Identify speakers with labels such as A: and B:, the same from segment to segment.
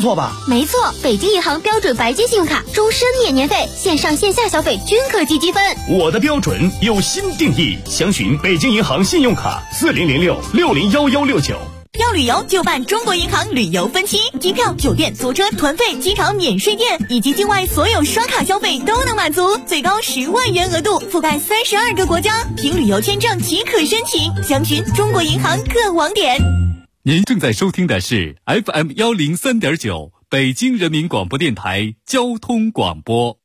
A: 错吧？
B: 没错，北京银行标准白金信用卡终身免年费，线上线下消费均可积积分。
C: 我的标准有新定义，详询北京银行信用卡4006601169。
D: 要旅游就办中国银行旅游分期，机票、酒店、租车、团费、机场免税店以及境外所有刷卡消费都能满足，最高10万元额度，覆盖32个国家，凭旅游签证即可申请。详询中国银行各网点。
E: 您正在收听的是 FM103.9 北京人民广播电台交通广播。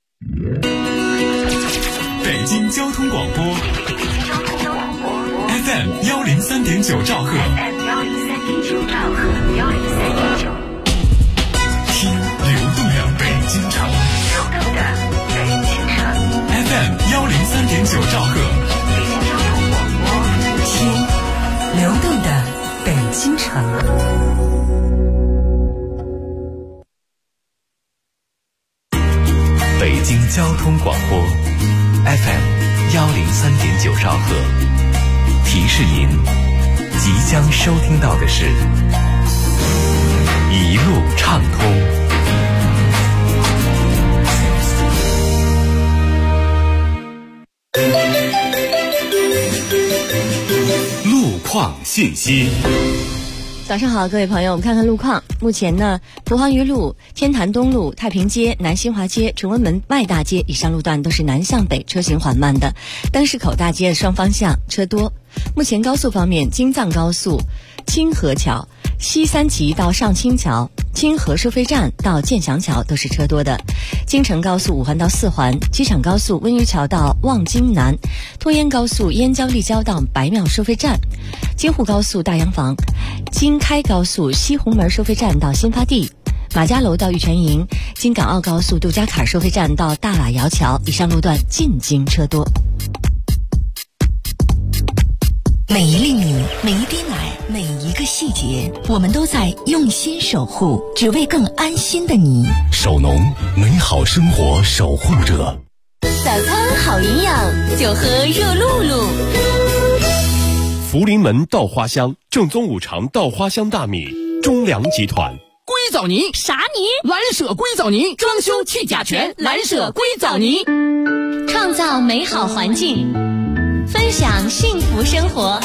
F: 北京交通广播 FM103.9 兆赫。听流动的北京城。FM103.9 兆赫。
G: 听流动的北京城。
H: 北京交通广播 FM103.9 兆赫，提示您即将收听到的是一路畅通。
C: 路况信息。
I: 早上好，各位朋友，我们看看路况。目前呢，蒲黄榆路、天坛东路、太平街、南新华街、崇文门外大街以上路段都是南向北车行缓慢的，灯市口大街双方向车多。目前高速方面，京藏高速清河桥、西三旗到上清桥、清河收费站到建祥桥都是车多的。京承高速5环到4环、机场高速温榆桥到望京南、拖延高速燕郊立交到白庙收费站、京沪高速大洋房、京开高速西红门收费站到新发地、马家楼到玉泉营、京港澳高速杜家坎收费站到大喇窑桥以上路段进京车多。
G: 每一粒米，每一滴奶，每一个细节，我们都在用心守护，只为更安心的你。
C: 守农，美好生活守护者。
B: 早餐好营养，就喝热露露。
C: 福临门稻花香，正宗五常稻花香大米，中粮集团。
J: 硅藻泥啥泥？蓝舍硅藻泥，装修去甲醛，蓝舍硅藻泥。
B: 创造美好环境，分享幸福生活。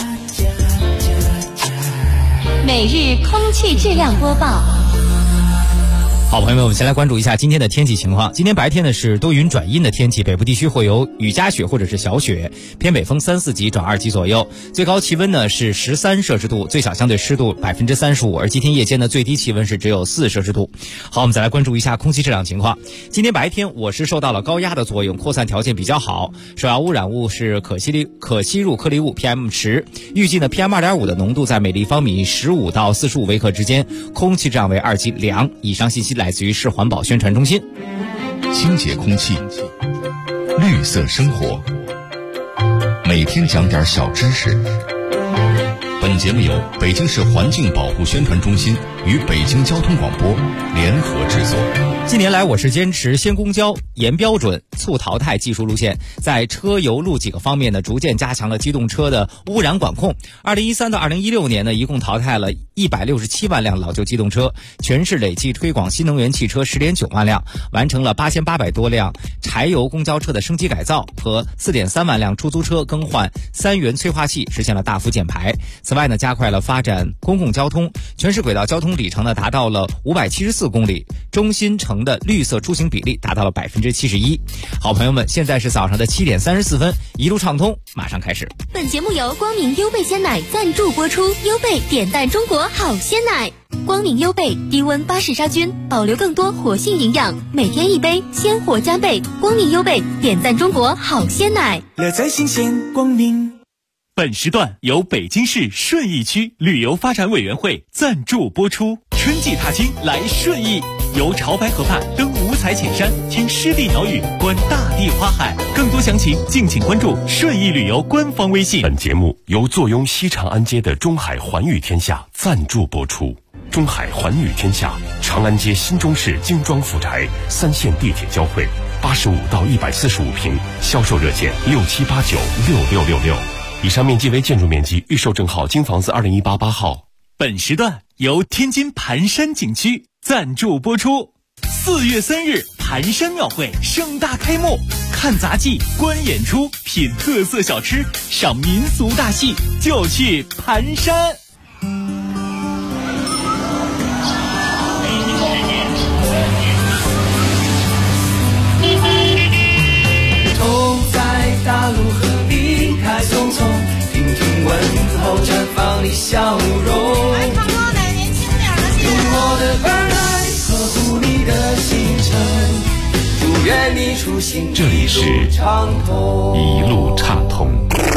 B: 每日空气质量播报。
K: 好，朋友们，我们先来关注一下今天的天气情况。今天白天呢是多云转阴的天气，北部地区会有雨夹雪或者是小雪，偏北风3、4级转2级左右。最高气温呢是13摄氏度，最小相对湿度35%，而今天夜间的最低气温是只有4摄氏度。好，我们再来关注一下空气质量情况。今天白天我市受到了高压的作用，扩散条件比较好，首要污染物是可吸入颗粒物 PM10，预计呢 PM2.5 的浓度在每立方米15到45微克之间，空气质量为2级良。以上信息来自于市环保宣传中心。
L: 清洁空气，绿色生活，每天讲点小知识。本节目由北京市环境保护宣传中心与北京交通广播联合制作。
K: 近年来，我市坚持先公交、严标准、促淘汰技术路线，在车油路几个方面呢，逐渐加强了机动车的污染管控。2013到2016年呢，一共淘汰了167万辆老旧机动车，全市累计推广新能源汽车10.9万辆，完成了8800多辆柴油公交车的升级改造和4.3万辆出租车更换3元催化器，实现了大幅减排。此外呢，加快了发展公共交通，全市轨道交通里程呢达到了574公里，中心城的绿色出行比例达到了71%。好，朋友们，现在是早上的7点34分，一路畅通马上开始。
B: 本节目由光明优贝鲜奶赞助播出，优贝点赞中国好鲜奶。光明优贝低温巴氏杀菌，保留更多活性营养，每天一杯，鲜活加倍。光明优贝点赞中国好鲜奶，
M: 乐在新鲜光明。
C: 本时段由北京市顺义区旅游发展委员会赞助播出。春季踏青来顺义，游潮白河畔，登五彩浅山，听湿地鸟语，观大地花海。更多详情敬请关注顺义旅游官方微信。本节目由坐拥西长安街的中海环宇天下赞助播出。中海环宇天下，长安街新中式精装复宅，3线地铁交汇，85到145平，销售热线67896666。以上面积为建筑面积，预售证号京房子2018 8号。 本时段由天津盘山景区赞助播出。4月3日，盘山庙会盛大开幕，看杂技、观演出、品特色小吃、赏民俗大戏，就去盘山。
M: 头在大陆何必开匆匆，听听问候绽放的笑容。用我的耳来呵护你的行程，祝愿你出行
L: 这里是一路畅通。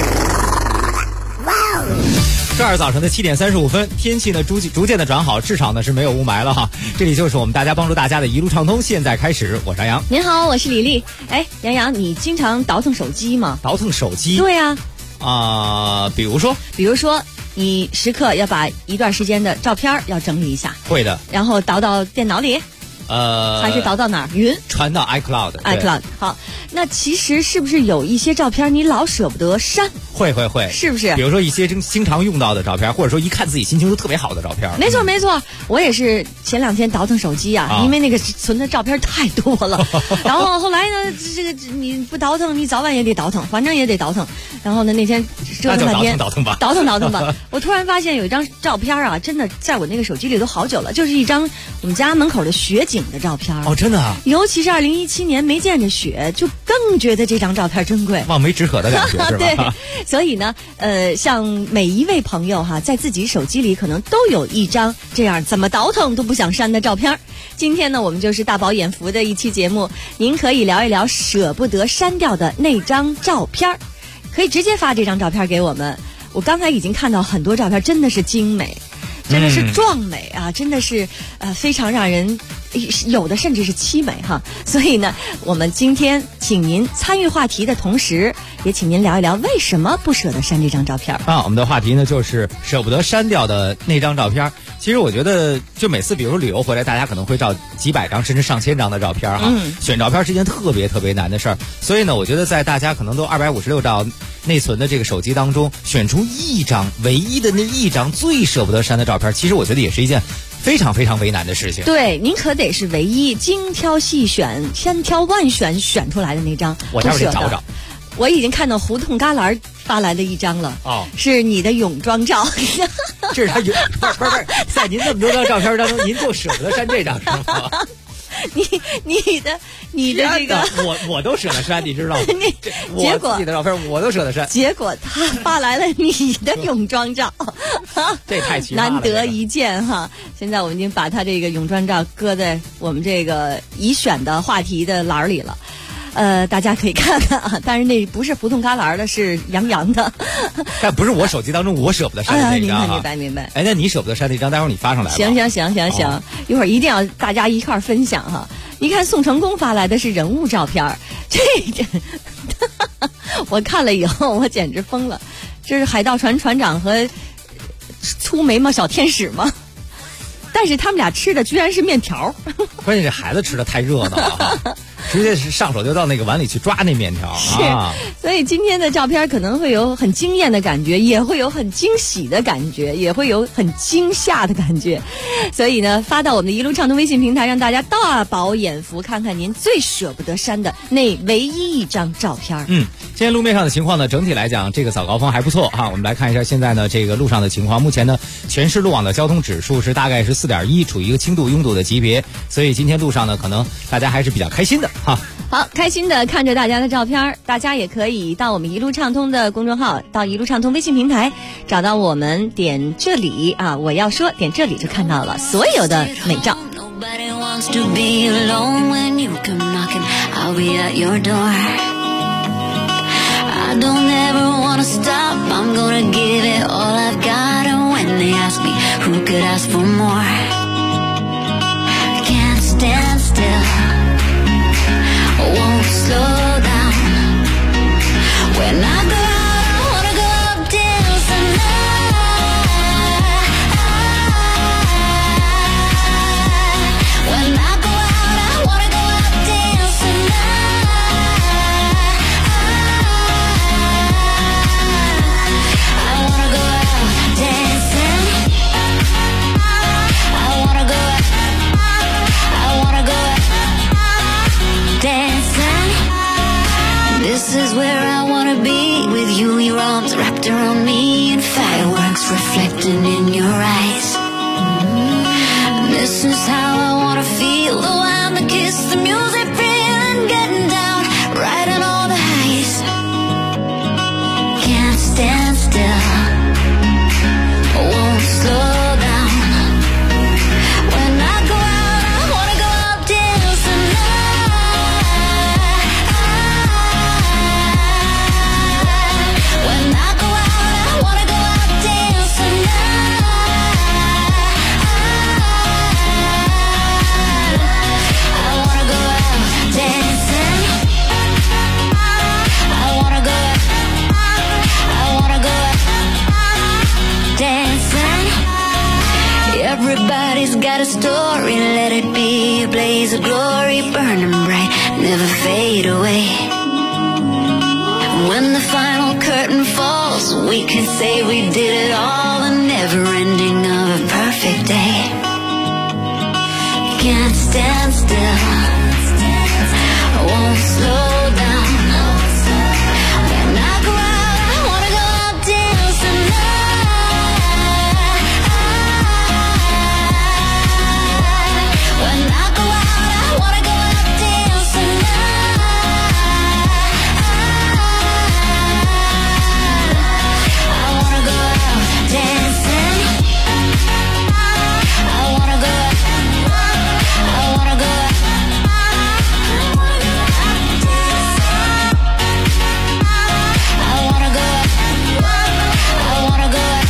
K: 周二早晨的7点35分，天气呢逐渐的转好，至少呢是没有雾霾了哈。这里就是我们大家帮助大家的一路畅通，现在开始，我是杨洋。
I: 您好，我是李丽。哎，杨洋，你经常倒腾手机吗？
K: 倒腾手机？
I: 对呀。
K: 比如说
I: 你时刻要把一段时间的照片要整理一下。
K: 会的。
I: 然后导到电脑里。还是导到哪儿？云
K: 传到 iCloud。
I: 好，那其实是不是有一些照片你老舍不得删？
K: 会，
I: 是不是？
K: 比如说一些经常用到的照片，或者说一看自己心情都特别好的照片。
I: 没错，我也是前2天倒腾手机啊，因为那个存的照片太多了。然后后来呢，这个你不倒腾，你早晚也得倒腾，反正也得倒腾。然后呢，那天折腾半天，
K: 倒腾吧。
I: 我突然发现有一张照片啊，真的在我那个手机里都好久了，就是一张我们家门口的雪景的照片。
K: 哦，真的啊！
I: 尤其是2017年没见着雪，就更觉得这张照片珍贵，
K: 望梅止渴的感觉是吧？
I: 对，所以呢，像每一位朋友哈，在自己手机里可能都有一张这样怎么倒腾都不想删的照片。今天呢，我们就是大饱眼福的一期节目，您可以聊一聊舍不得删掉的那张照片，可以直接发这张照片给我们。我刚才已经看到很多照片，真的是精美。真的是壮美啊，真的是非常让人有的甚至是凄美哈。所以呢，我们今天请您参与话题的同时，也请您聊一聊为什么不舍得删这张照片
K: 啊。我们的话题呢就是舍不得删掉的那张照片。其实我觉得，就每次比如说旅游回来，大家可能会照几百张甚至上千张的照片哈。选照片是一件特别难的事儿。所以呢，我觉得在大家可能都256兆内存的这个手机当中，选出一张唯一的那一张最舍不得删的照片，其实我觉得也是一件非常为难的事情。
I: 对，您可得是唯一精挑细选、千挑万选选出来的那张。
K: 我待会儿得找找。
I: 我已经看到胡同旮旯发来的一张了。
K: 哦，
I: 是你的泳装照。
K: 这是他不是，在您这么多张照片当中，您就舍不得删这张是吗？你的这个我都舍得删，你知道吗？
I: 结果
K: 我自己的照片我都舍得删，
I: 结果他发来了你的泳装照，
K: 这太奇葩了，
I: 难得一见哈。现在我们已经把他这个泳装照搁在我们这个已选的话题的栏里了。大家可以看看啊，但是那不是胡同旮旯的，是杨洋的。
K: 但不是我手机当中我舍不得删的那张啊。
I: 明白。
K: 哎，那你舍不得删那张，待会儿你发上来吧。
I: 行，一会儿一定要大家一块儿分享哈。你看宋成功发来的是人物照片，这我看了以后我简直疯了。这是海盗船船长和粗眉毛小天使吗？但是他们俩吃的居然是面条。
K: 关键这孩子吃的太热闹了。直接是上手就到那个碗里去抓那面条啊！
I: 所以今天的照片可能会有很惊艳的感觉，也会有很惊喜的感觉，也会有很惊吓的感觉。所以呢，发到我们的一路畅通微信平台，让大家大饱眼福，看看您最舍不得删的那唯一一张照片。
K: 今天路面上的情况呢，整体来讲这个早高峰还不错哈。我们来看一下现在呢这个路上的情况。目前呢，全市路网的交通指数是大概是4.1，处于一个轻度拥堵的级别。所以今天路上呢，可能大家还是比较开心的。
I: 好，开心的看着大家的照片，大家也可以到我们一路畅通的公众号，到一路畅通微信平台，找到我们，点这里啊，我要说点这里就看到了所有的美照。
A: Won't slow down. When I go out, I wanna go up dance the night. When I go out, I wanna go up dance the night. I wanna go out dancing. what's reflecting in your eyes. This is how I wanna feel, the wine, the kiss, the music, feeling, getting down, riding all the highs. Can't stand still, won't slow down. When I go out, I wanna go out dancing. When I go out, I wanna go out dancing. I wanna go out dancing. I wanna go out. I wanna go out dancing. Everybody's got a story, let it be a blaze of glory, burning bright, never fade away. When the final curtain falls, we can say we did it all, the never ending of a perfect day. Can't stand still, I won't slow down. When I go out, I wanna go out dancing. When I go out, I wanna go out dancing. I wanna go out dancing. I wanna go out. I wanna go out. I wanna go out. I wanna go out.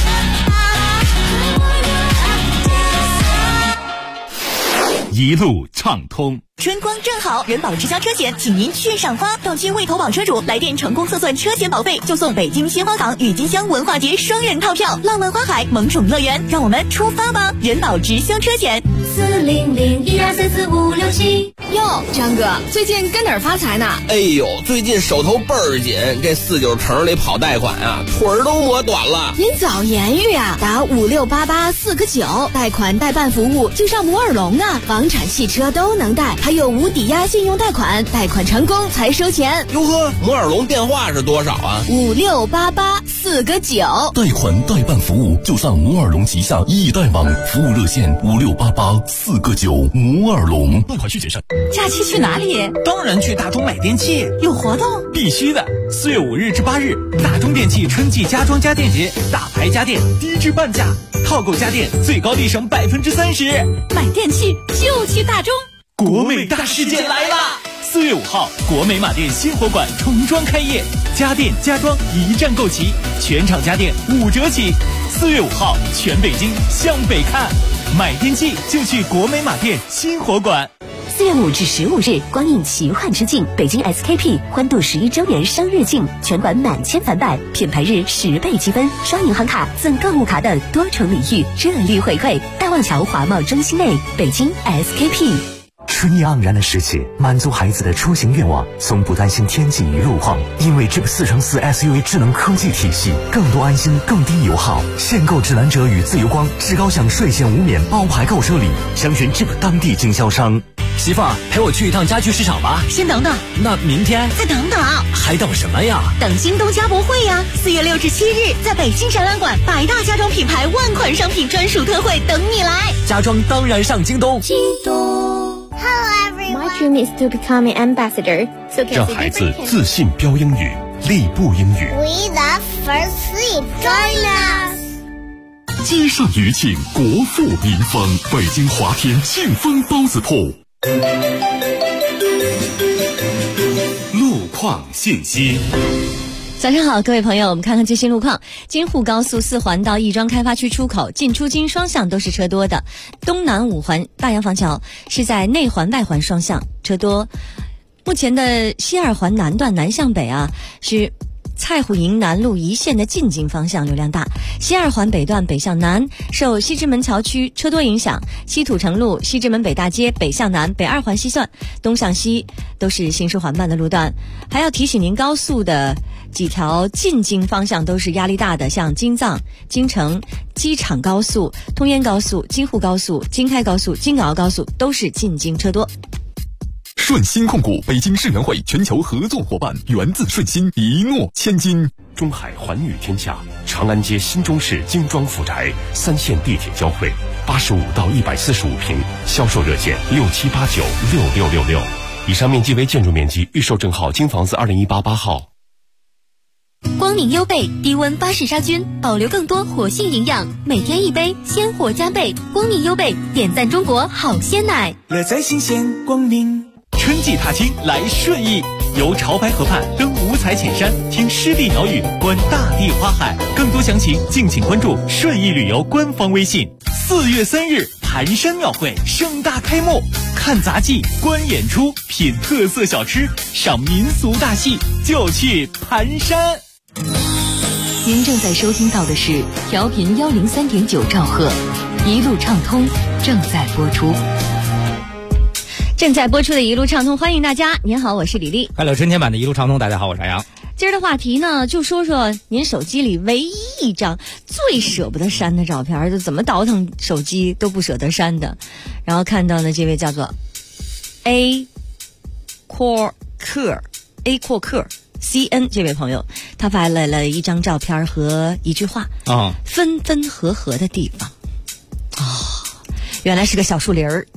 C: 一路畅通。
D: 春光正好，人保直销车险，请您炫赏花！到期未投保车主来电成功测算车险保费，就送北京鲜花港郁金香文化节双人套票，浪漫花海萌宠乐园，让我们出发吧！人保直销车险
B: 40012344567。
J: 哟，张哥，最近跟哪儿发财呢？
N: 哎呦，最近手头倍儿紧，这49城里跑贷款啊，腿儿都磨短了。
J: 您早言语啊，打5688-4个9，贷款代办服务就上摩尔龙啊，房产、汽车都能贷。还有无抵押信用贷款，贷款成功才收钱。
N: 哟呵，摩尔龙电话是多少啊
J: ？5688-4个9。
L: 贷款代办服务就上摩尔龙旗下易贷网，服务热线5688-4个9。摩尔龙，贷款需谨慎。
D: 假期去哪里？
O: 当然去大中买电器，
D: 有活动？
C: 必须的！4月5日至8日，大中电器春季家装家电节，大牌家电低至半价，套购家电最高立省30%。
D: 买电器就去大中。
C: 国美大事件来啦！4月5号，国美马店新火馆重装开业，家电家装一站购齐，全场家电5折起。4月5号，全北京向北看，买电器就去国美马店新火馆。
B: 4月5至15日，光影奇幻之境，北京 SKP 欢度11周年生日庆，全馆满千返百，品牌日10倍积分，刷银行卡赠购物卡等多重礼遇，热力回馈。大望桥华贸中心内，北京 SKP。
P: 春意盎然的时节，满足孩子的出行愿望，从不担心天气与路况，因为 Jeep 4x4 SUV 智能科技体系，更多安心，更低油耗。限购指南者与自由光至高享税前无免包牌购车礼，详询 Jeep 当地经销商。
Q: 媳妇儿，陪我去一趟家具市场吧。
D: 先等等，
Q: 那明天
D: 再等等，
Q: 还等什么呀？
D: 等京东家博会呀！4月6至7日，在北京展览馆，100大家装品牌万款商品专属特惠等你来。
Q: 家装当然上京东。
B: 京东。
R: Hello everyone. My dream is to become an ambassador. So
L: 让孩子自信标英语，立步英语。
R: We love first sleep. Join us.
L: 积善余庆，国富民丰。北京华天庆丰包子铺。路况信息。
I: 早上好，各位朋友，我们看看最新路况。京沪高速4环到亦庄开发区出口进出京双向都是车多的，东南5环大洋坊桥是在内环外环双向车多。目前的西2环南段南向北是蔡虎营南路一线的进京方向流量大，西2环北段北向南受西直门桥区车多影响，西土城路西直门北大街北向南北2环西段东向西都是行驶缓慢的路段。还要提醒您，高速的几条进京方向都是压力大的，像京藏、京承、机场高速、通燕高速、京沪高速、京开高速、京港澳高速都是进京车多。
S: 顺鑫控股北京世园会全球合作伙伴，源自顺鑫，一诺千金。
T: 中海寰宇天下，长安街新中式精装复宅，3线地铁交汇，85到145平，销售热线67896666。以上面积为建筑面积，预售证号京房子2018-8号。
B: 光明优贝低温巴氏杀菌，保留更多活性营养，每天一杯，鲜活加倍。光明优贝点赞中国好鲜奶，
M: 乐在新鲜，光明。
C: 春季踏青来顺义，游潮白河畔，登五彩浅山，听湿地鸟语，观大地花海。更多详情敬请关注顺义旅游官方微信。4月3日，盘山庙会盛大开幕，看杂技，观演出，品特色小吃，赏民俗大戏，就去盘山。
G: 您正在收听到的是调频103.9兆赫，一路畅通正在播出。
I: 正在播出的一路畅通，欢迎大家。您好，我是李丽。
K: 快乐春天版的一路畅通，大家好，我是杨洋。
I: 今儿的话题呢，就说说您手机里唯一一张最舍不得删的照片，就怎么倒腾手机都不舍得删的。然后看到呢，这位叫做 A 阔克 CN 这位朋友，他发来了一张照片和一句话啊，分分合合的地方原来是个小树林儿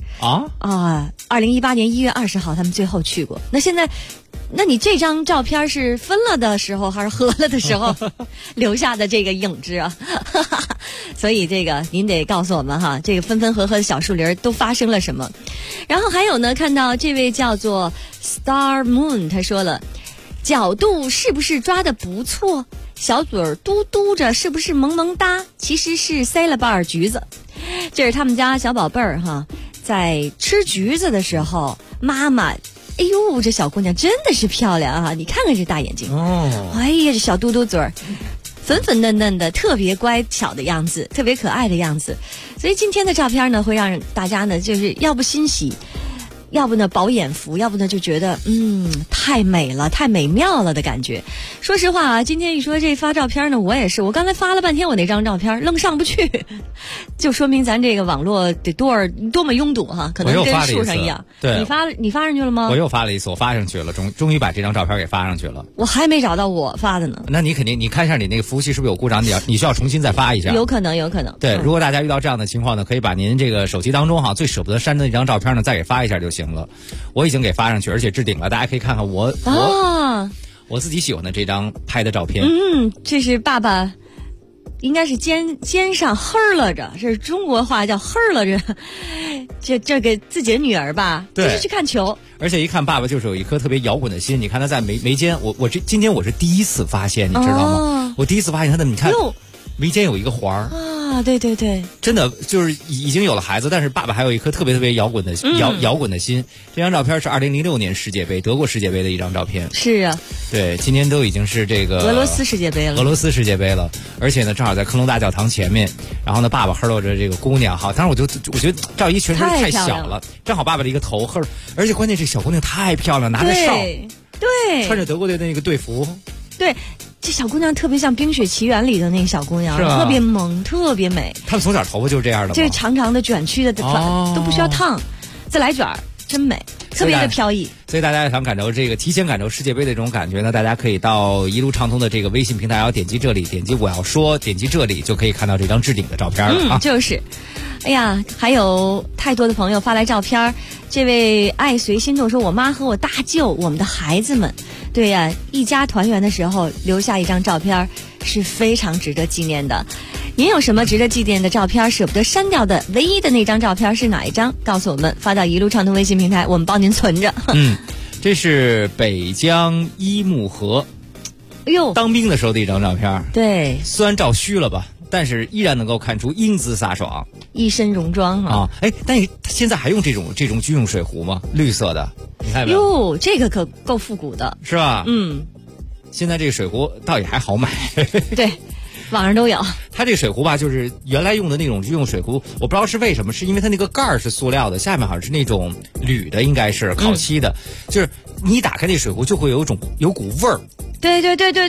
I: 2018年1月20号他们最后去过。那现在，那你这张照片是分了的时候还是合了的时候留下的这个影子啊？所以这个您得告诉我们哈，这个分分合合的小树林都发生了什么？然后还有呢，看到这位叫做 Star Moon， 他说了，角度是不是抓得不错？小嘴儿嘟嘟着，是不是萌萌哒？其实是塞了瓣橘子。这是他们家小宝贝儿哈，在吃橘子的时候，妈妈，哎呦，这小姑娘真的是漂亮啊！你看看这大眼睛，哎呀，这小嘟嘟嘴儿，粉粉嫩嫩的，特别乖巧的样子，特别可爱的样子。所以今天的照片呢，会让大家呢，就是要不欣喜，要不呢饱眼福，要不呢就觉得太美了，太美妙了的感觉。说实话啊，今天一说这发照片呢，我也是，我刚才发了半天我那张照片愣上不去，就说明咱这个网络得多么拥堵哈，可能跟树上一样。
K: 对，
I: 你发上去了吗？
K: 我又发了一次，我发上去了，终于把这张照片给发上去了。
I: 我还没找到我发的呢。
K: 那你肯定你看一下你那个服务器是不是有故障？你需要重新再发一下。
I: 有可能。
K: 对，如果大家遇到这样的情况呢，可以把您这个手机当中最舍不得删的那张照片呢，再给发一下就行了。我已经给发上去，而且置顶了，大家可以看看我自己喜欢的这张拍的照片。
I: 这是爸爸，应该是肩上黑了着，这是中国话叫黑了着，这个自己的女儿吧，就是去看球。
K: 而且一看爸爸就是有一颗特别摇滚的心，你看他在眉间，今天我是第一次发现，你知道吗？我第一次发现他的，你看眉间有一个环儿。
I: 对，
K: 真的就是已经有了孩子，但是爸爸还有一颗特别特别摇滚的摇滚的心。这张照片是2006年世界杯德国世界杯的一张照片。是啊，对，今天都已经是这个
I: 俄罗斯世界杯了，
K: 而且呢，正好在科隆大教堂前面。然后呢，爸爸呵搂着这个姑娘，当时我觉得赵一全身太小了，正好爸爸的一个头呵，而且关键这小姑娘太漂亮，拿着哨，
I: 对，
K: 穿着德国队的那个队服，
I: 对。这小姑娘特别像《冰雪奇缘》里的那个小姑娘，特别萌，特别美。
K: 她们从小头发就是这样的吗？
I: 这长长的卷曲的都不需要烫，自来卷真美，特别的飘逸。
K: 所以大家想提前感受世界杯的这种感觉呢，大家可以到一路畅通的这个微信平台，要点击这里，点击我要说，点击这里就可以看到这张置顶的照片了
I: 就是。哎呀，还有太多的朋友发来照片。这位爱随心动说，我妈和我大舅，我们的孩子们，对呀，一家团圆的时候留下一张照片是非常值得纪念的。您有什么值得纪念的照片，舍不得删掉的唯一的那张照片是哪一张？告诉我们，发到一路畅通微信平台，我们帮您存着。
K: 这是北疆伊木河，当兵的时候的一张照片。对，虽然照虚了吧，但是依然能够看出英姿飒爽，
I: 一身戎装啊！
K: 但是现在还用这种军用水壶吗？绿色的，你看没有？
I: 这个可够复古的，
K: 是吧？现在这个水壶倒也还好买，
I: 对，网上都有。
K: 它这个水壶吧，就是原来用的那种军用水壶，我不知道是为什么，是因为它那个盖儿是塑料的，下面好像是那种铝的，应该是烤漆的，就是你打开那水壶就会有股味儿。
I: 对，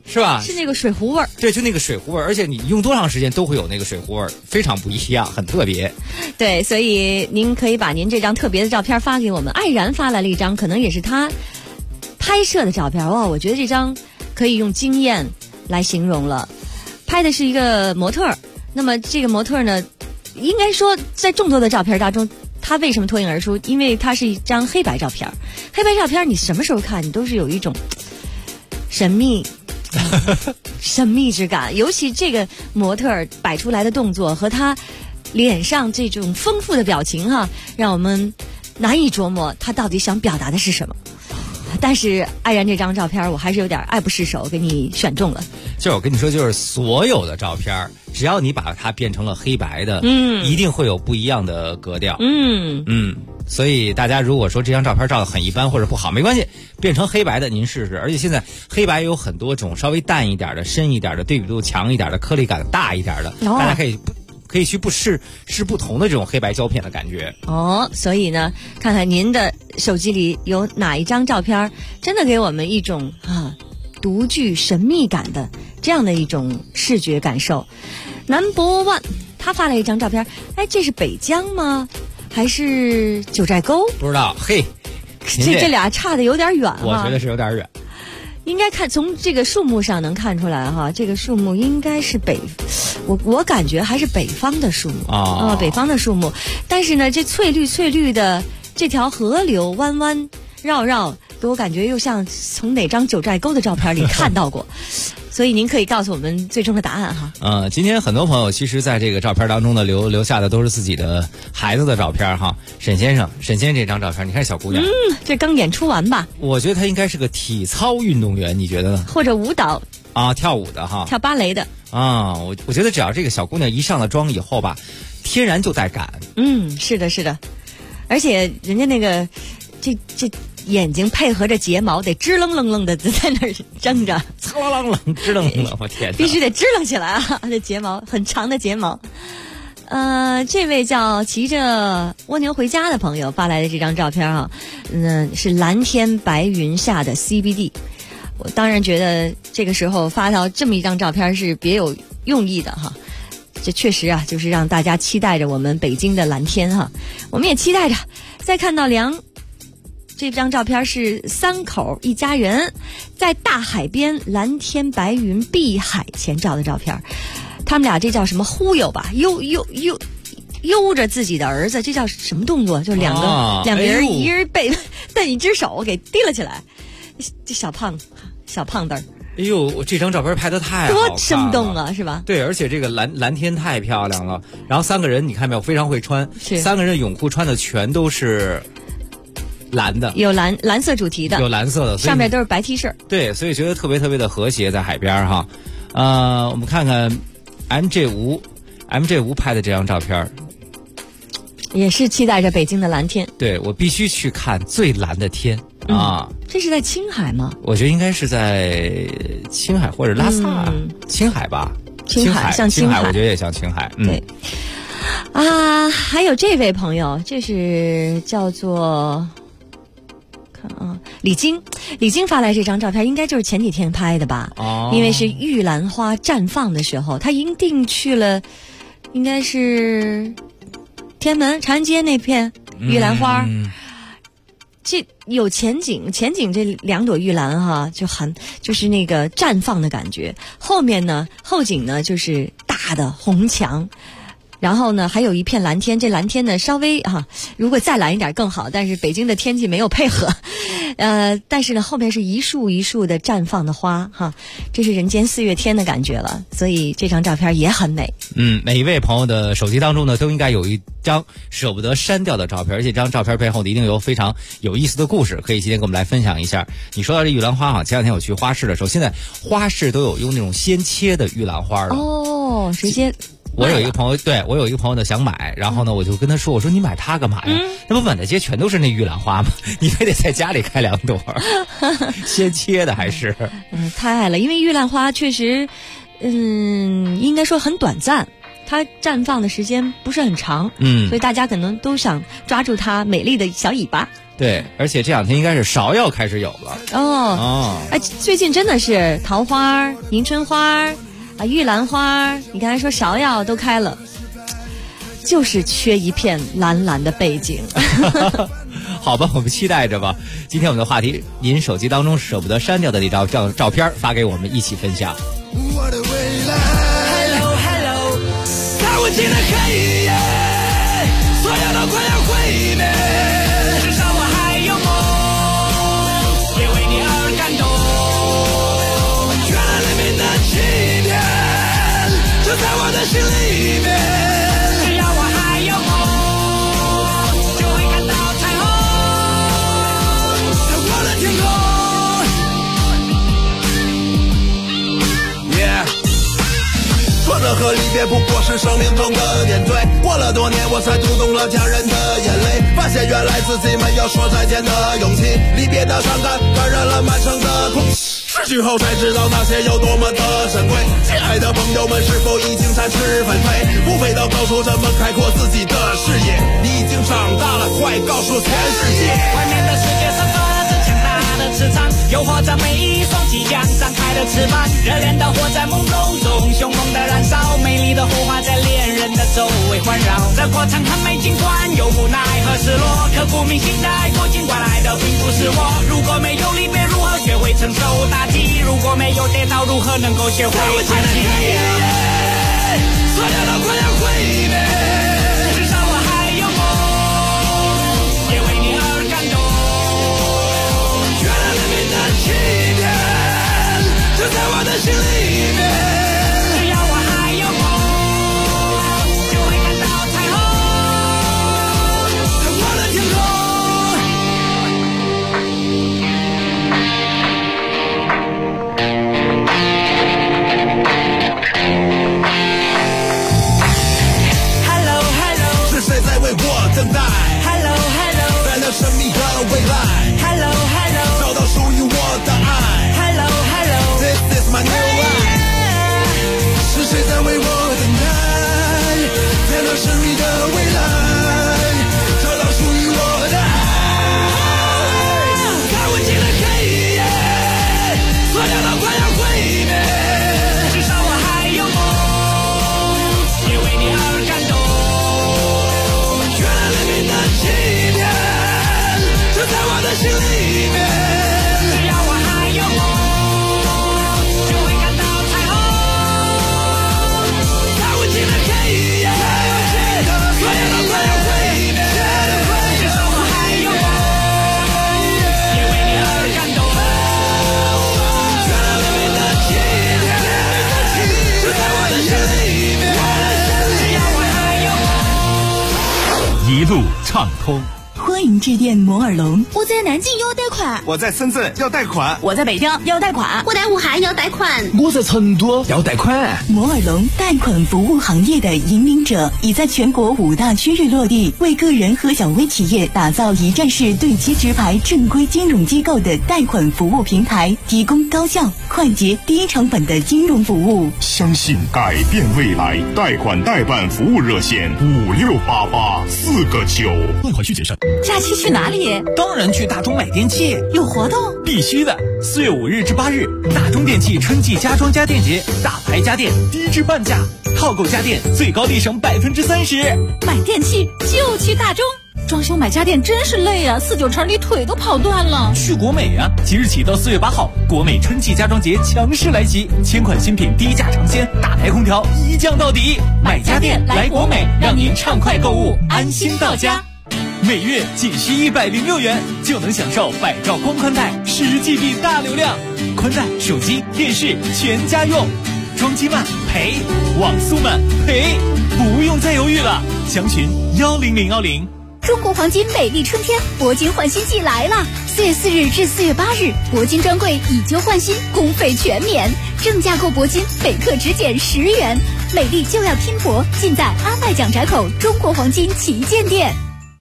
K: 是吧？
I: 是那个水壶味儿。
K: 对，就那个水壶味儿，而且你用多长时间都会有那个水壶味儿，非常不一样，很特别。
I: 对，所以您可以把您这张特别的照片发给我们。爱然发来了一张，可能也是他拍摄的照片。哇，我觉得这张可以用惊艳来形容了。拍的是一个模特儿，那么这个模特儿呢，应该说在众多的照片当中，他为什么脱颖而出？因为它是一张黑白照片。黑白照片你什么时候看，你都是有一种神秘之感。尤其这个模特摆出来的动作和他脸上这种丰富的表情哈，让我们难以琢磨他到底想表达的是什么。但是爱然这张照片我还是有点爱不释手，给你选中了。
K: 就是我跟你说，就是所有的照片，只要你把它变成了黑白的，一定会有不一样的格调。所以大家如果说这张照片照得很一般或者不好，没关系，变成黑白的您试试。而且现在黑白有很多种，稍微淡一点的、深一点的、对比度强一点的、颗粒感大一点的，大家可以去试不同的这种黑白胶片的感觉。
I: 所以呢，看看您的手机里有哪一张照片真的给我们一种独具神秘感的这样的一种视觉感受。Number one， 他发了一张照片，这是北疆吗？还是九寨沟？
K: 不知道，嘿，
I: 这俩差的有点远
K: 我觉得是有点远。
I: 应该看从这个树木上能看出来哈，这个树木应该是我感觉还是北方的树木北方的树木。但是呢，这翠绿的这条河流弯弯绕绕，给我感觉又像从哪张九寨沟的照片里看到过。所以您可以告诉我们最终的答案哈。
K: 今天很多朋友其实在这个照片当中呢留下的都是自己的孩子的照片哈。沈先生这张照片，你看小姑娘，
I: 这刚演出完吧？
K: 我觉得她应该是个体操运动员，你觉得呢？
I: 或者舞蹈
K: 跳舞的哈，
I: 跳芭蕾的
K: 我觉得只要这个小姑娘一上了妆以后吧，天然就带感。
I: 是的，而且人家那个这眼睛配合着睫毛得支棱棱的在那儿睁着，
K: 苍啷啷支棱棱，我天，
I: 必须得支棱起来啊！这睫毛很长的睫毛。这位叫骑着蜗牛回家的朋友发来的这张照片是蓝天白云下的 CBD。我当然觉得这个时候发到这么一张照片是别有用意的哈。这确实就是让大家期待着我们北京的蓝天哈。我们也期待着再看到这张照片是3口一家人在大海边蓝天白云碧海前照的照片。他们俩这叫什么忽悠吧，悠着自己的儿子，这叫什么动作？就两个人，一人蹬一只手给提了起来，这小胖子儿。
K: 这张照片拍得太好看了，
I: 多生动啊，是吧？
K: 对，而且这个蓝天太漂亮了。然后3个人你看没有，非常会穿，3个人泳裤穿的全都是蓝的，
I: 有蓝色主题的，
K: 有蓝色的，
I: 上面都是白 T 恤。
K: 对，所以觉得特别特别的和谐，在海边哈。我们看看 MJ 吴拍的这张照片，
I: 也是期待着北京的蓝天。
K: 对，我必须去看最蓝的天
I: 这是在青海吗？
K: 我觉得应该是在青海或者拉萨，青海吧。
I: 青海像青海，
K: 我觉得也像青海。
I: 对。还有这位朋友，这是叫做李晶发来这张照片，应该就是前几天拍的吧？因为是玉兰花绽放的时候，他一定去了，应该是天安门长安街那片玉兰花。这有前景这2朵玉兰就是那个绽放的感觉。后景呢就是大的红墙。然后呢，还有一片蓝天，这蓝天呢稍微如果再蓝一点更好，但是北京的天气没有配合。但是呢，后面是一束一束的绽放的花这是人间4月天的感觉了，所以这张照片也很美。
K: 每一位朋友的手机当中呢，都应该有一张舍不得删掉的照片，而且这张照片背后的一定有非常有意思的故事，可以今天跟我们来分享一下。你说到这玉兰花前两天我去花市的时候，现在花市都有用那种先切的玉兰花了。
I: 直接。
K: 我有一个朋友呢想买，然后呢我就跟他说，我说你买它干嘛呀？那不满大街全都是那玉兰花吗？你非得在家里开2朵，先切的还是？
I: 太爱了，因为玉兰花确实，应该说很短暂。 它绽放的时间不是很长，所以大家可能都想抓住它美丽的小尾巴。
K: 对，而且这两天应该是芍药开始有了。
I: 最近真的是桃花、迎春花玉兰花，你刚才说芍药都开了，就是缺一片蓝蓝的背景。
K: 好吧，我们期待着吧。今天我们的话题，您手机当中舍不得删掉的那张照片发给我们一起分享。
M: 我的未来 Hello 看不清的黑夜，所有都快要毁灭，至少我还有梦，也为你而感动。原来黎明的起点就在我的心里面，只要我还有梦，就会看到彩虹在我的天空。挫折和离别不过是生命中的点缀，过了多年我才读懂了家人的眼泪，发现原来自己没有说再见的勇气，离别的伤感感染了满城的空气，失去后才知道那些有多么的珍贵，亲爱的朋友们是否已经展翅纷飞，不飞到高处怎么开阔自己的视野，你已经长大了，快告诉全世界，外面的世界散发着强大的磁场，诱惑着每一双即将张开的翅膀，热烈的火在朦胧中凶猛的燃烧，美丽的火花在恋人的周围环绕，这过程很美，尽管有无奈和失落，刻骨铭心的爱过，尽管来的并不是我，如果没有离别如何学会承受打击，如果没有跌倒如何能够学会爬起，所有都快要毁灭，至少我还有梦，也为你而感动，原来黎明的起点就在我的心里面，只要我还有梦，就会看到彩虹在我的天空。Hello 是谁在为我等待 Hello 在那神秘的未来 Hello 找到属于我的爱 Hello This is my new life 是谁在为我等待，在那神秘的未来找到属于我的爱，看不清的黑夜，所有都快要毁灭，至少我还有梦，也为你而感动，原来黎明的起点就在我的心里面，只要我还有梦，就会看到彩虹，看不清的黑夜，所有都快要毁灭，至少我还有梦，也为你而感动，原来黎明的起点就在我的心里面，只要我还有梦。
C: 一路畅通。
D: 欢迎致电摩尔龙，
R: 我在南京要贷款，
F: 我在深圳要贷款，
D: 我在北京要贷款，
R: 我在武汉要贷款，
O: 我在成都要贷款。
D: 摩尔龙贷款服务行业的引领者，已在全国5大区域落地，为个人和小微企业打造一站式对接直排正规金融机构的贷款服务平台，提供高效、快捷、低成本的金融服务。
U: 相信改变未来，贷款代办服务热线5688 4个9，
C: 贷款需谨慎。
D: 假期去哪里？
O: 当然去大中买电器，
D: 有活动？
C: 必须的！4月5日至8日，大中电器春季家装家电节，大牌家电低至半价，套购家电最高立省30%。
D: 买电器就去大中。装修买家电真是累啊，4、9城里腿都跑断了。
C: 去国美啊！即日起到4月8号，国美春季家装节强势来袭，1000款新品低价尝鲜，大牌空调一降到底。
D: 买家电来国美，让您畅快购物，安心到家。
C: 每月仅需106元，就能享受百兆光宽带10GB 大流量，宽带、手机、电视全家用。装机慢赔，网速慢赔，不用再犹豫了。详询10010。
B: 中国黄金美丽春天铂金换新季来了！4月4日至4月8日，铂金专柜以旧换新，工费全免，正价购铂金每克只减10元。美丽就要拼铂，尽在安外蒋宅口中国黄金旗舰店。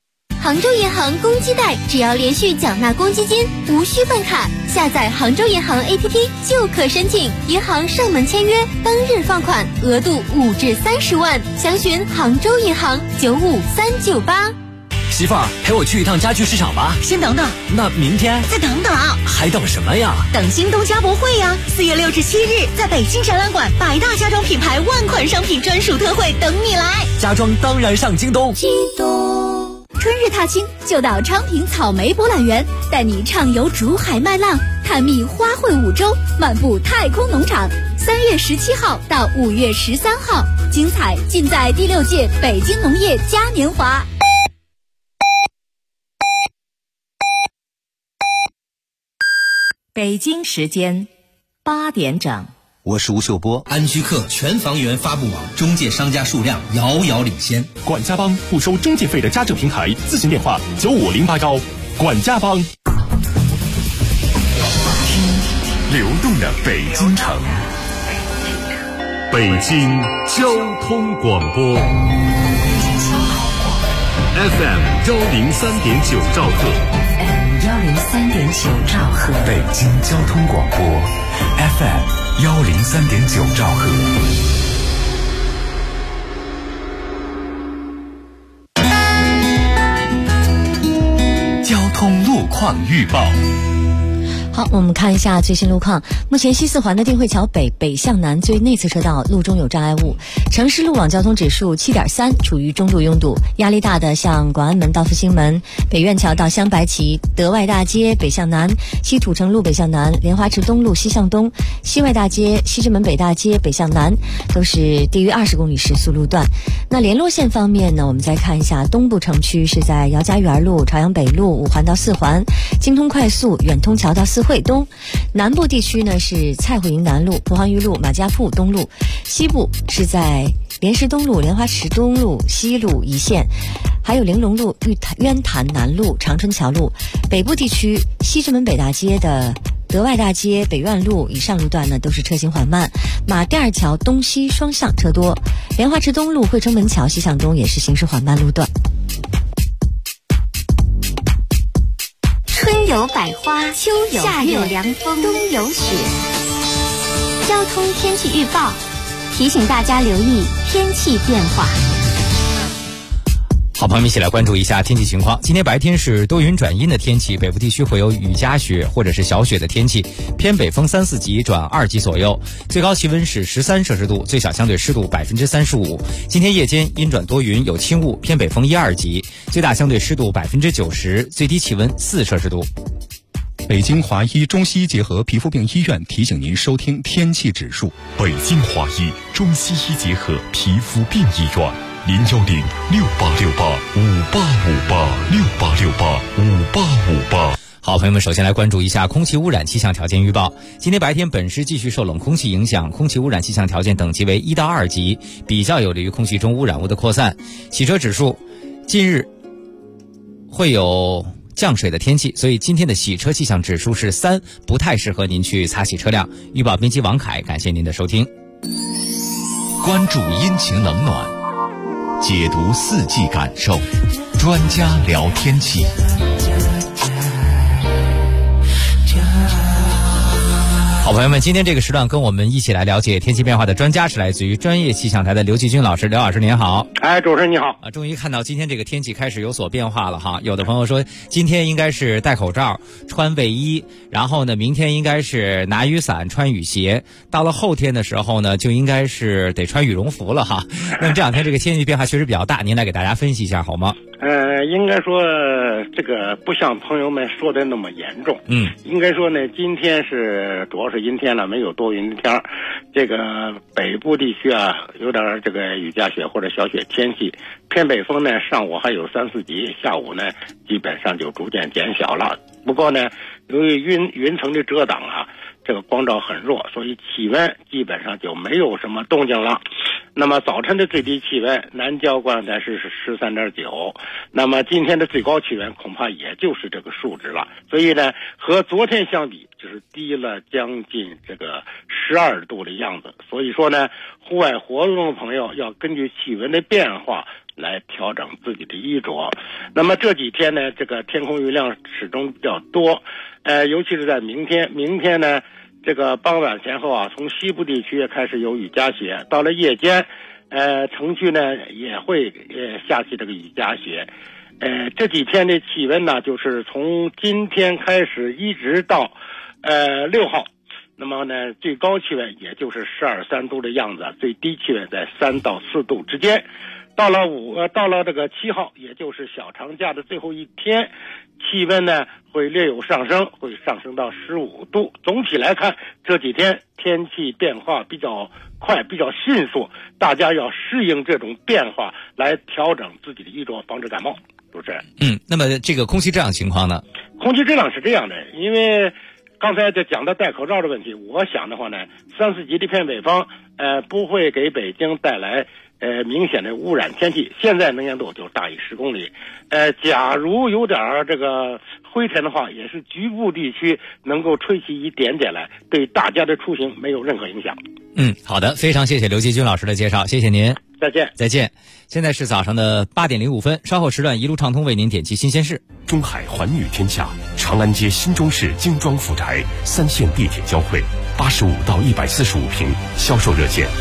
B: 杭州银行公积贷，只要连续缴纳公积金，无需办卡，下载杭州银行 APP 就可申请，银行上门签约，当日放款，额度5至30万。详询杭州银行95398。
Q: 媳妇儿，陪我去一趟家具市场吧。
D: 先等等，
Q: 那明天
D: 再等等，
Q: 还等什么呀？
D: 等新东家博会呀！4月6至7日，在北京展览馆，100大家装品牌万款商品专属特惠等你来。
Q: 家装当然上京东。
J: 春日踏青就到昌平草莓博览园，带你畅游竹海麦浪，探秘花卉五洲，漫步太空农场。3月17号到5月13号，精彩尽在第6届北京农业嘉年华。
G: 北京时间8点整，
E: 我是吴秀波。
V: 安居客全房源发布网中介商家数量遥遥领先，
T: 管家帮不收中介费的家政平台，咨询电话95089。管家帮。
U: 流动的北京城，北京交通广播 FM 103.9兆赫。
G: 103.9兆赫，
P: 北京交通广播 FM 103.9兆赫。
L: 交通路况预报。
I: 好，我们看一下最新路况。目前西四环的定慧桥北向南最内侧车道路中有障碍物，城市路网交通指数7.3，处于中度拥堵。压力大的像广安门到复兴门、北苑桥到湘白旗、德外大街北向南、西土城路北向南、莲花池东路西向东、西外大街、西直门北大街北向南都是低于20公里时速路段。那联络线方面呢，我们再看一下东部城区是在姚家园路、朝阳北路、5环到4环、京通快速、远通桥到4惠东。南部地区呢是蔡慧营南路、蒲黄榆路、马家铺东路。西部是在莲石东路、莲花池东路、西路一线，还有玲珑路、渊潭南路、长春桥路。北部地区西直门北大街的德外大街、北苑路以上路段呢都是车行缓慢，马甸桥东西双向车多，莲花池东路、汇成门桥西向东也是行驶缓慢路段。
B: 春有百花，秋有夏有凉风，冬有雪。交通天气预报提醒大家留意天气变化。
K: 好，朋友们一起来关注一下天气情况。今天白天是多云转阴的天气，北部地区会有雨夹雪或者是小雪的天气，偏北风3、4级转2级左右，最高气温是13摄氏度，最小相对湿度35%。今天夜间阴转多云，有轻雾，偏北风1、2级，最大相对湿度90%，最低气温4摄氏度。
S: 北京华医中西医结合皮肤病医院提醒您收听天气指数。
U: 北京华医中西医结合皮肤病医院，0106868585858
K: 好，朋友们，首先来关注一下空气污染气象条件预报。今天白天本市继续受冷空气影响，空气污染气象条件等级为1到2级，比较有利于空气中污染物的扩散。洗车指数近日会有降水的天气，所以今天的洗车气象指数是3，不太适合您去擦洗车辆。预报编辑王凯，感谢您的收听。
L: 关注阴晴冷暖，解读四季感受，专家聊天气。
K: 好，朋友们，今天这个时段跟我们一起来了解天气变化的专家是来自于专业气象台的刘继军老师。刘老师您好。
W: 主持人你好。
K: 终于看到今天这个天气开始有所变化了哈。有的朋友说今天应该是戴口罩、穿卫衣，然后呢明天应该是拿雨伞、穿雨鞋，到了后天的时候呢就应该是得穿羽绒服了哈。那么这两天这个天气变化确实比较大，您来给大家分析一下好吗？
W: 应该说这个不像朋友们说的那么严重。应该说呢，今天是主要是阴天了，没有多云天。这个北部地区啊，有点这个雨夹雪或者小雪天气。偏北风呢，上午还有3、4级，下午呢基本上就逐渐减小了。不过呢，由于云层的遮挡啊，这个光照很弱，所以气温基本上就没有什么动静了。那么早晨的最低气温，南郊关山市是13.9，那么今天的最高气温恐怕也就是这个数值了。所以呢，和昨天相比，就是低了将近这个12度的样子。所以说呢，户外活动的朋友要根据气温的变化来调整自己的衣着。那么这几天呢，这个天空云量始终比较多，尤其是在明天呢，这个傍晚前后啊，从西部地区开始有雨夹雪，到了夜间，城区呢也会下起这个雨夹雪。这几天的气温呢，就是从今天开始一直到6号，那么呢最高气温也就是12、13度的样子，最低气温在3到4度之间。到了这个7号，也就是小长假的最后一天，气温呢会略有上升，会上升到15度。总体来看，这几天天气变化比较快，比较迅速，大家要适应这种变化，来调整自己的衣着，防止感冒。主持人，
K: 那么这个空气质量情况呢？
W: 空气质量是这样的，因为刚才就讲到戴口罩的问题，我想的话呢，3、4级的偏北风，不会给北京带来明显的污染天气。现在能见度就大于10公里，假如有点这个灰尘的话，也是局部地区能够吹起一点点来，对大家的出行没有任何影响。
K: 好的，非常谢谢刘继军老师的介绍，谢谢您。
W: 再见。
K: 现在是早上的8点05分，稍后时段一路畅通为您点击新鲜事。
T: 中海环宇天下，长安街新中式精装复宅，3线地铁交汇，85到145平，销售热线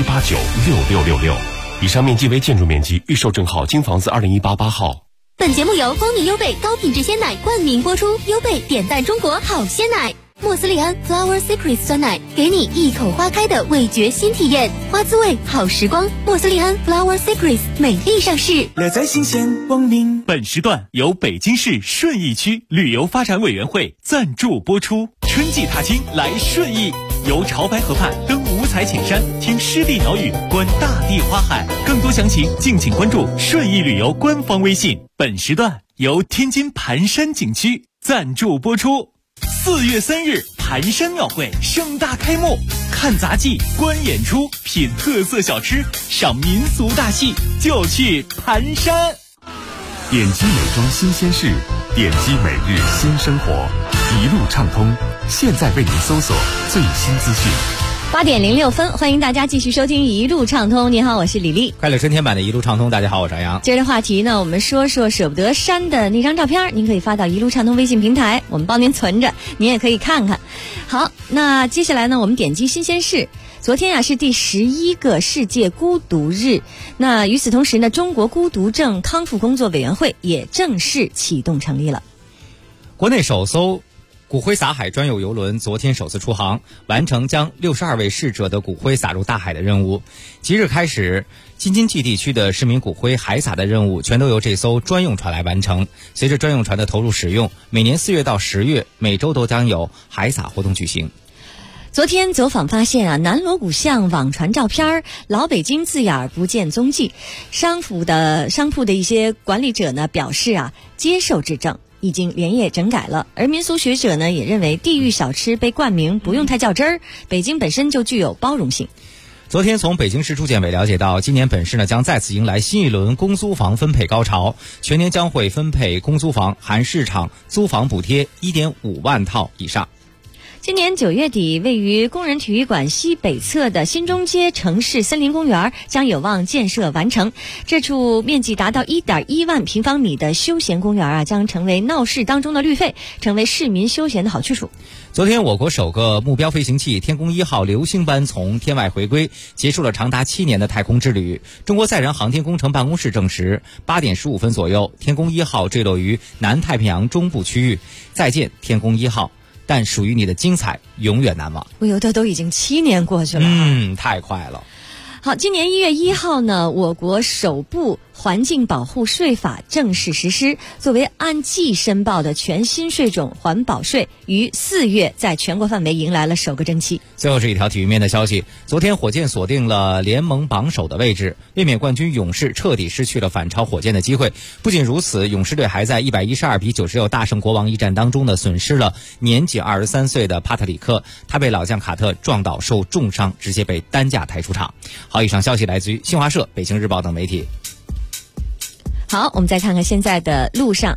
T: 67896666。以上面积为建筑面积，预售证号京房子2018-8号。
B: 本节目由光明优贝高品质鲜奶冠名播出，优贝点赞中国好鲜奶。莫斯利安 Flower Secrets 酸奶，给你一口花开的味觉新体验，花滋味好时光。莫斯利安 Flower Secrets 美丽上市，
O: 乐在新鲜光明。
C: 本时段由北京市顺义区旅游发展委员会赞助播出。春季踏青来顺义，游潮白河畔，登五彩浅山，听湿地鸟语，观大地花海。更多详情敬请关注顺义旅游官方微信。本时段由天津盘山景区赞助播出。4月3日，盘山庙会盛大开幕，看杂技、观演出、品特色小吃、赏民俗大戏，就去盘山。
F: 点击美妆新鲜事，点击每日新生活，一路畅通。现在为您搜索最新资讯。
I: 8点06分，欢迎大家继续收听一路畅通。你好，我是李丽。
K: 快乐春天版的一路畅通，大家好，我是杨洋。
I: 接着话题呢，我们说说舍不得删的那张照片，您可以发到一路畅通微信平台，我们帮您存着，您也可以看看。好，那接下来呢，我们点击新鲜事。昨天是第11个世界孤独日，那与此同时呢，中国孤独症康复工作委员会也正式启动成立了。
K: 国内首艘骨灰撒海专有游轮昨天首次出航，完成将62位逝者的骨灰撒入大海的任务。即日开始，京津冀地区的市民骨灰海撒的任务全都由这艘专用船来完成。随着专用船的投入使用，每年4月到10月，每周都将有海撒活动举行。
I: 昨天走访发现南锣鼓巷网传照片，老北京字眼不见踪迹。商铺的一些管理者呢表示接受指正，已经连夜整改了。而民俗学者呢也认为，地域小吃被冠名不用太较真儿，北京本身就具有包容性。
K: 昨天从北京市住建委了解到，今年本市呢将再次迎来新一轮公租房分配高潮，全年将会分配公租房含市场租房补贴 1.5 万套以上。
I: 今年9月底，位于工人体育馆西北侧的新中街城市森林公园将有望建设完成。这处面积达到 1.1 万平方米的休闲公园将成为闹市当中的绿肺，成为市民休闲的好去处。
K: 昨天，我国首个目标飞行器天宫1号流星班从天外回归，结束了长达7年的太空之旅。中国载人航天工程办公室证实，8点15分左右，天宫1号坠落于南太平洋中部区域。再见，天宫1号。但属于你的精彩永远难忘。
I: 我有的都已经7年过去了，
K: 太快了。
I: 好，今年1月1号呢，我国首部环境保护税法正式实施。作为按季申报的全新税种环保税，于4月在全国范围迎来了首个征期。
K: 最后是一条体育面的消息，昨天火箭锁定了联盟榜首的位置，卫冕冠军勇士彻底失去了反超火箭的机会。不仅如此，勇士队还在112比96大胜国王一战当中呢，损失了年仅23岁的帕特里克，他被老将卡特撞倒受重伤，直接被担架抬出场。好，以上消息来自于新华社、北京日报等媒体。
I: 好，我们再看看现在的路上。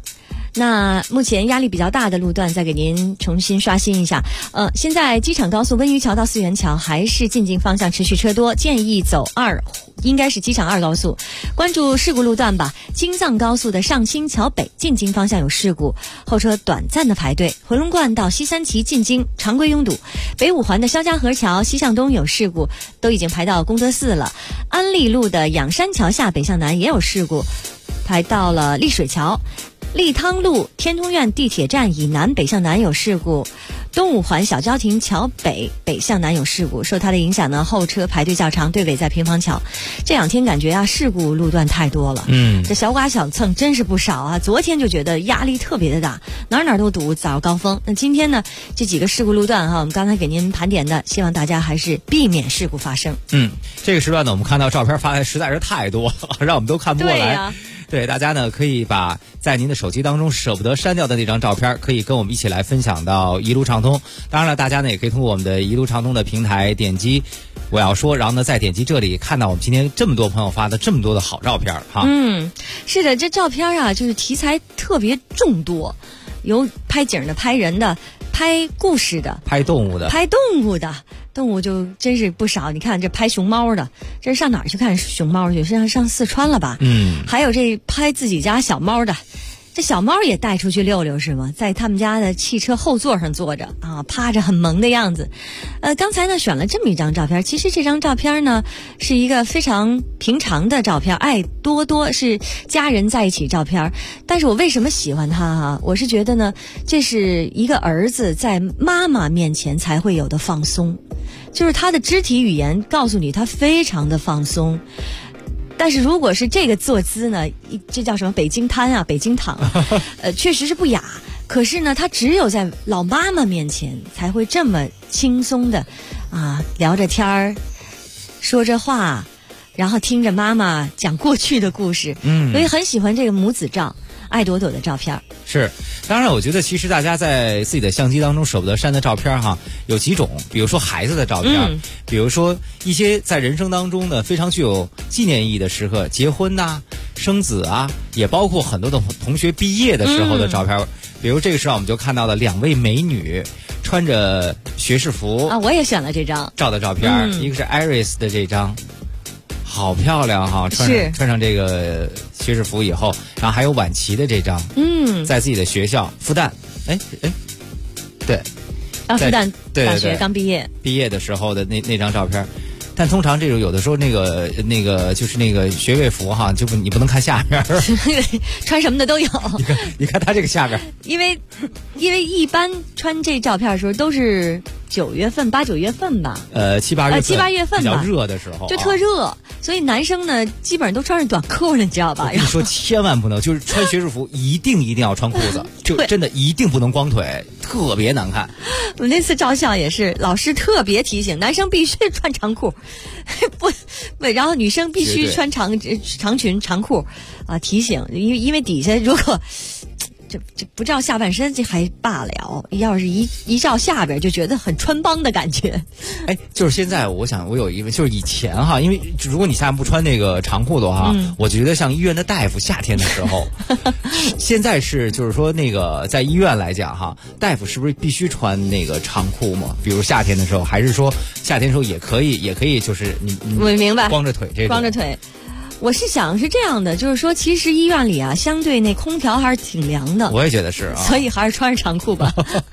I: 那目前压力比较大的路段，再给您重新刷新一下。现在机场高速温榆桥到四元桥还是进京方向持续车多，建议走应该是机场2高速。关注事故路段吧。京藏高速的上清桥北进京方向有事故，后车短暂的排队。回龙观到西三旗进京常规拥堵。北五环的肖家河桥西向东有事故，都已经排到功德寺了。安利路的仰山桥下北向南也有事故，排到了丽水桥。利汤路天通苑地铁站以南北向南有事故，东五环小交亭桥北北向南有事故，受它的影响呢，后车排队较长，队尾在平房桥。这2天感觉啊，事故路段太多了，这小剐小蹭真是不少啊。昨天就觉得压力特别的大，哪都堵，早高峰。那今天呢，这几个事故路段哈，我们刚才给您盘点的，希望大家还是避免事故发生。
K: 这个时段呢，我们看到照片发来实在是太多了，让我们都看不过来。对，大家呢可以把在您的手机当中舍不得删掉的那张照片，可以跟我们一起来分享到一路畅通。当然了，大家呢也可以通过我们的一路畅通的平台点击我要说，然后呢再点击这里，看到我们今天这么多朋友发的这么多的好照片哈。
I: 是的，这照片啊，就是题材特别众多，有拍景的、拍人的、拍故事的、
K: 拍动物的、
I: 动物就真是不少。你看这拍熊猫的，这是上哪儿去看熊猫去？是上四川了吧？还有这拍自己家小猫的，这小猫也带出去溜溜是吗？在他们家的汽车后座上坐着啊，趴着很萌的样子。刚才呢选了这么一张照片，其实这张照片呢是一个非常平常的照片，爱多多是家人在一起照片。但是我为什么喜欢它啊？我是觉得呢，这是一个儿子在妈妈面前才会有的放松，就是他的肢体语言告诉你他非常的放松。但是如果是这个坐姿呢，这叫什么北京瘫啊，北京躺，确实是不雅。可是呢，他只有在老妈妈面前才会这么轻松的啊，聊着天儿，说着话，然后听着妈妈讲过去的故事。所以很喜欢这个母子照，爱朵朵的照片。
K: 是，当然我觉得其实大家在自己的相机当中舍不得删的照片哈，有几种，比如说孩子的照片，比如说一些在人生当中的非常具有纪念意义的时刻，结婚呐、生子啊，也包括很多的同学毕业的时候的照片。比如这个时候我们就看到了2位美女穿着学士服
I: 啊，我也选了这张
K: 照的照片，一个是 Iris 的这张。好漂亮哈！穿上这个学士服以后，然后还有晚琪的这张，在自己的学校复旦，对，
I: 复旦大学刚毕
K: 业的时候的那张照片。但通常这种有的时候那个就是那个学位服哈，就你不能看下面，
I: 穿什么的都有。
K: 你看他这个下边，
I: 因为一般穿这照片的时候都是9月份、8、9月份吧
K: ，7、8月份
I: 比
K: 较热的时候，
I: 就特热，所以男生呢基本上都穿着短裤了，你知道吧？
K: 我跟你说，千万不能，就是穿学士服一定要穿裤子，就真的一定不能光腿，特别难看。
I: 我那次照相也是，老师特别提醒，男生必须穿长裤，不，然后女生必须穿长裙长裤，啊，提醒，因为底下如果这不照下半身这还罢了，要是一照下边就觉得很穿帮的感觉。
K: 就是现在我想我有一个，就是以前哈，因为如果你下面不穿那个长裤的话，我觉得像医院的大夫夏天的时候，现在是就是说那个在医院来讲哈，大夫是不是必须穿那个长裤嘛？比如夏天的时候，还是说夏天的时候也可以就是你
I: 我明白，
K: 光着腿这种
I: 光着腿。我是想是这样的，就是说其实医院里啊相对那空调还是挺凉的，
K: 我也觉得是啊，
I: 所以还是穿着长裤吧。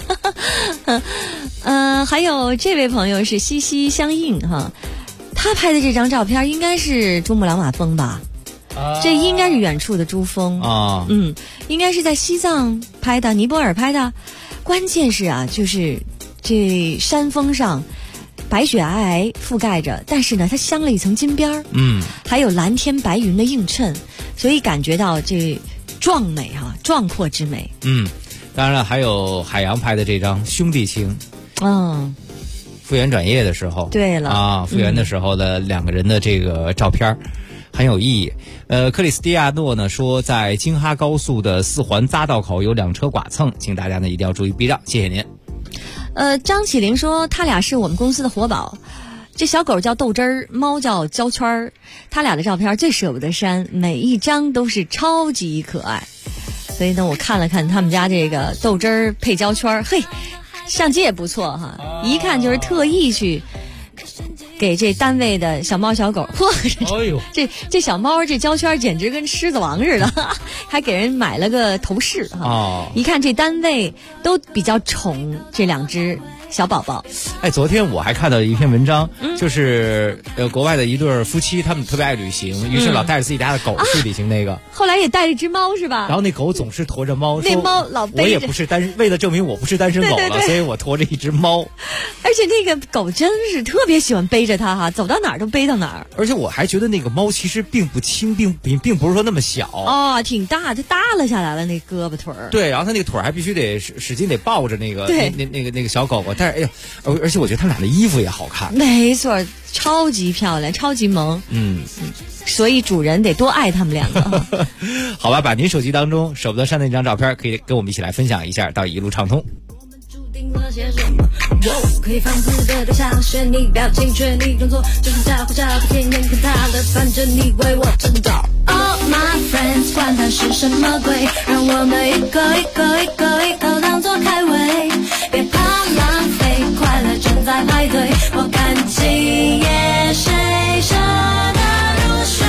I: 还有这位朋友是息息相应哈，他拍的这张照片应该是珠穆朗玛峰吧，这应该是远处的珠峰啊，应该是在西藏拍的，尼泊尔拍的。关键是啊，就是这山峰上白雪皑皑覆盖着，但是呢它镶了一层金边儿，还有蓝天白云的映衬，所以感觉到这壮美啊，壮阔之美。
K: 当然了，还有海洋拍的这张兄弟情，复员转业的时候，
I: 对了
K: 啊，复员的时候的2个人的这个照片很有意义。克里斯蒂亚诺呢说，在京哈高速的4环匝道口有2车剐蹭，请大家呢一定要注意避让，谢谢您。
I: 张启林说他俩是我们公司的活宝，这小狗叫豆汁儿，猫叫焦圈儿，他俩的照片最舍不得删，每一张都是超级可爱。 所以呢，我看了看他们家这个豆汁儿配焦圈，嘿，相机也不错哈，一看就是特意去给这单位的小猫小狗，嚯，
K: 哎呦，
I: 这小猫这胶圈简直跟狮子王似的，还给人买了个头饰哈。
K: 哦，
I: 一看这单位都比较宠这2只小宝宝。
K: 哎，昨天我还看到一篇文章，就是国外的一对夫妻，他们特别爱旅行，于是老带着自己家的狗去旅行那个。
I: 后来也带着只猫是吧？
K: 然后那狗总是驮着猫，
I: 那猫老背着。
K: 我也不是为了证明我不是单身狗了，
I: 对，
K: 所以我驮着一只猫。
I: 而且那个狗真是特别喜欢背着它哈，走到哪儿都背到哪儿。
K: 而且我还觉得那个猫其实并不轻，并不是说那么小。
I: 哦，挺大，它耷拉下来了那胳膊腿儿。
K: 对，然后它那个腿儿还必须得使劲得抱着那个那个小狗狗。但是哎呀，而且我觉得他们俩的衣服也好看。
I: 没错，超级漂亮，超级萌。所以主人得多爱他们两个。
K: 好吧，把您手机当中舍不得删的那张照片，可以跟我们一起来分享一下，到一路畅通。
A: 可以放肆的对象选你表情却你装作就算假或假不天天看他的，反正你为我挣扎。Oh my friends， 管他是什么鬼，让我们一个当作开胃，别怕浪费，快乐正在排队，我看今夜谁舍得入睡。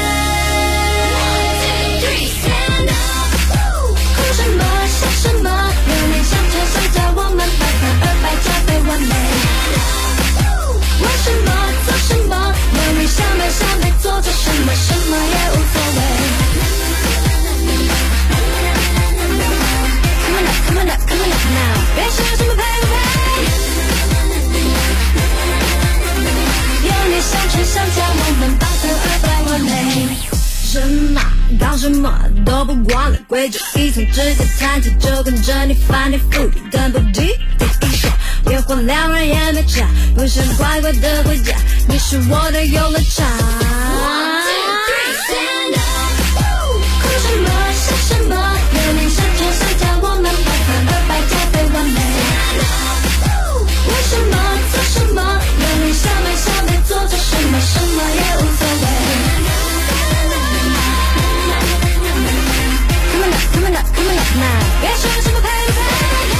A: 哭什么笑什么，有你想着我们百分200加倍完美。为什么做什么，有你想没做着什么，什么也无所谓。Come on up now， 别说什么配不配，有你想吃想家，我们百分200完美。什么搞什么都不管了，规矩一层直接踩着就跟着你翻你覆地等不及第一手，别火2人也没差，不想乖乖的回家，你是我的游乐场。1 2 3 stand up， 哭什么笑什么，有你想吃想家，我们百分200加倍完美。为什么做什么，有你想没做着什么，什么也无所谓。Come on up now， 别说什么配不配，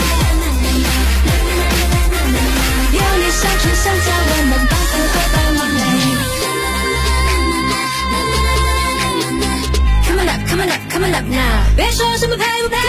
A: 有你想吃想家，我们百分200完美。Come on up now， 别说什么配不配。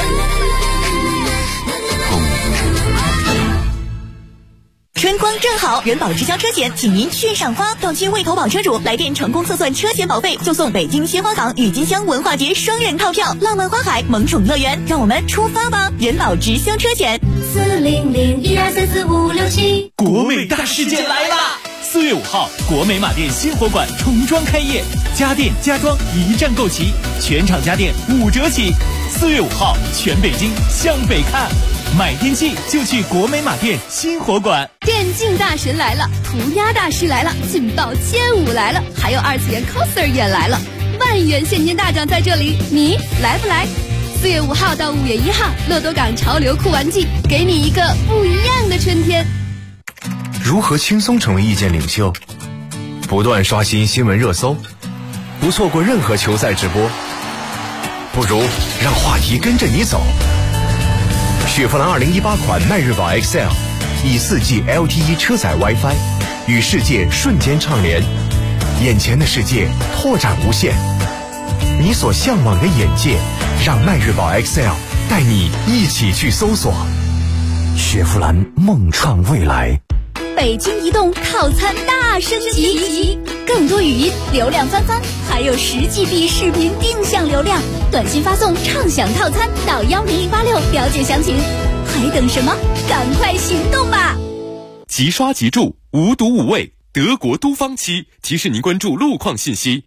D: 春光正好，人保直销车险，请您炫赏花，到期未投保车主来电成功测算车险保费，就送北京鲜花港郁金香文化节双人套票，浪漫花海萌宠乐园，让我们出发吧！人保直销车险，40012344567。
C: 国美大事件来啦！4月5号，国美马店新火馆重装开业，家电家装一站购齐，全场家电5折起。4月5号，全北京向北看，买电器就去国美马店新火馆。
J: 电竞大神来了，涂鸦大师来了，劲爆街舞来了，还有2次元 coser 也来了，万元现金大奖在这里，你来不来？4月5号到5月1号，乐多港潮流酷玩季，给你一个不一样的春天。
E: 如何轻松成为意见领袖？不断刷新新闻热搜，不错过任何球赛直播，不如让话题跟着你走。雪佛兰2018款迈锐宝 XL 以4G LTE 车载 WiFi 与世界瞬间畅联，眼前的世界拓展无限，你所向往的眼界，让迈锐宝 XL 带你一起去搜索。
P: 雪佛兰梦创未来。
J: 北京移动套餐大升级，更多语音流量翻番，还有10GB 视频定向流量，短信发送畅享套餐到10086了解详情，还等什么？赶快行动吧！
T: 即刷即住，无毒无味，德国都方期提示您关注路况信息。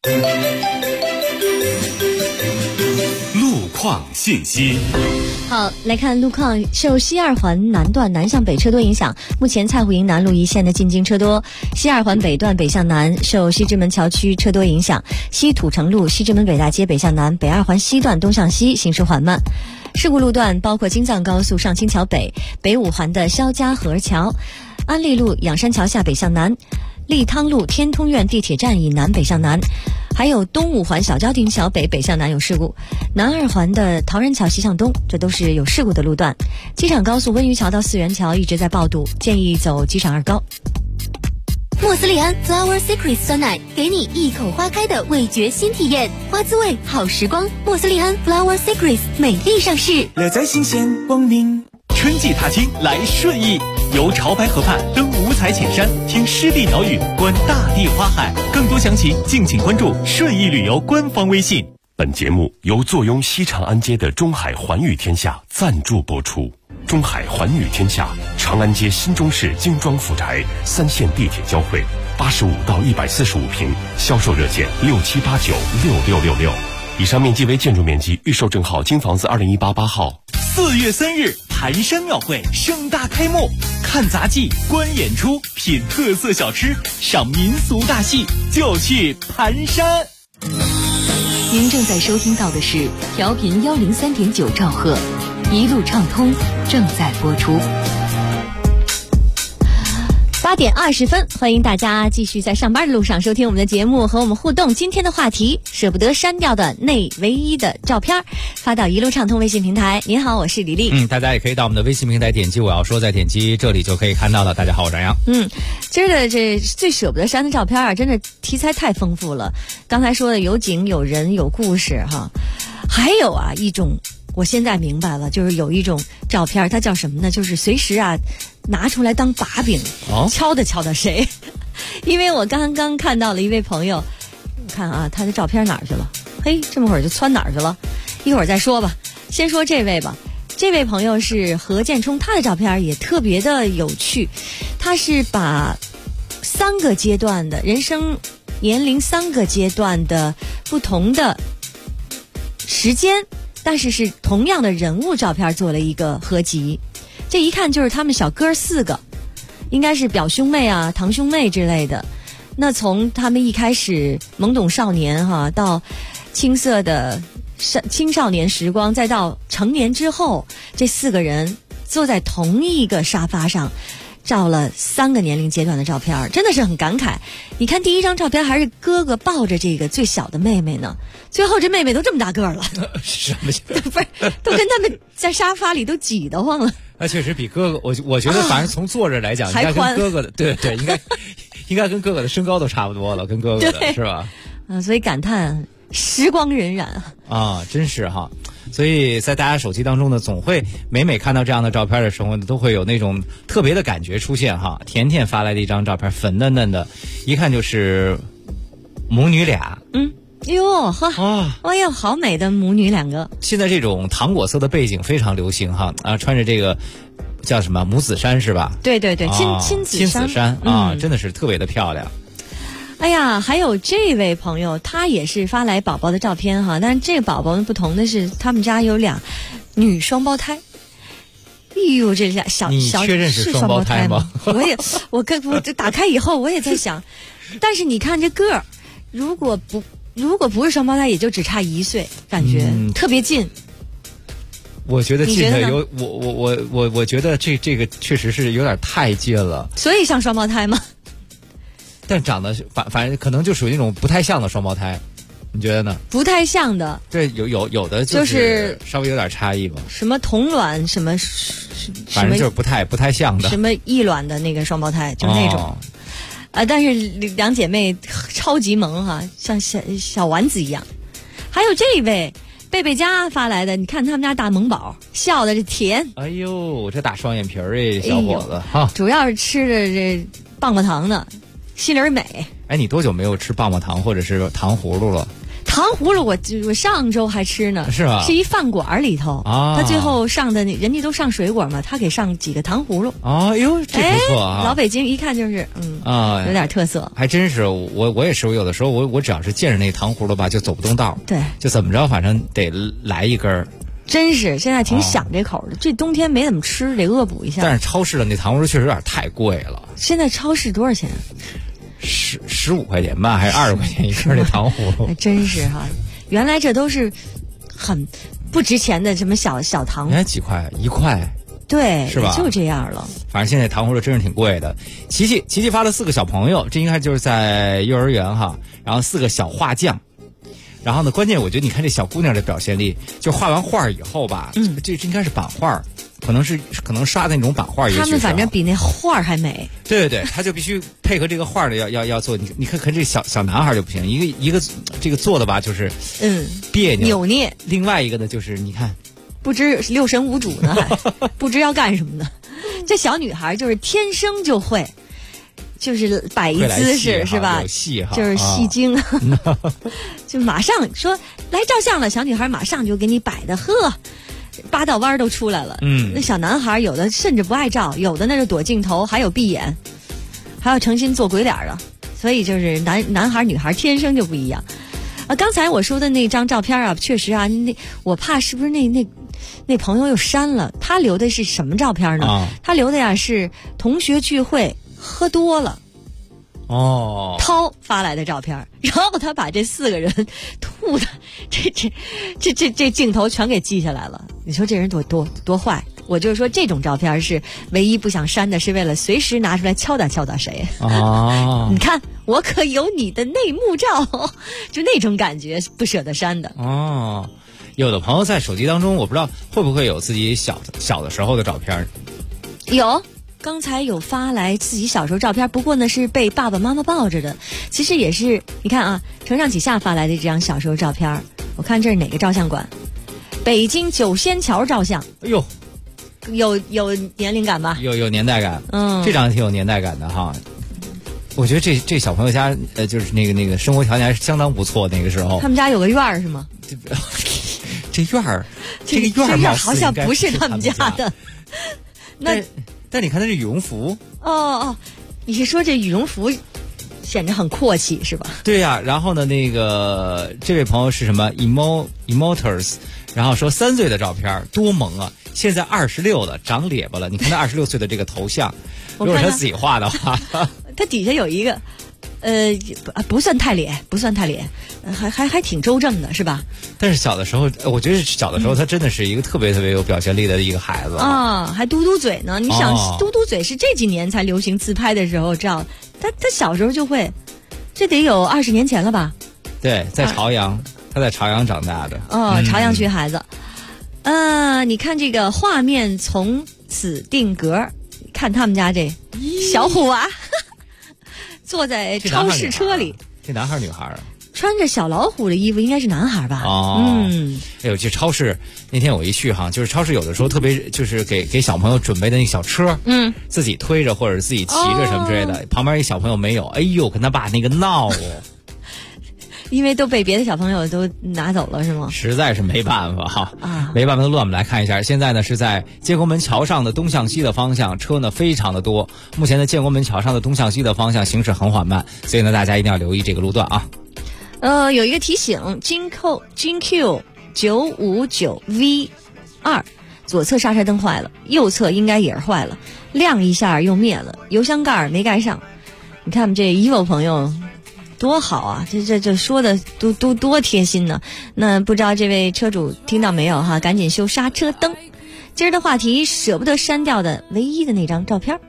T: 路况信息。
I: 好，来看路况。受西二环南段南向北车多影响，目前蔡湖营南路一线的进京车多。西二环北段北向南受西直门桥区车多影响，西土城路西直门北大街北向南北二环西段东向西行驶缓慢。事故路段包括京藏高速上清桥北、北五环的肖家河桥、安利路仰山桥下北向南、利汤路天通苑地铁站以南北向南、 还有东五环小交亭桥北北向南有事故，南二环的陶然桥西向东，这都是有事故的路段。机场高速温榆桥到四元桥一直在爆堵，建议走机场二高。
B: 莫斯利安 Flower Secrets 酸奶，给你一口花开的味觉新体验，花滋味好时光。莫斯利安 Flower Secrets 美丽上市，
O: 乐在新鲜，光临。
C: 春季踏青来顺义，游潮白河畔，登五彩浅山，听湿地鸟语，观大地花海。更多详情敬请关注顺义旅游官方微信。
T: 本节目由坐拥西长安街的中海环宇天下赞助播出。中海环宇天下，长安街新中式精装复宅，3线地铁交汇，85到145平，销售热线67896666。以上面积为建筑面积，预售证号京房子2018-8号。
C: 4月3日，盘山庙会盛大开幕，看杂技、观演出、品特色小吃、赏民俗大戏，就去盘山。
G: 您正在收听到的是调频103.9兆赫，一路畅通正在播出。
I: 8点20分，欢迎大家继续在上班的路上收听我们的节目，和我们互动。今天的话题，舍不得删掉的那唯一的照片，发到一路畅通微信平台。您好，我是李丽。
K: 大家也可以到我们的微信平台点击我要说，再点击这里就可以看到了。大家好，我张扬。
I: 今儿的这最舍不得删的照片啊，真的题材太丰富了。刚才说的有景有人有故事哈，还有啊一种。我现在明白了，就是有一种照片，它叫什么呢？就是随时啊拿出来当把柄，敲打谁。因为我刚刚看到了一位朋友，你看啊，他的照片哪儿去了？嘿，这么会儿就窜哪儿去了？一会儿再说吧。先说这位吧。这位朋友是何建冲，他的照片也特别的有趣。他是把3个阶段的人生年龄3个阶段的不同的时间，但是是同样的人物照片做了一个合集。这一看就是他们小哥4个，应该是表兄妹啊、堂兄妹之类的。那从他们一开始懵懂少年哈，到青涩的青少年时光，再到成年之后，这4个人坐在同一个沙发上照了3个年龄阶段的照片，真的是很感慨。你看第一张照片还是哥哥抱着这个最小的妹妹呢，最后这妹妹都这么大个儿了，
K: 什么？
I: 不是，都跟他们在沙发里都挤得慌了。
K: 那确实比哥哥，我觉得反正从坐着来讲，应该跟哥哥的，对，应该跟哥哥的身高都差不多了，跟哥哥的是吧？
I: 所以感叹时光荏苒
K: 啊，真是哈。所以在大家手机当中呢，总会每看到这样的照片的时候呢，都会有那种特别的感觉出现哈。甜甜发来的一张照片，粉嫩嫩的，一看就是母女俩。
I: 哟呵，哎呀，好美的母女2个。
K: 现在这种糖果色的背景非常流行哈，穿着这个叫什么母子衫是吧？
I: 对，亲子
K: 衫啊，真的是特别的漂亮。
I: 哎呀，还有这位朋友，他也是发来宝宝的照片哈，但是这个宝宝不同的是，他们家有2女双胞胎。哎呦，这俩小，
K: 你确认是双胞胎吗？
I: 我这打开以后我也在想，但是你看这个儿，如果不是双胞胎，也就只差1岁，感觉特别近。
K: 我觉得近的有我觉得这个确实是有点太近了。
I: 所以像双胞胎吗？
K: 但长得反正可能就属于那种不太像的双胞胎，你觉得呢？
I: 不太像的，
K: 对，有的就是稍微有点差异吧。
I: 什么同卵什么，
K: 反正就是不太像的。
I: 什么异卵的那个双胞胎，就是那种。但是2姐妹超级萌哈，像小丸子一样。还有这位贝贝家发来的，你看他们家大萌宝笑的这甜。
K: 哎呦，这大双眼皮儿小伙子哈，
I: 主要是吃的这棒棒糖呢，心里美。
K: 哎，你多久没有吃棒棒糖或者是糖葫芦了？
I: 糖葫芦我上周还吃呢，
K: 是吧？
I: 是一饭馆里头啊，他最后上的人家都上水果嘛，他给上几个糖葫芦。
K: 哎呦，这不错啊！
I: 老北京一看就是有点特色。
K: 还真是，我也是，我有的时候我只要是见着那糖葫芦吧，就走不动道。
I: 对，
K: 就怎么着，反正得来一根儿。
I: 真是，现在挺想这口的。这冬天没怎么吃，得恶补一下。
K: 但是超市的那糖葫芦确实有点太贵了。
I: 现在超市多少钱
K: ？15块钱吧，还是20块钱一根那糖葫芦？
I: 还真是哈。原来这都是很不值钱的什么小糖，
K: 原来几块？1块
I: 对，
K: 是吧？
I: 就这样了。
K: 反正现在糖葫芦真是挺贵的。琪琪发了4个小朋友，这应该就是在幼儿园哈，然后4个小画匠。然后呢，关键我觉得你看这小姑娘的表现力，就画完画以后吧，这应该是版画，可能刷的那种版画。
I: 他们反正比那画还美。
K: 对，他就必须配合这个画的要做。你看这小男孩就不行，一个这个做的吧，就是别扭
I: 扭捏。
K: 另外一个呢，就是你看
I: 不知六神无主呢，还不知要干什么呢。这小女孩就是天生就会。就是摆一姿势是吧？就是戏精，就马上说来照相了，小女孩马上就给你摆的8道弯都出来了。那小男孩有的甚至不爱照，有的那就躲镜头，还有闭眼，还有诚心做鬼脸了。所以就是男孩女孩天生就不一样。刚才我说的那张照片啊，确实啊，我怕是不是那朋友又删了？他留的是什么照片呢？他留的呀是同学聚会。喝多了，涛发来的照片，然后他把这4个人吐的，这镜头全给记下来了。你说这人多坏？我就是说这种照片是唯一不想删的，是为了随时拿出来敲打谁。你看我可有你的内幕照，就那种感觉不舍得删的。
K: 有的朋友在手机当中，我不知道会不会有自己小的时候的照片。
I: 有。刚才有发来自己小时候照片，不过呢是被爸爸妈妈抱着的。其实也是，你看啊，承上启下发来的这张小时候照片，我看这是哪个照相馆？北京九仙桥照相。
K: 哎呦，
I: 有年龄感吧？
K: 有年代感。这张挺有年代感的哈。我觉得这小朋友家就是那个生活条件还是相当不错。那个时候，
I: 他们家有个院儿是吗？
K: 这院儿，这个院儿
I: 好像不是他们家的。
K: 但你看他这羽绒服
I: 你是说这羽绒服显得很阔气是吧？
K: 对呀，然后呢，这位朋友是什么 Emoters， 然后说3岁的照片多萌啊！现在26了，长咧巴了。你看他26岁的这个头像，如果他自己画的话，
I: 他底下有一个。不算太咧，还挺周正的，是吧？
K: 但是小的时候，我觉得小的时候他真的是一个特别特别有表现力的一个孩子
I: 还嘟嘟嘴呢。你想，嘟嘟嘴是这几年才流行自拍的时候照，他小时候就会，这得有20年前了吧？
K: 对，在朝阳，他在朝阳长大的。
I: 朝阳区孩子。你看这个画面从此定格，看他们家这小虎娃。坐在超市车里，
K: 这男孩女孩
I: 穿着小老虎的衣服，应该是男孩吧？
K: 哎呦，这超市那天我一去哈，就是超市有的时候特别就是给小朋友准备的那个小车，自己推着或者自己骑着什么之类的，旁边一小朋友没有，哎呦，跟他爸那个闹
I: 因为都被别的小朋友都拿走了是吗？
K: 实在是没办法哈，没办法的乱。我们来看一下，现在呢是在建国门桥上的东向西的方向，车呢非常的多。目前呢建国门桥上的东向西的方向行驶很缓慢，所以呢大家一定要留意这个路段啊。
I: 有一个提醒，金 Q 959V2，左侧刹车灯坏了，右侧应该也是坏了，亮一下又灭了，油箱盖没盖上。你看我们这 EVO 朋友。多好啊！这说的多贴心呢。那不知道这位车主听到没有哈？赶紧修刹车灯。今儿的话题，舍不得删掉的唯一的那张照片。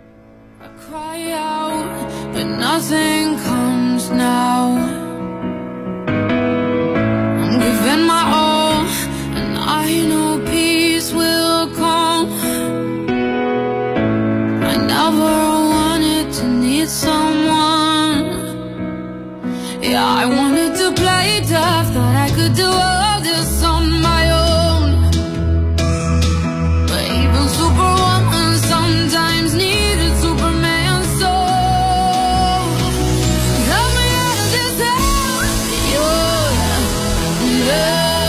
A: Yeah, I wanted to play tough, thought I could do all this on my own. But even Superwoman sometimes needed Superman, so help me out of this hell, yeah.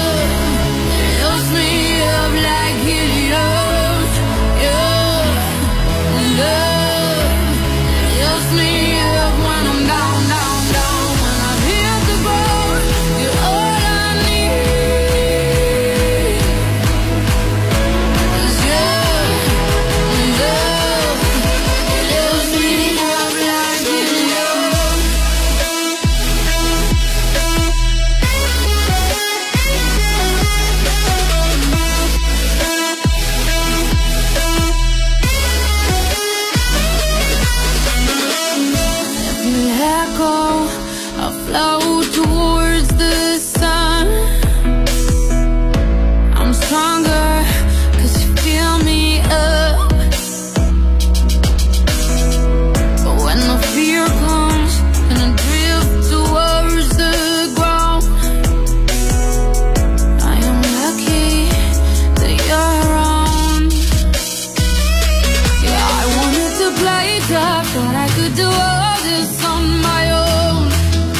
A: I thought I could do all this on my own.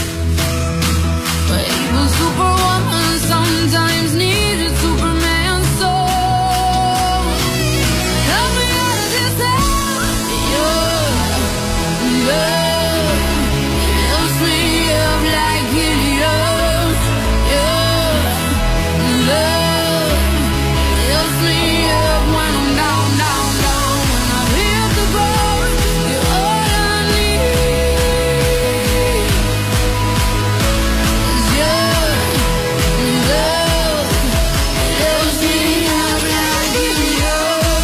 A: But even superwoman sometimes needs a Superman soul. Help me out of this hell. Your love lifts me up like helium. Your love lifts me up when I'm down, down, down. When I hit the ground, you're all I need. 'Cause your love lifts me up like helium.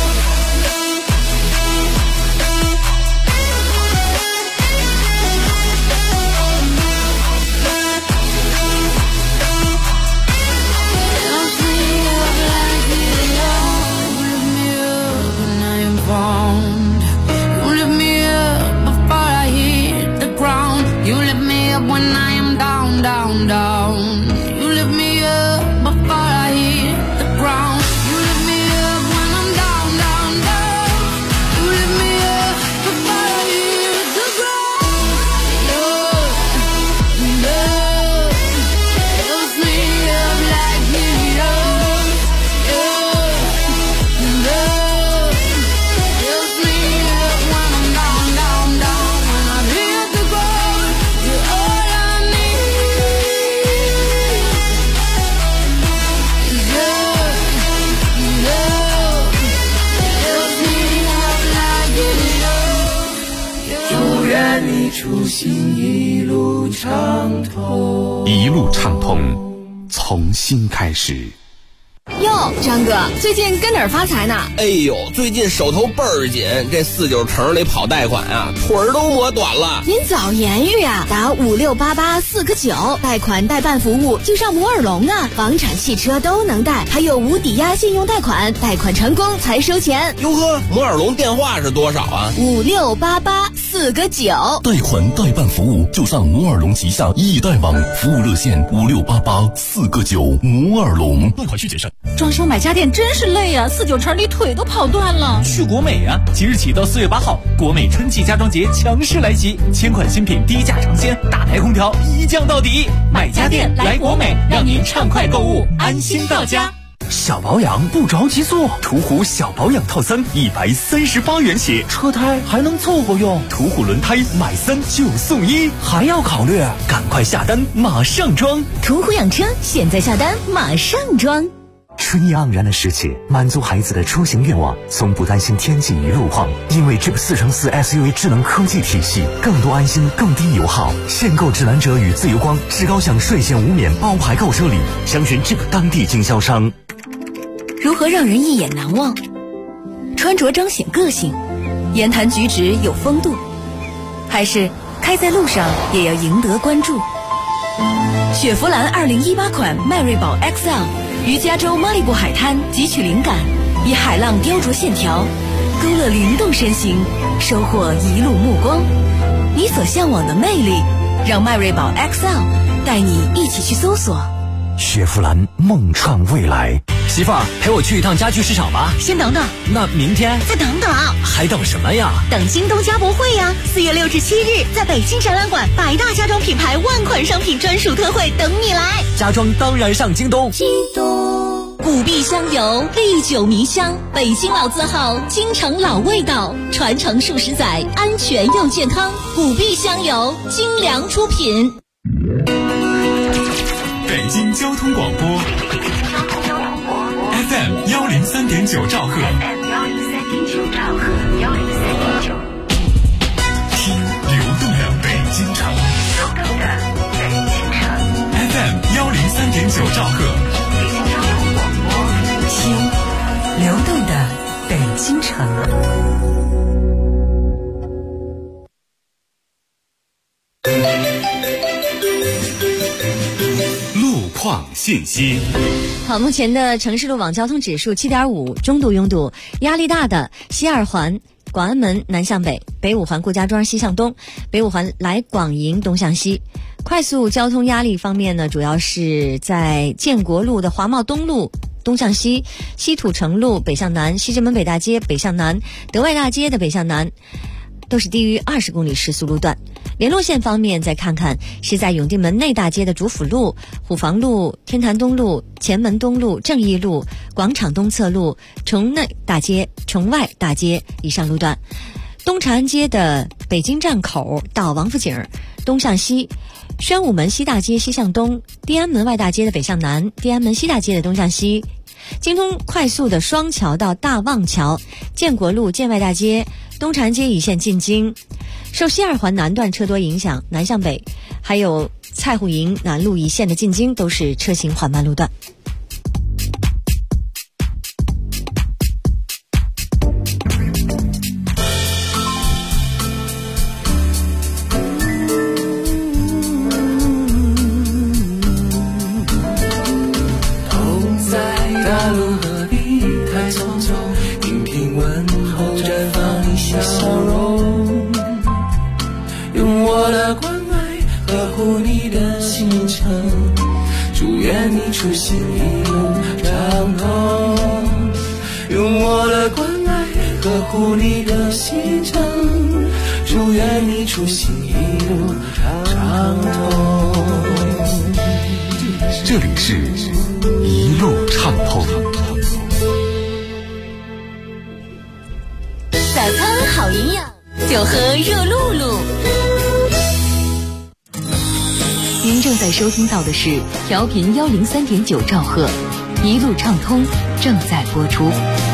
H: 出行一路畅通，
F: 一路畅通，从新开始。
M: 哟，张哥，最近跟哪儿发财呢？
N: 哎呦，最近手头倍儿紧，这49城里跑贷款啊，腿儿都磨短了。
M: 您早言语啊，打5688-4个9，贷款代办服务就上摩尔龙啊，房产、汽车都能贷，还有无抵押信用贷款，贷款成功才收钱。
N: 哟呵，摩尔龙电话是多少啊
M: ？5688-4个9。
L: 贷款代办服务就上摩尔龙旗下易贷网，服务热线5688-4个9，摩尔龙。
C: 贷款需谨慎。
M: 装修买家电真是累啊，49城里腿都跑断了。
C: 去国美啊！即日起到4月8号，国美春季家装节强势来袭，1000款新品低价尝鲜，大台空调一降到底。买家电来国美，让您畅快购物，安心到家。
P: 小保养不着急做，途虎小保养套餐138元起，车胎还能凑合用。途虎轮胎买3就送1，还要考虑？赶快下单，马上装。
M: 途虎养车，现在下单马上装。
P: 春意盎然的世界，满足孩子的出行愿望，从不担心天气与路况，因为 Jeep 4x4 SUV 智能科技体系，更多安心，更低油耗。限购指南者与自由光至高享税险无免包牌购车礼，详询 Jeep 当地经销商。
I: 如何让人一眼难忘？穿着彰显个性，言谈举止有风度，还是开在路上也要赢得关注？雪佛兰2018款迈锐宝 XL 于加州马里布海滩汲取灵感，以海浪雕琢线条，勾勒灵动身形，收获一路目光。你所向往的魅力，让迈锐宝 XL 带你一起去搜索。
P: 雪佛兰，梦创未来。
Q: 媳妇儿，陪我去一趟家具市场吧。
D: 先等等，
Q: 那明天
D: 再等等，
Q: 还等什么呀？
D: 等京东家博会呀！4月6至7日，在北京展览馆，100大家装品牌万款商品专属特惠等你来。
Q: 家装当然上京东。
D: 京东
B: 古碧香油，历久弥香，北京老字号，京城老味道，传承数十载，安全又健康。古碧香油，精良出品。
C: 北京交通广播 FM 103.9兆赫，听流动的北京城，FM 103.9兆赫，
G: 听流动的北京城。
C: 况信息。
I: 好，目前的城市路网交通指数7.5，中度拥堵，压力大的西二环广安门南向北，北五环顾家庄西向东，北五环来广营东向西。快速交通压力方面呢，主要是在建国路的华贸东路东向西，西土城路北向南，西直门北大街北向南，德外大街的北向南， 都是低于20公里时速路段。联络线方面再看看是在永定门内大街的主府路、虎坊路、天坛东路、前门东路、正义路、广场东侧路、崇内大街、崇外大街以上路段。东长安街的北京站口到王府井东向西，宣武门西大街西向东，地安门外大街的北向南，地安门西大街的东向西。京通快速的双桥到大望桥，建国路建外大街、东长安街一线进京。受西二环南段车多影响，南向北还有蔡户营南路一线的进京都是车行缓慢路段。
H: 出行一路畅通，用我的关爱呵护你的行程，祝愿你出行一路畅通。
F: 这里是一路畅通。
D: 早餐好营养，就喝热露露。
G: 您正在收听到的是调频103.9兆赫，一路畅通正在播出。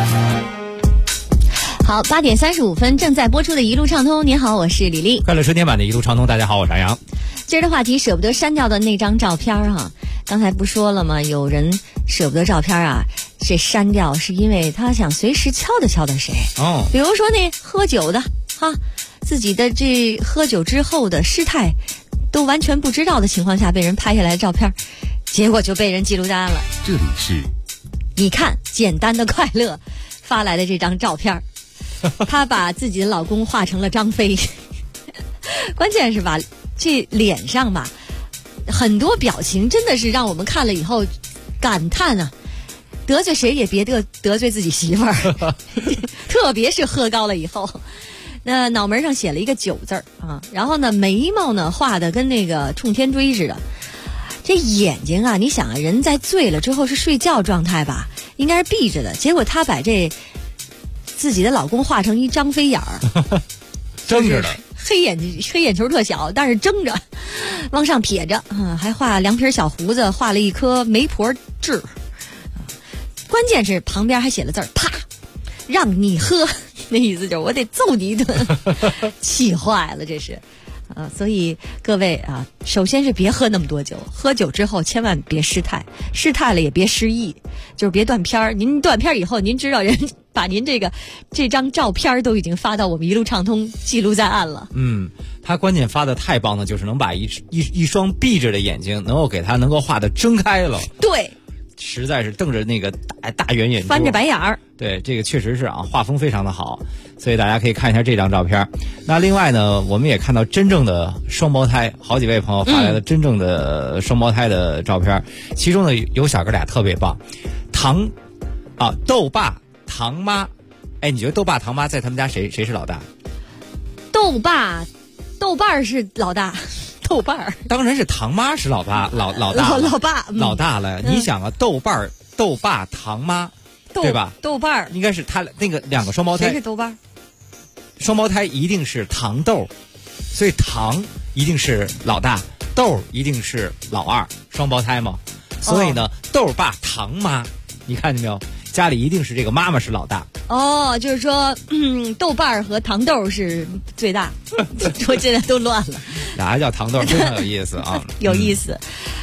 I: 好，8点35分正在播出的一路畅通。您好，我是李丽。
K: 快乐春天版的一路畅通，大家好，我是杨洋。
I: 今儿的话题舍不得删掉的那张照片啊，刚才不说了吗？有人舍不得照片啊，这删掉是因为他想随时敲打谁。
K: 哦，
I: 比如说那喝酒的哈，自己的这喝酒之后的失态都完全不知道的情况下被人拍下来的照片，结果就被人记录在案了。
F: 这里是
I: 你看简单的快乐发来的这张照片，她把自己的老公画成了张飞关键是吧，这脸上吧很多表情真的是让我们看了以后感叹啊，得罪谁也别得罪自己媳妇儿特别是喝高了以后。那脑门上写了一个9字啊，然后呢眉毛呢画的跟那个冲天锥似的。这眼睛啊，你想啊，人在醉了之后是睡觉状态吧，应该是闭着的，结果她把这自己的老公画成一张飞眼儿
K: 睁着的，
I: 黑眼球特小，但是睁着往上撇着，还画两撇小胡子，画了一颗媒婆痣，关键是旁边还写了字儿，啪让你喝，那意思就是我得揍你一顿气坏了这是所以各位啊，首先是别喝那么多酒，喝酒之后千万别失态，失态了也别失忆，就是别断片儿。您断片儿以后，您知道人把您这张照片都已经发到我们一路畅通记录在案了。
K: 他关键发的太棒了，就是能把一双闭着的眼睛能够画的睁开了。
I: 对，
K: 实在是瞪着那个大圆眼珠，
I: 翻着白眼儿。
K: 对，这个确实是啊，画风非常的好，所以大家可以看一下这张照片。那另外呢，我们也看到真正的双胞胎，好几位朋友发来了真正的双胞胎的照片，其中呢有小哥俩特别棒，豆爸唐妈。哎，你觉得豆爸唐妈在他们家谁是老大？
I: 豆爸是老大。豆瓣儿
K: 当然是唐妈是老爸了。你想啊，豆爸唐妈，对吧？
I: 豆瓣儿
K: 应该是他那个两个双胞胎。
I: 谁是豆瓣儿？
K: 双胞胎一定是糖豆，所以糖一定是老大，豆一定是老二，双胞胎嘛。所以呢，豆爸唐妈，你看见没有？家里一定是这个妈妈是老大。
I: 就是说，豆瓣儿和糖豆是最大，我现在都乱了。
K: 俩叫糖豆，非常有意思啊，
I: 有意思。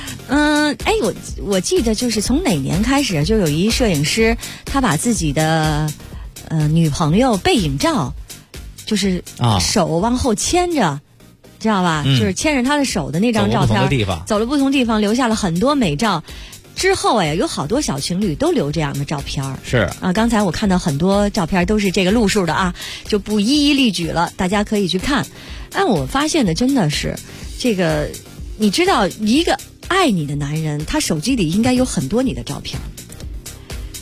I: 我记得就是从哪年开始，就有一摄影师，他把自己的女朋友背影照，就是手往后牵着，知道吧？就是牵着他的手的那张照片，走了不同地方，留下了很多美照。之后有好多小情侣都留这样的照片。
K: 是
I: 啊，刚才我看到很多照片都是这个路数的啊，就不一一例举了，大家可以去看。我发现的真的是这个，你知道一个爱你的男人，他手机里应该有很多你的照片。
K: 哎呀，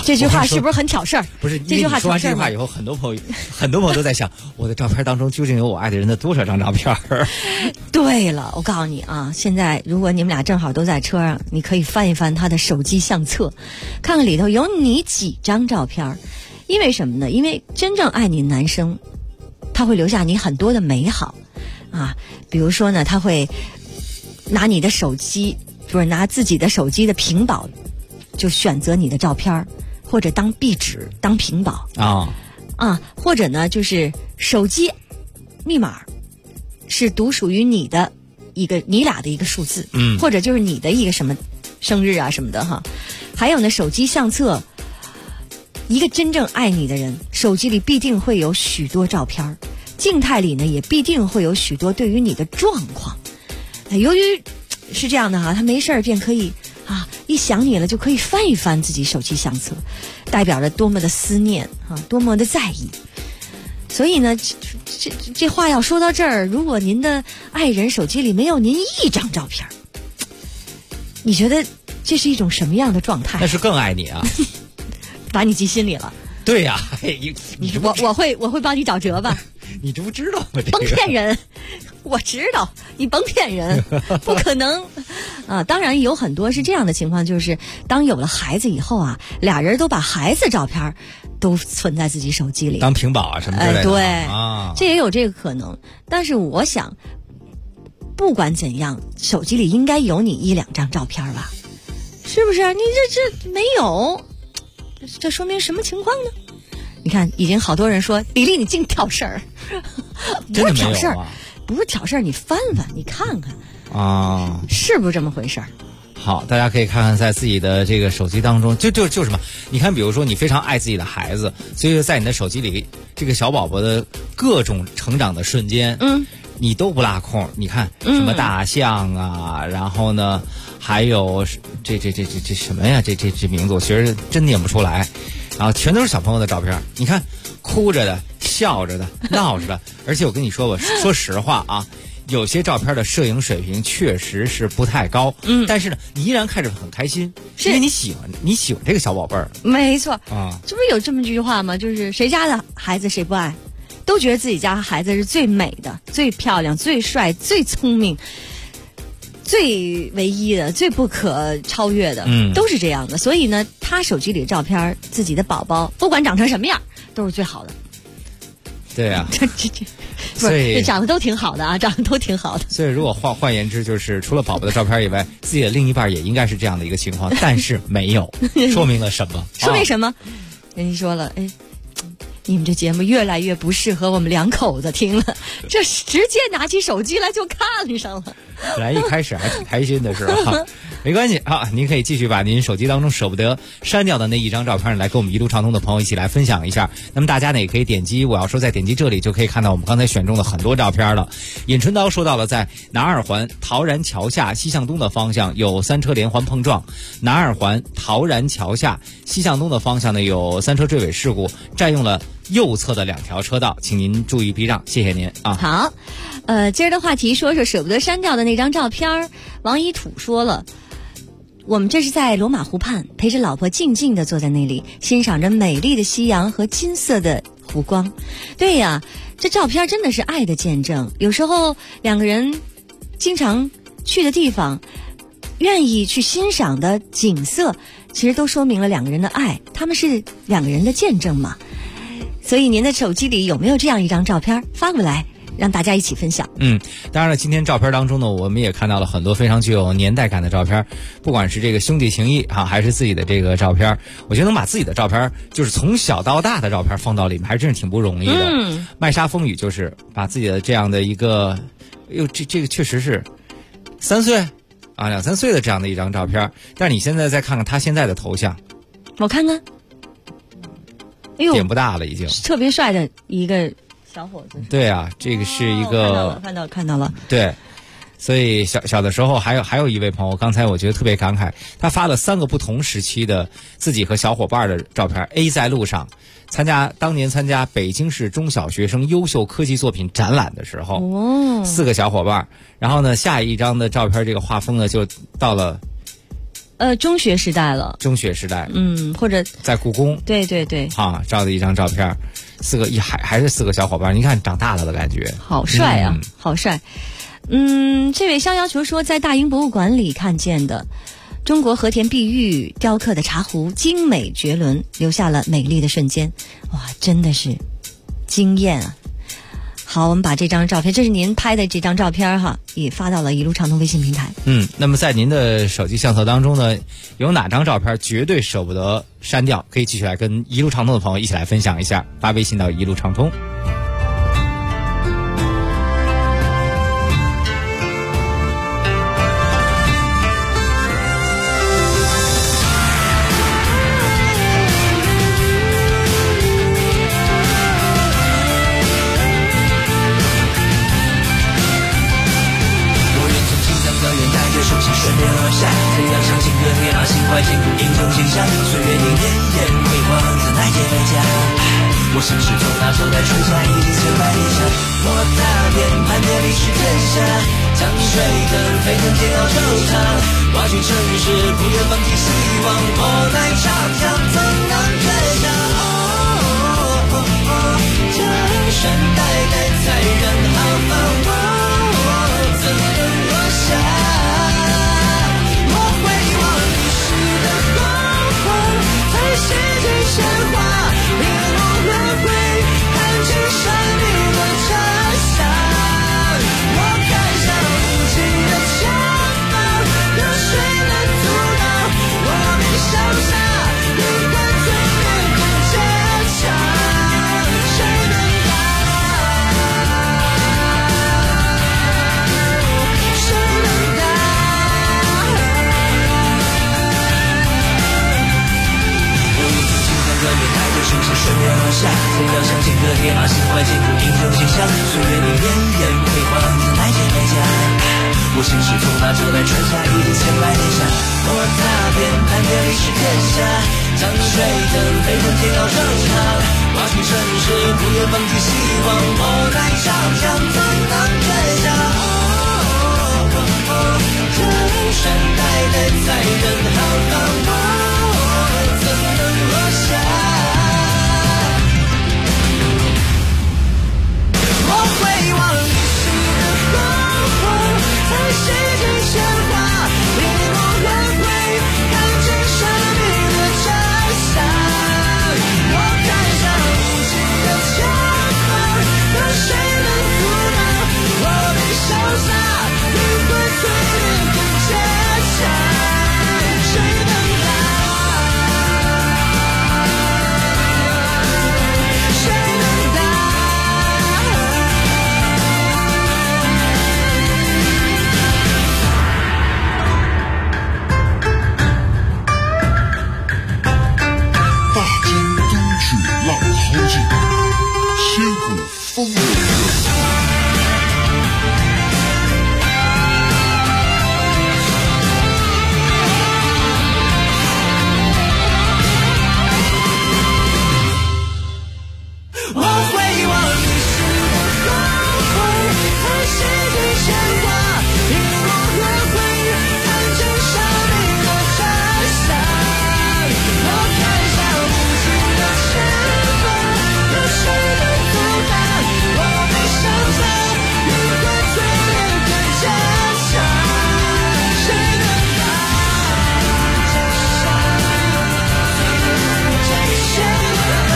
I: 这句话是不是很挑事儿？
K: 不是，
I: 这句话
K: 说完这句话以后，很多朋友都在想，我的照片当中究竟有我爱的人的多少张照片？
I: 对了，我告诉你啊，现在如果你们俩正好都在车上，你可以翻一翻他的手机相册，看看里头有你几张照片。因为什么呢？因为真正爱你的男生，他会留下你很多的美好啊。比如说呢，他会拿你的手机，不是拿自己的手机的屏保，就选择你的照片，或者当壁纸、当屏保或者呢，就是手机密码是独属于你的你俩的一个数字，或者就是你的一个什么生日啊什么的哈。还有呢，手机相册，一个真正爱你的人，手机里必定会有许多照片，静态里呢也必定会有许多对于你的状况。由于是这样的哈，他没事便可以一想你了就可以翻一翻自己手机相册，代表着多么的思念多么的在意。所以呢，这话要说到这儿，如果您的爱人手机里没有您一张照片，你觉得这是一种什么样的状态？
K: 那是更爱你啊，
I: 把你记心里了。
K: 对呀，
I: 我会帮你找辙吧。
K: 你知不知道吗？
I: 甭骗人，我知道你甭骗人，不可能啊！当然有很多是这样的情况，就是当有了孩子以后啊，俩人都把孩子照片都存在自己手机里，
K: 当屏保啊什么之类的。
I: 对这也有这个可能。但是我想，不管怎样，手机里应该有你1-2张照片吧？是不是？你这没有，这说明什么情况呢？你看，已经好多人说李丽你净挑事儿，不是挑事儿，不是挑事儿，你翻翻，你看看啊，是不是这么回事儿？
K: 好，大家可以看看在自己的这个手机当中，就什么？你看，比如说你非常爱自己的孩子，所以在你的手机里，这个小宝宝的各种成长的瞬间，你都不落空。你看什么大象啊，然后呢，还有这什么呀？这名字我其实真念不出来。然后全都是小朋友的照片，你看，哭着的、笑着的、闹着的，而且我跟你说吧，说实话啊，有些照片的摄影水平确实是不太高，但是呢，你依然看着很开心，因为你喜欢这个小宝贝儿。
I: 没错啊，这不是有这么句话吗？就是谁家的孩子谁不爱，都觉得自己家孩子是最美的、最漂亮、最帅、最聪明。最唯一的、最不可超越的，都是这样的。所以呢，他手机里的照片，自己的宝宝，不管长成什么样，都是最好的。
K: 对啊，
I: 所以这长得都挺好的啊，长得都挺好的。
K: 所以如果换言之，就是除了宝宝的照片以外，自己的另一半也应该是这样的一个情况，但是没有，说明了什么？
I: 说明什么？人家说了，你们这节目越来越不适合我们两口子听了，这直接拿起手机来就看上了。
K: 本来一开始还挺开心的是吧？没关系啊，您可以继续把您手机当中舍不得删掉的那一张照片来跟我们一路畅通的朋友一起来分享一下。那么大家呢也可以点击我要说再点击这里就可以看到我们刚才选中的很多照片了。尹春刀说到了在南二环陶然桥下西向东的方向有3车连环碰撞，南二环陶然桥下西向东的方向呢有3车坠尾事故，占用了右侧的2条车道，请您注意避让，谢谢您啊。
I: 好，今儿的话题说舍不得删掉的那张照片，王一土说了，我们这是在罗马湖畔陪着老婆静静地坐在那里，欣赏着美丽的夕阳和金色的湖光。对呀，这照片真的是爱的见证。有时候两个人经常去的地方，愿意去欣赏的景色，其实都说明了两个人的爱，他们是两个人的见证嘛。所以您的手机里有没有这样一张照片发过来，让大家一起分享？
K: 当然了，今天照片当中呢，我们也看到了很多非常具有年代感的照片，不管是这个兄弟情谊还是自己的这个照片，我觉得能把自己的照片，就是从小到大的照片放到里面，还真是挺不容易的。麦莎风雨就是把自己的这样的一个，这个确实是3岁啊，2-3岁的这样的一张照片，但是你现在再看看他现在的头像，
I: 我看看。
K: 点不大了已经，
I: 特别帅的一个小伙子。
K: 对啊，这个是一个
I: 看到了。
K: 对，所以小的时候还有一位朋友，刚才我觉得特别感慨，他发了3个不同时期的自己和小伙伴的照片。A 在路上当年参加北京市中小学生优秀科技作品展览的时候，4个小伙伴。然后呢，下一张的照片这个画风呢就到了
I: 中学时代了。
K: 中学时代，
I: 或者
K: 在故宫。
I: 对对对。
K: 照的一张照片，还是4个小伙伴，你看长大了的感觉，
I: 好帅啊，好帅。这位逍遥求说，在大英博物馆里看见的中国和田碧玉雕刻的茶壶，精美绝伦，留下了美丽的瞬间。哇，真的是惊艳啊！好，我们把这张照片，这是您拍的这张照片哈，也发到了一路畅通微信平台。
K: 那么在您的手机相册当中呢，有哪张照片绝对舍不得删掉？可以继续来跟一路畅通的朋友一起来分享一下，发微信到一路畅通。
H: 怀千古英雄形象，岁月里年年辉煌，怎奈皆回家。我心事从那时代传下1千百年下，我踏遍盘点历史天下，江水等沸腾煎熬惆怅，挖去尘世不愿放弃希望，我来朝阳怎能退下？江山代代才人豪放，怎能落下？世界鲜花，烈火轮回，看见生命的真相。我看向无尽的前方，有谁能阻挡我们向下？灵魂最美更坚强，谁能挡？谁能挡？盛世水面落下，怎样向前歌铁马心怀千古英雄形象，岁月里年年辉煌，怎奈皆回家。我心事从那朝代传下1千百年下，我踏遍盘点历史天下，江水等沸腾煎熬惆怅，挖去尘世不愿放弃希望，我来朝阳怎能退下？江山代代才人豪放，怎能落下？我回望历史的光辉，在世间鲜花，烈火轮回，看见生命的真相。我看向无尽的前方，有谁能阻挡我们潇洒？灵魂淬炼更坚强，谁能挡？谁能挡？
U: 浪淘尽，千古风流人。
H: 我回望历史的光辉，在世间鲜花，烈火轮回，看见生命的真相。我看向无尽的前方，有谁能阻挡我们向下？灵魂淬炼更坚强，谁能挡？谁能挡？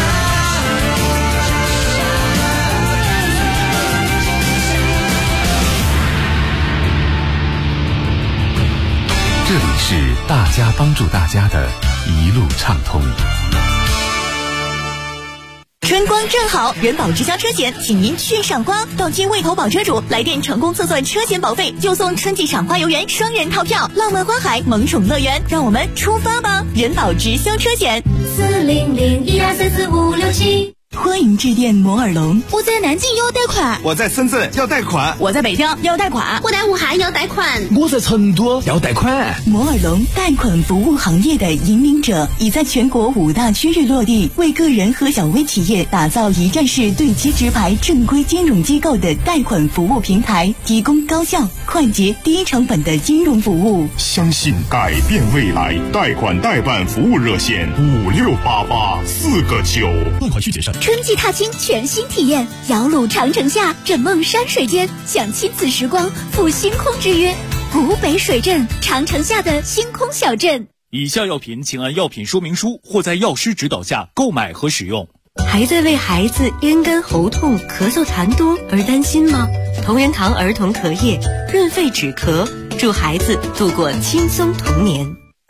F: 这里是大家帮助大家的一路畅通。
D: 春光正好，人保直销车险，请您去赏花。到期未投保车主来电成功测算车险保费，就送春季赏花游园双人套票，浪漫花海萌宠乐园，让我们出发吧！人保直销车险
A: 40012344567。
D: 欢迎致电摩尔龙。
J: 我在南京要贷款，
R: 我在深圳要贷款，
D: 我在北京要贷款，
J: 我在武汉要贷款，
Q: 我在成都要贷款。
D: 摩尔龙贷款服务行业的引领者，已在全国5大区域落地，为个人和小微企业打造一站式对接直排正规金融机构的贷款服务平台，提供高效、快捷、低成本的金融服务。
U: 相信改变未来，贷款代办服务热线5688 4个9，
C: 贷款需谨慎。
J: 春季踏青全新体验，摇橹长城下，枕梦山水间，享亲子时光，赴星空之约。古北水镇，长城下的星空小镇。
C: 以下药品请按药品说明书或在药师指导下购买和使用。
S: 还在为孩子咽干喉痛、咳嗽痰多而担心吗？同仁堂儿童咳液润肺止咳，助孩子度过轻松童年。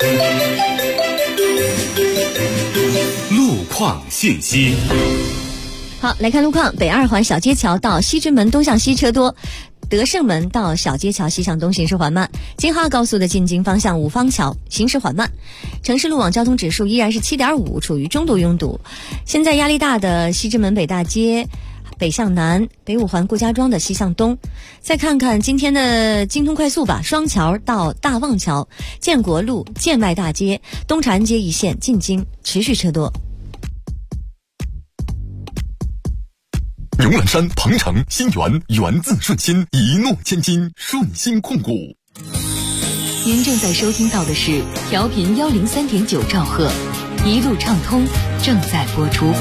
L: 路况信息。
I: 好，来看路况。北2环小街桥到西直门东向西车多，德胜门到小街桥西向东行驶缓慢，京哈高速的进京方向五方桥行驶缓慢。城市路网交通指数依然是 7.5， 处于中度拥堵。现在压力大的西直门北大街北向南，北5环顾家庄的西向东。再看看今天的京通快速吧，双桥到大望桥、建国路、建外大街、东长安街一线进京持续车多。
V: 牛栏山、鹏城、新源源自顺心，一诺千金，顺心控股。
G: 您正在收听到的是调频103.9兆赫，一路畅通正在播出。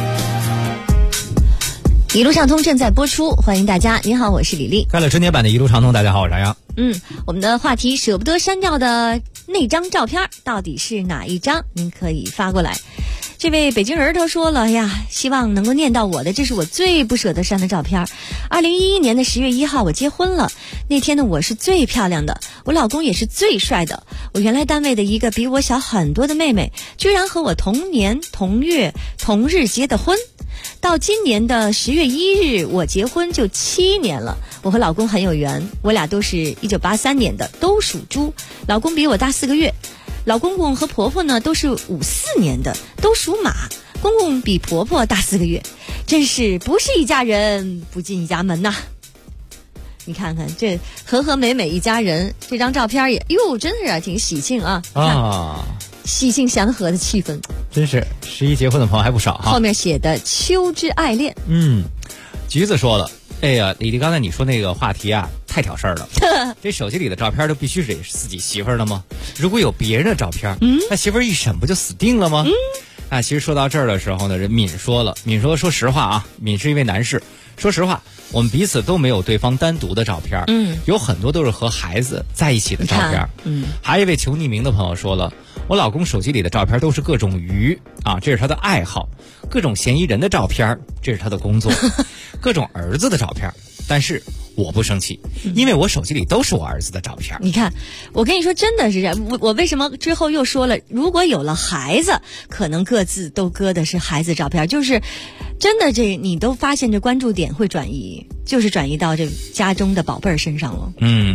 I: 一路畅通正在播出，欢迎大家。您好，我是李丽。
K: 看了春节版的一路畅通，大家好，我是杨洋。
I: 我们的话题舍不得删掉的那张照片到底是哪一张？您可以发过来。这位北京人他说了呀，希望能够念到我的，这是我最不舍得删的照片。2011年的10月1号我结婚了，那天呢我是最漂亮的，我老公也是最帅的。我原来单位的一个比我小很多的妹妹，居然和我同年同月同日结的婚。到今年的10月1日我结婚就7年了。我和老公很有缘，我俩都是1983年的，都属猪，老公比我大4个月。老公公和婆婆呢都是54年的，都属马，公公比婆婆大4个月，真是不是一家人不进一家门呐。你看看这和和美美一家人，这张照片也真是挺喜庆啊！喜庆祥和的气氛，
K: 真是11结婚的朋友还不少哈。
I: 后面写的秋之爱恋。
K: 橘子说了，哎呀，李丽，刚才你说那个话题啊，太挑事儿了。这手机里的照片都必须是自己媳妇儿的吗？如果有别人的照片，那媳妇儿一审不就死定了吗？其实说到这儿的时候呢，人敏说了，敏说实话啊，敏是一位男士，说实话，我们彼此都没有对方单独的照片，有很多都是和孩子在一起的照片。还有一位求匿名的朋友说了，我老公手机里的照片都是各种鱼啊，这是他的爱好；各种嫌疑人的照片，这是他的工作；各种儿子的照片，但是我不生气，因为我手机里都是我儿子的照片。
I: 你看，我跟你说，真的是这样。我为什么之后又说了，如果有了孩子，可能各自都搁的是孩子照片，就是真的这你都发现这关注点会转移，就是转移到这家中的宝贝儿身上了。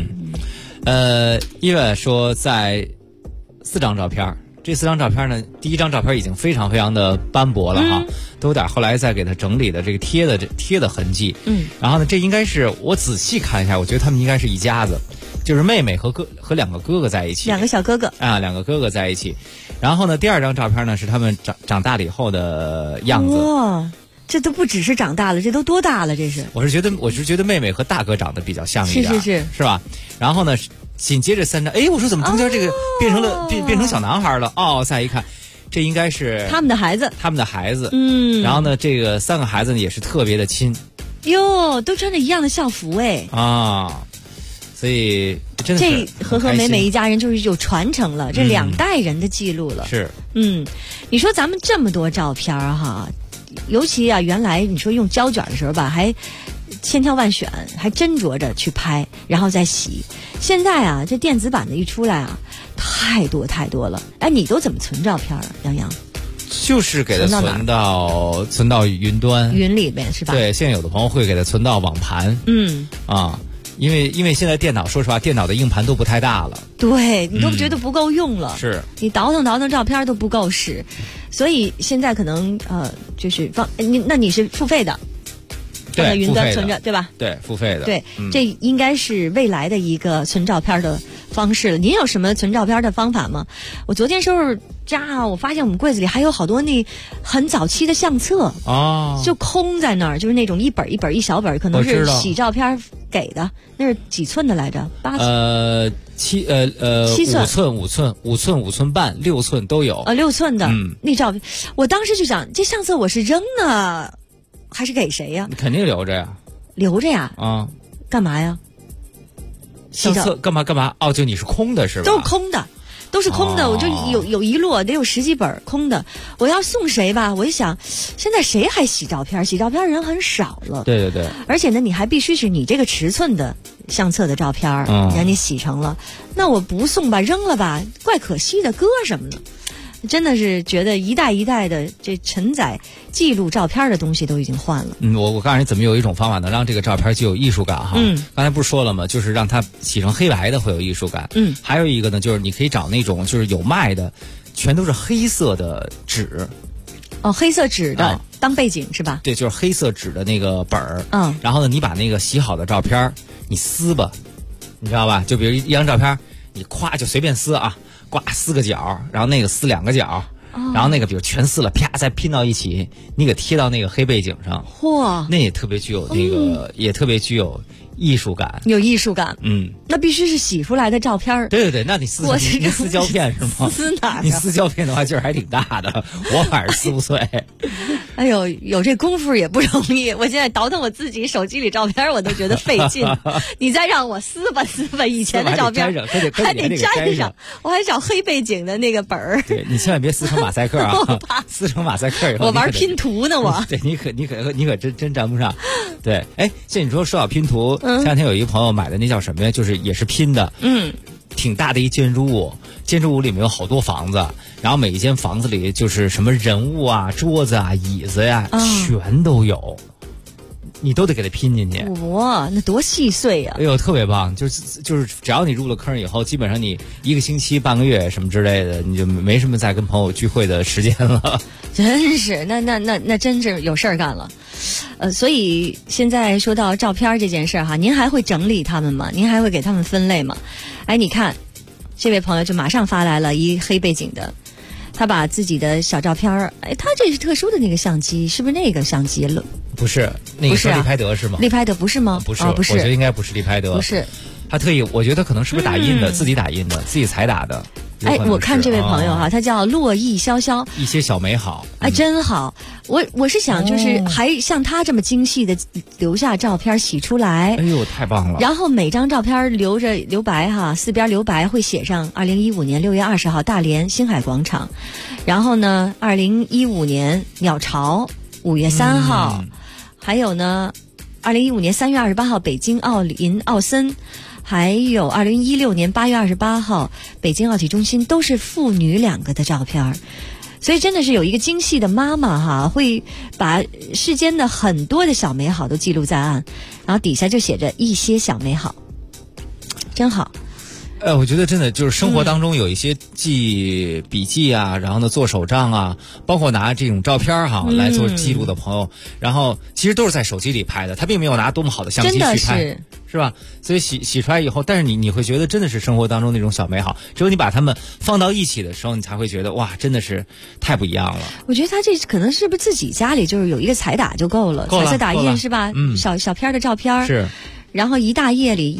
K: 伊娃说在4张照片，这4张照片呢，第1张照片已经非常非常的斑驳了哈，都有点后来再给它整理的这个贴的痕迹。然后呢，这应该是我仔细看一下，我觉得他们应该是一家子，就是妹妹和2个哥哥在一起
I: ，2个小哥哥
K: 啊，2个哥哥在一起。然后呢，第2张照片呢是他们长大了以后的样子。
I: 哇，这都不只是长大了，这都多大了？这是
K: 我是觉得妹妹和大哥长得比较像一点，是吧？然后呢，紧接着3张，我说怎么中间这个变成小男孩了？再一看，这应该是
I: 他们的孩子。
K: 然后呢，这个3个孩子呢也是特别的亲。
I: 哟，都穿着一样的校服
K: 所以真的是
I: 这和和美美一家人就是有传承了，这2代人的记录了。
K: 是，
I: 你说咱们这么多照片哈，尤其啊，原来你说用胶卷的时候吧，还千挑万选，还斟酌着去拍，然后再洗。现在啊，这电子版的一出来啊，太多了。你都怎么存照片啊，杨洋？
K: 就是给它存到云端，
I: 云里面是吧？
K: 对，现在有的朋友会给它存到网盘。 因为现在电脑，说实话，电脑的硬盘都不太大了，
I: 对你都觉得不够用了，
K: 是
I: 你倒腾照片都不够使，所以现在可能就是你是付费的，放在云端存着，对吧？
K: 对，付费的。
I: 对，这应该是未来的一个存照片的方式了。您有什么存照片的方法吗？我昨天收拾家，我发现我们柜子里还有好多那很早期的相册
K: 哦，
I: 就空在那儿，就是那种一本一小本，可能是洗照片给的。那是几寸的来着？8寸。7寸、5寸半、6寸都有。6寸的，那照片，我当时就想，这相册我是扔呢，还是给谁呀？
K: 你肯定留着呀。
I: 留着呀？
K: 啊，
I: 干嘛呀？
K: 相册干嘛？哦，就你是空的是吧？
I: 都是空的。都是空的，我就有一摞，得有10几本空的。我要送谁吧？我一想，现在谁还洗照片？洗照片人很少了。
K: 对对对。
I: 而且呢，你还必须是你这个尺寸的相册的照片，让你洗成了。那我不送吧，扔了吧，怪可惜的，搁什么呢？真的是觉得一代一代的这承载记录照片的东西都已经换了。
K: 我告诉你怎么有一种方法能让这个照片具有艺术感哈。刚才不是说了吗？就是让它洗成黑白的会有艺术感。还有一个呢，就是你可以找那种就是有卖的，全都是黑色的纸。
I: 哦，黑色纸的当背景是吧？
K: 对，就是黑色纸的那个本儿。然后呢，你把那个洗好的照片你撕吧，你知道吧？就比如一张照片，你咵就随便撕啊。挂4个角，然后那个撕2个角，然后那个比如全撕了，啪再拼到一起，你给贴到那个黑背景上，
I: 嚯，
K: 那也特别具有那个，也特别具有艺术感，
I: 有艺术感。那必须是洗出来的照片。
K: 对对对，那你撕胶片是吗？
I: 撕哪？
K: 你撕胶片的话劲儿还挺大的，我反正撕不碎。
I: 哎呦，有这功夫也不容易。我现在倒腾我自己手机里照片，我都觉得费劲。你再让我撕吧，以前的照片还得粘上，我还找黑背景的那个本儿。
K: 对，你千万别撕成马赛克啊！撕成马赛克以后，
I: 我玩拼图呢，我。
K: 对，你可真粘不上。对，哎，像你说到拼图，前两天有一个朋友买的那叫什么呀？就是也是拼的，挺大的一建筑物，建筑物里面有好多房子，然后每一间房子里就是什么人物啊、桌子啊、椅子呀，全都有，你都得给它拼进去。
I: 哇，那多细碎呀！
K: 哎呦，特别棒！就是只要你入了坑以后，基本上你1个星期、半个月什么之类的，你就没什么再跟朋友聚会的时间了。
I: 真是，那真是有事儿干了。所以现在说到照片这件事儿哈，您还会整理他们吗？您还会给他们分类吗？哎，你看，这位朋友就马上发来了一黑背景的，他把自己的小照片儿，哎，他这是特殊的那个相机，是不是那个相机了？
K: 不是，那个是利拍得是吗？
I: 利拍得不是吗？
K: 不是，
I: 不是，
K: 我觉得应该不是利拍得，
I: 不是，
K: 他特意，我觉得可能是不是打印的，自己打印的，自己裁打的。
I: 哎，我看这位朋友哈，他叫落意潇潇，
K: 一些小美好，
I: 哎，真好。我是想，就是还像他这么精细的留下照片洗出来，
K: 哎呦，太棒了。
I: 然后每张照片留白哈，四边留白，会写上2015年6月20号大连星海广场，然后呢2015年鸟巢5月3号，还有呢2015年3月28号北京奥林奥森。还有2016年8月28号北京奥体中心，都是父女2个的照片，所以真的是有一个精细的妈妈哈，会把世间的很多的小美好都记录在案，然后底下就写着一些小美好，真好。
K: 我觉得真的就是生活当中有一些记笔记啊，然后呢做手账啊，包括拿这种照片哈来做记录的朋友，然后其实都是在手机里拍的，他并没有拿多么好的相机去拍，是吧？所以洗出来以后，但是你会觉得真的是生活当中那种小美好，只有你把它们放到一起的时候，你才会觉得哇，真的是太不一样了。
I: 我觉得他这可能是不是自己家里就是有一个彩打就够了，彩色打印是吧？小片的照片
K: 是。
I: 然后一大页里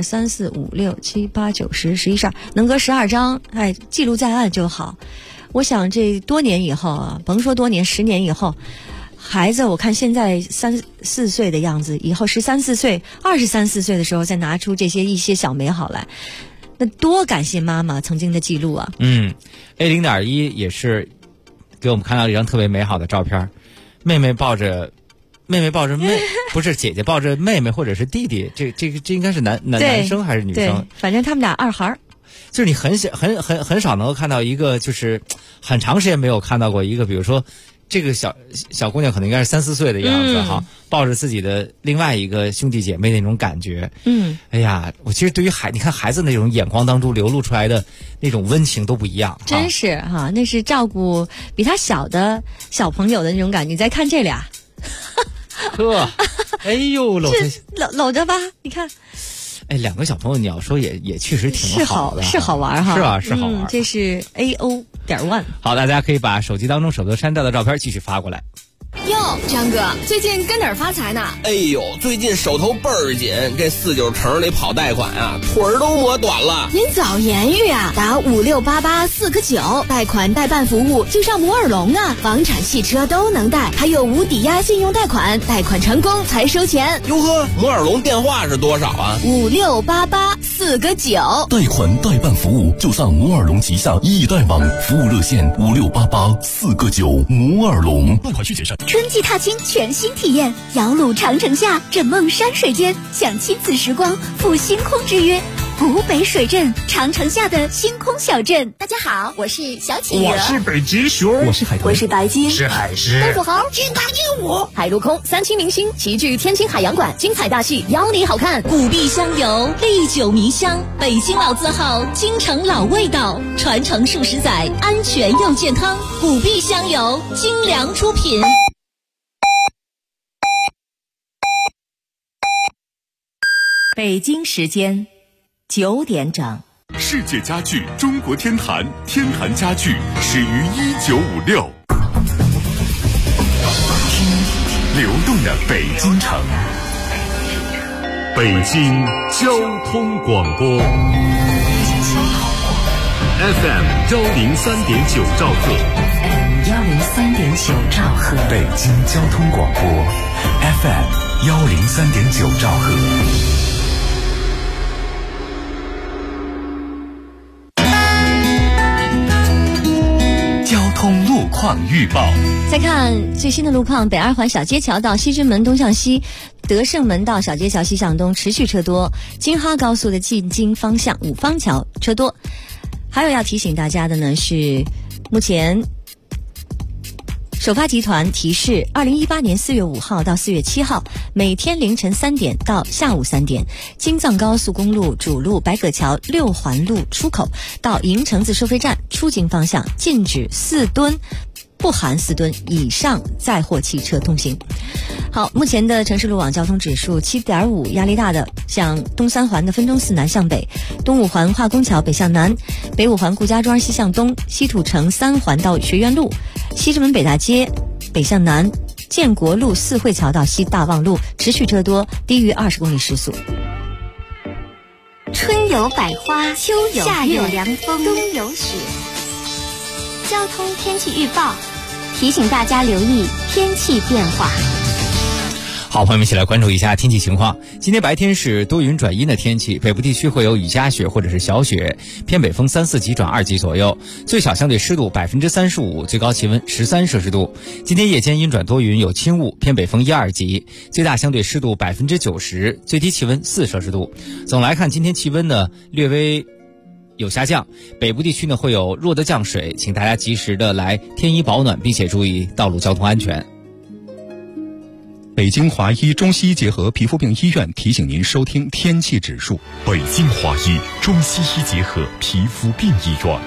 I: 1、2、3、4、5、6、7、8、9、10、11、12，能隔12张，哎，记录在案就好。我想这多年以后啊，甭说多年，10年以后，孩子我看现在3、4岁的样子，以后13、14岁、23、4岁的时候再拿出这些一些小美好来，那多感谢妈妈曾经的记录啊。
K: A0.1也是给我们看到一张特别美好的照片，妹妹抱着不是姐姐抱着妹妹或者是弟弟，这应该是男生还是女生？
I: 反正他们俩2孩。
K: 就是你很少能够看到一个，就是很长时间没有看到过一个，比如说这个小姑娘可能应该是3、4岁的样子哈，抱着自己的另外一个兄弟姐妹那种感觉。哎呀，我其实对于你看孩子那种眼光当中流露出来的那种温情都不一样。
I: 真是哈，那是照顾比他小的小朋友的那种感觉。你再看这俩，
K: 呵，哎呦，
I: 搂着吧，你看。
K: 哎，2个小朋友你要说也确实挺好的，
I: 是好玩哈，
K: 是啊，是好玩。
I: 这是 AO.1。
K: 好，大家可以把手机当中舍不得删掉的照片继续发过来。
M: 哟，张哥，最近跟哪儿发财呢？
N: 哎呦，最近手头倍儿紧，这49城里跑贷款啊，腿儿都磨短了。
M: 您早言语啊，打5688-4个9，贷款代办服务就上摩尔龙啊，房产、汽车都能贷，还有无抵押信用贷款，贷款成功才收钱。
N: 哟呵，摩尔龙电话是多少啊
M: ？5688-4个9，
V: 贷款代办服务就上摩尔龙旗下易贷网，服务热线5688-4个9，摩尔龙。贷款需谨慎。
J: 春季踏青全新体验，摇橹长城下，枕梦山水间，享亲子时光，赴星空之约。古北水镇，长城下的星空小镇。
D: 大家好，我是小企鹅，
Q: 我是北极熊，
V: 我是海豚，
D: 我是白鲸，
Q: 是海狮，
D: 公主猴，是大鹦鹉。海陆空3栖明星齐聚天津海洋馆，精彩大戏邀你好看。
B: 古碧香油，历久弥香，北京老字号，京城老味道，传承数十载，安全又健康。古碧香油，精良出品。
G: 北京时间9点整。
U: 世界家具中国天坛，天坛家具始于1956。流动的北京城，北京交通广播 FM 103.9兆赫
G: 103.9兆赫，
P: 北京交通广播 FM 103.9兆赫。交通路况预报。
I: 再看最新的路况，北2环小街桥到西直门东向西，德胜门到小街桥西向东持续车多，京哈高速的进京方向五方桥车多。还有要提醒大家的呢是，目前首发集团提示2018年4月5号到4月7号每天凌晨3点到下午3点，京藏高速公路主路白葛桥6环路出口到营城子收费站出京方向禁止4吨不含4吨以上载货汽车通行。好，目前的城市路网交通指数7.5，压力大的像东3环的分钟寺南向北，东5环化工桥北向南，北5环顾家庄西向东，西土城3环到学院路，西直门北大街北向南，建国路四惠桥到西大望路持续车多，低于20公里时速。
J: 春有百花，秋有夏有凉风，冬有雪。交通天气预报提醒大家留意天气变化。
K: 好，朋友们一起来关注一下天气情况。今天白天是多云转阴的天气，北部地区会有雨夹雪或者是小雪，偏北风3、4级转2级左右，最小相对湿度35%，最高气温13摄氏度。今天夜间阴转多云，有轻雾，偏北风1、2级，最大相对湿度90%，最低气温4摄氏度。总来看，今天气温呢略微有下降，北部地区呢会有弱的降水，请大家及时的来添衣保暖，并且注意道路交通安全。
V: 北京华医中西医结合皮肤病医院提醒您收听天气指数。
U: 北京华医中西医结合皮肤病医院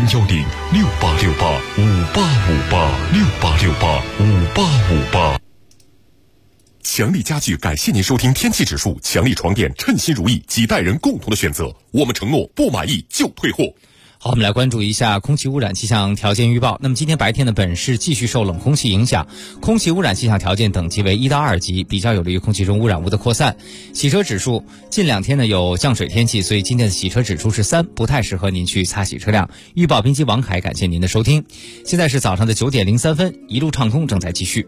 U: ，010-6868-5858，6868-5858。强力家具感谢您收听天气指数，强力床垫称心如意，几代人共同的选择，我们承诺不满意就退货。
K: 好，我们来关注一下空气污染气象条件预报。那么今天白天的本市继续受冷空气影响，空气污染气象条件等级为1到2级，比较有利于空气中污染物的扩散。洗车指数近2天呢有降水天气，所以今天的洗车指数是3，不太适合您去擦洗车辆。预报编辑王凯，感谢您的收听。现在是早上的9点03分，一路畅通正在继续。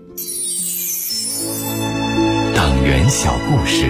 P: 党员小故事。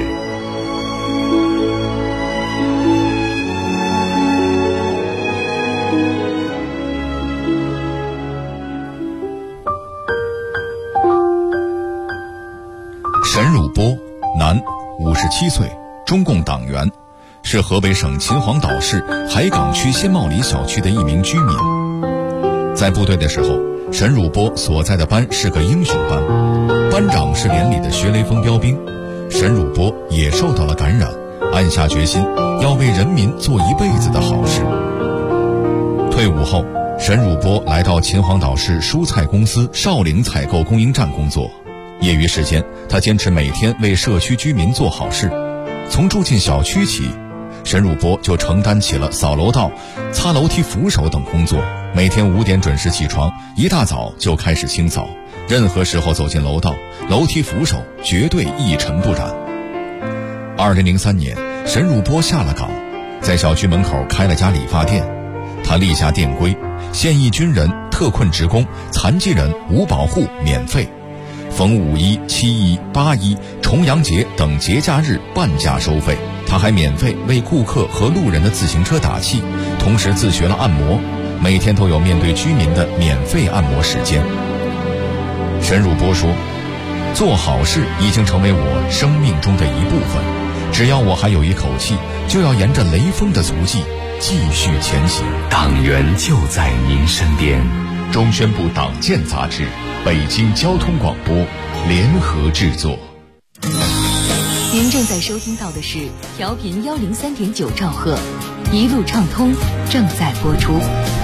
L: 沈汝波，男，57岁，中共党员，是河北省秦皇岛市海港区仙茂里小区的一名居民。在部队的时候， 沈汝波所在的班是个英雄班，班长是连里的学雷锋标兵，沈汝波也受到了感染，暗下决心要为人民做一辈子的好事。退伍后，沈汝波来到秦皇岛市蔬菜公司少陵采购供应站工作。业余时间，他坚持每天为社区居民做好事。从住进小区起，沈汝波就承担起了扫楼道、擦楼梯扶手等工作。每天5点准时起床，一大早就开始清扫，任何时候走进楼道、楼梯扶手，绝对一尘不染。2003年，沈汝波下了岗，在小区门口开了家理发店。他立下店规：现役军人、特困职工、残疾人无保护免费，逢5·1、7·1、8·1、重阳节等节假日半价收费。他还免费为顾客和路人的自行车打气，同时自学了按摩，每天都有面对居民的免费按摩时间。沈汝波说，做好事已经成为我生命中的一部分，只要我还有一口气，就要沿着雷锋的足迹继续前行。
P: 党员就在您身边。
L: 中宣部党建杂志，北京交通广播联合制作。
G: 您正在收听到的是调频103.9兆赫，一路畅通正在播出。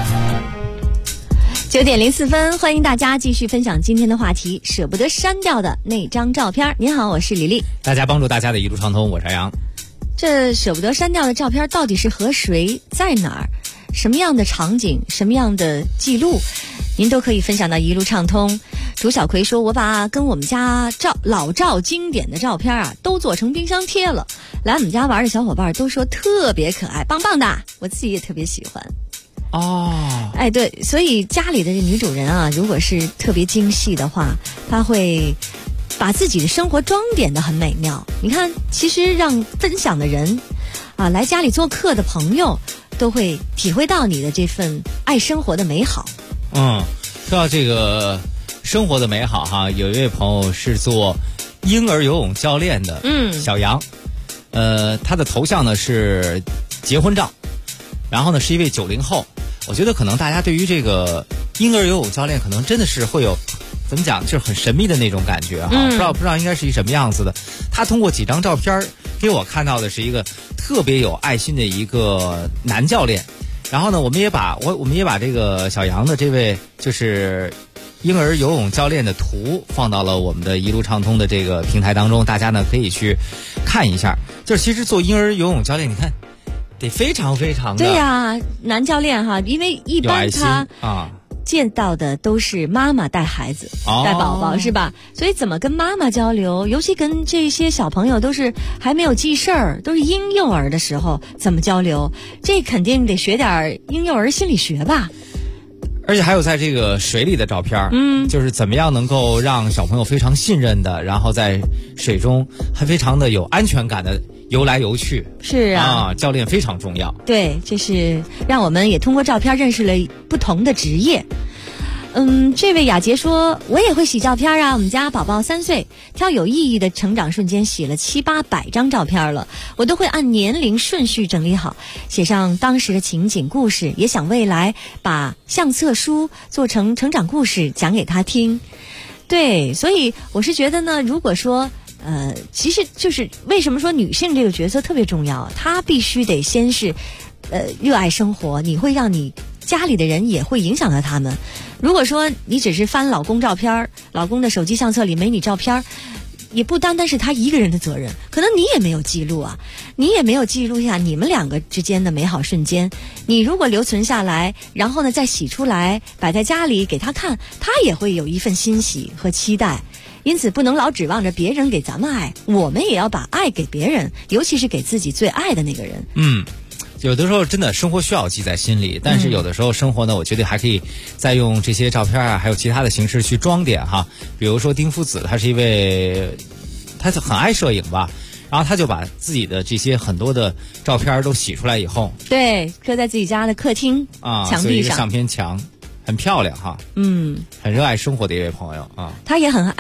I: 9点04分，欢迎大家继续分享今天的话题，舍不得删掉的那张照片。您好，我是李丽。
K: 大家帮助大家的一路畅通，我是杨。
I: 这舍不得删掉的照片到底是和谁在哪儿，什么样的场景，什么样的记录，您都可以分享到一路畅通。朱小葵说，我把跟我们家老赵经典的照片啊都做成冰箱贴了，来我们家玩的小伙伴都说特别可爱，棒棒的，我自己也特别喜欢。哎，对，所以家里的这女主人啊，如果是特别精细的话，她会把自己的生活装点得很美妙。你看，其实让分享的人啊，来家里做客的朋友都会体会到你的这份爱生活的美好。
K: 说到这个生活的美好哈，有一位朋友是做婴儿游泳教练的，小杨，他的头像呢是结婚照，然后呢是一位90后。我觉得可能大家对于这个婴儿游泳教练可能真的是会有怎么讲，就是很神秘的那种感觉哈，不知道应该是一什么样子的。他通过几张照片给我看到的是一个特别有爱心的一个男教练。然后呢，我们也把这个小杨的这位就是婴儿游泳教练的图放到了我们的一路畅通的这个平台当中，大家呢可以去看一下。就是其实做婴儿游泳教练，你看得非常非常的
I: 对呀，男教练哈，因为一般他见到的都是妈妈带孩子、带宝宝是吧？所以怎么跟妈妈交流，尤其跟这些小朋友都是还没有记事儿，都是婴幼儿的时候怎么交流，这肯定得学点婴幼儿心理学吧。
K: 而且还有在这个水里的照片，就是怎么样能够让小朋友非常信任的，然后在水中还非常的有安全感的游来游去。
I: 是啊，
K: 教练非常重要。
I: 对，这是让我们也通过照片认识了不同的职业。这位雅洁说，我也会洗照片啊，我们家宝宝3岁，挑有意义的成长瞬间洗了700-800张照片了，我都会按年龄顺序整理好，写上当时的情景故事，也想未来把相册书做成成长故事讲给他听。对，所以我是觉得呢，如果说其实就是为什么说女性这个角色特别重要，她必须得先是热爱生活，你会让你家里的人也会影响到他们。如果说你只是翻老公照片，老公的手机相册里没你照片，也不单单是他一个人的责任，可能你也没有记录啊，你也没有记录下你们两个之间的美好瞬间。你如果留存下来，然后呢再洗出来摆在家里给他看，他也会有一份欣喜和期待。因此不能老指望着别人给咱们爱，我们也要把爱给别人，尤其是给自己最爱的那个人。
K: 有的时候真的生活需要记在心里，但是有的时候生活呢，我觉得还可以再用这些照片啊，还有其他的形式去装点哈。比如说丁夫子，他是一位，他就很爱摄影吧，然后他就把自己的这些很多的照片都洗出来以后，
I: 对，搁在自己家的客厅墙壁上，
K: 相片墙很漂亮哈。很热爱生活的一位朋友啊。
I: 他也很爱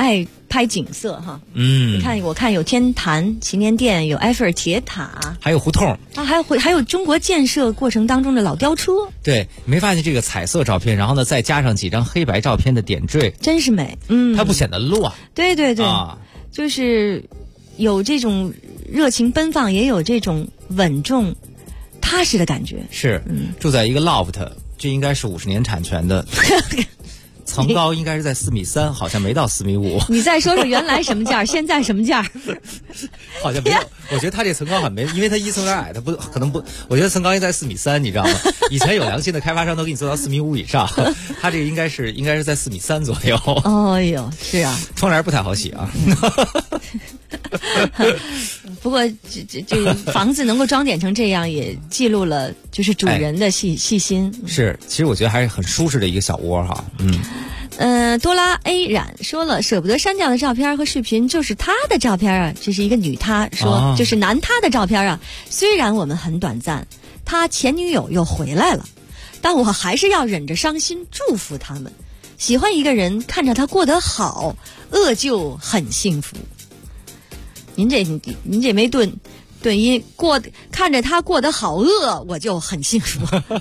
I: 拍景色哈。你看，我看有天坛祈年殿，有埃菲尔铁塔，
K: 还有胡同
I: 啊，还有中国建设过程当中的老吊车。
K: 对，没发现这个彩色照片，然后呢再加上几张黑白照片的点缀，
I: 真是美。
K: 它不显得乱。
I: 对对对，就是有这种热情奔放，也有这种稳重踏实的感觉。
K: 是，住在一个 loft， 这应该是50年产权的。层高应该是在4.3米，好像没到4.5米。
I: 你再说说原来什么价，现在什么价？
K: 好像没有。我觉得他这层高很没，因为他一层有点矮，他不可能不。我觉得层高应该在4.3米，你知道吗？以前有良心的开发商都给你做到4.5米以上，他这个应该是在4.3米左右。
I: 哦呦，是啊，
K: 窗帘不太好洗啊。
I: 不过这房子能够装点成这样，也记录了就是主人的细心。
K: 是，其实我觉得还是很舒适的一个小窝哈。
I: 多拉 A 冉说了，舍不得删掉的照片和视频就是他的照片啊，这是一个女他说，就是男他的照片啊。虽然我们很短暂，他前女友又回来了，但我还是要忍着伤心祝福他们。喜欢一个人，看着他过得好，恶就很幸福。您这没顿音看着他过得好恶，我就很幸福。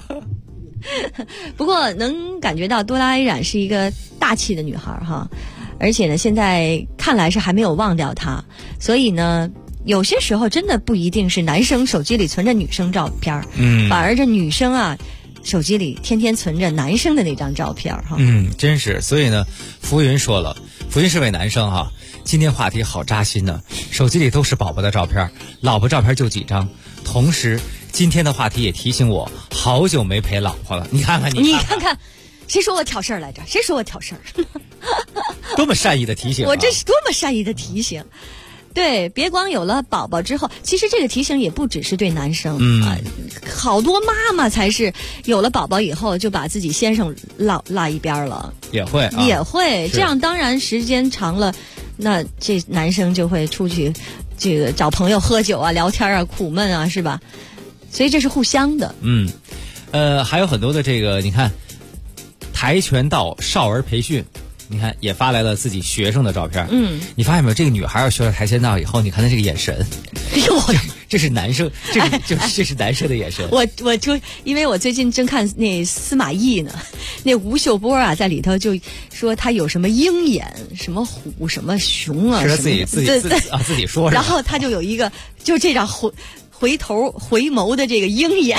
I: 不过能感觉到多拉 A 冉是一个大气的女孩哈，而且呢，现在看来是还没有忘掉他，所以呢，有些时候真的不一定是男生手机里存着女生照片，反而这女生啊，手机里天天存着男生的那张照片哈。
K: 真是。所以呢，浮云说了，浮云是位男生哈，今天话题好扎心呢，手机里都是宝宝的照片，老婆照片就几张，同时。今天的话题也提醒我，好久没陪老婆了。你看看，
I: 谁说我挑事儿来着？谁说我挑事儿？
K: 多么善意的提醒！
I: 我这是多么善意的提醒。对，别光有了宝宝之后，其实这个提醒也不只是对男生，好多妈妈才是有了宝宝以后就把自己先生落一边了。
K: 也会，
I: 这样当然时间长了，那这男生就会出去这个找朋友喝酒啊、聊天啊、苦闷啊，是吧？所以这是互相的。
K: 还有很多的这个，你看，跆拳道少儿培训，你看也发来了自己学生的照片。你发现没有？这个女孩要学了跆拳道以后，你看她这个眼神，这是男生，这是男生的眼神。
I: 我就因为我最近正看那司马懿呢，那吴秀波啊在里头就说他有什么鹰眼，什么虎，什么熊啊，
K: 是他自己说。
I: 然后他就有一个就这张回眸的这个鹰眼。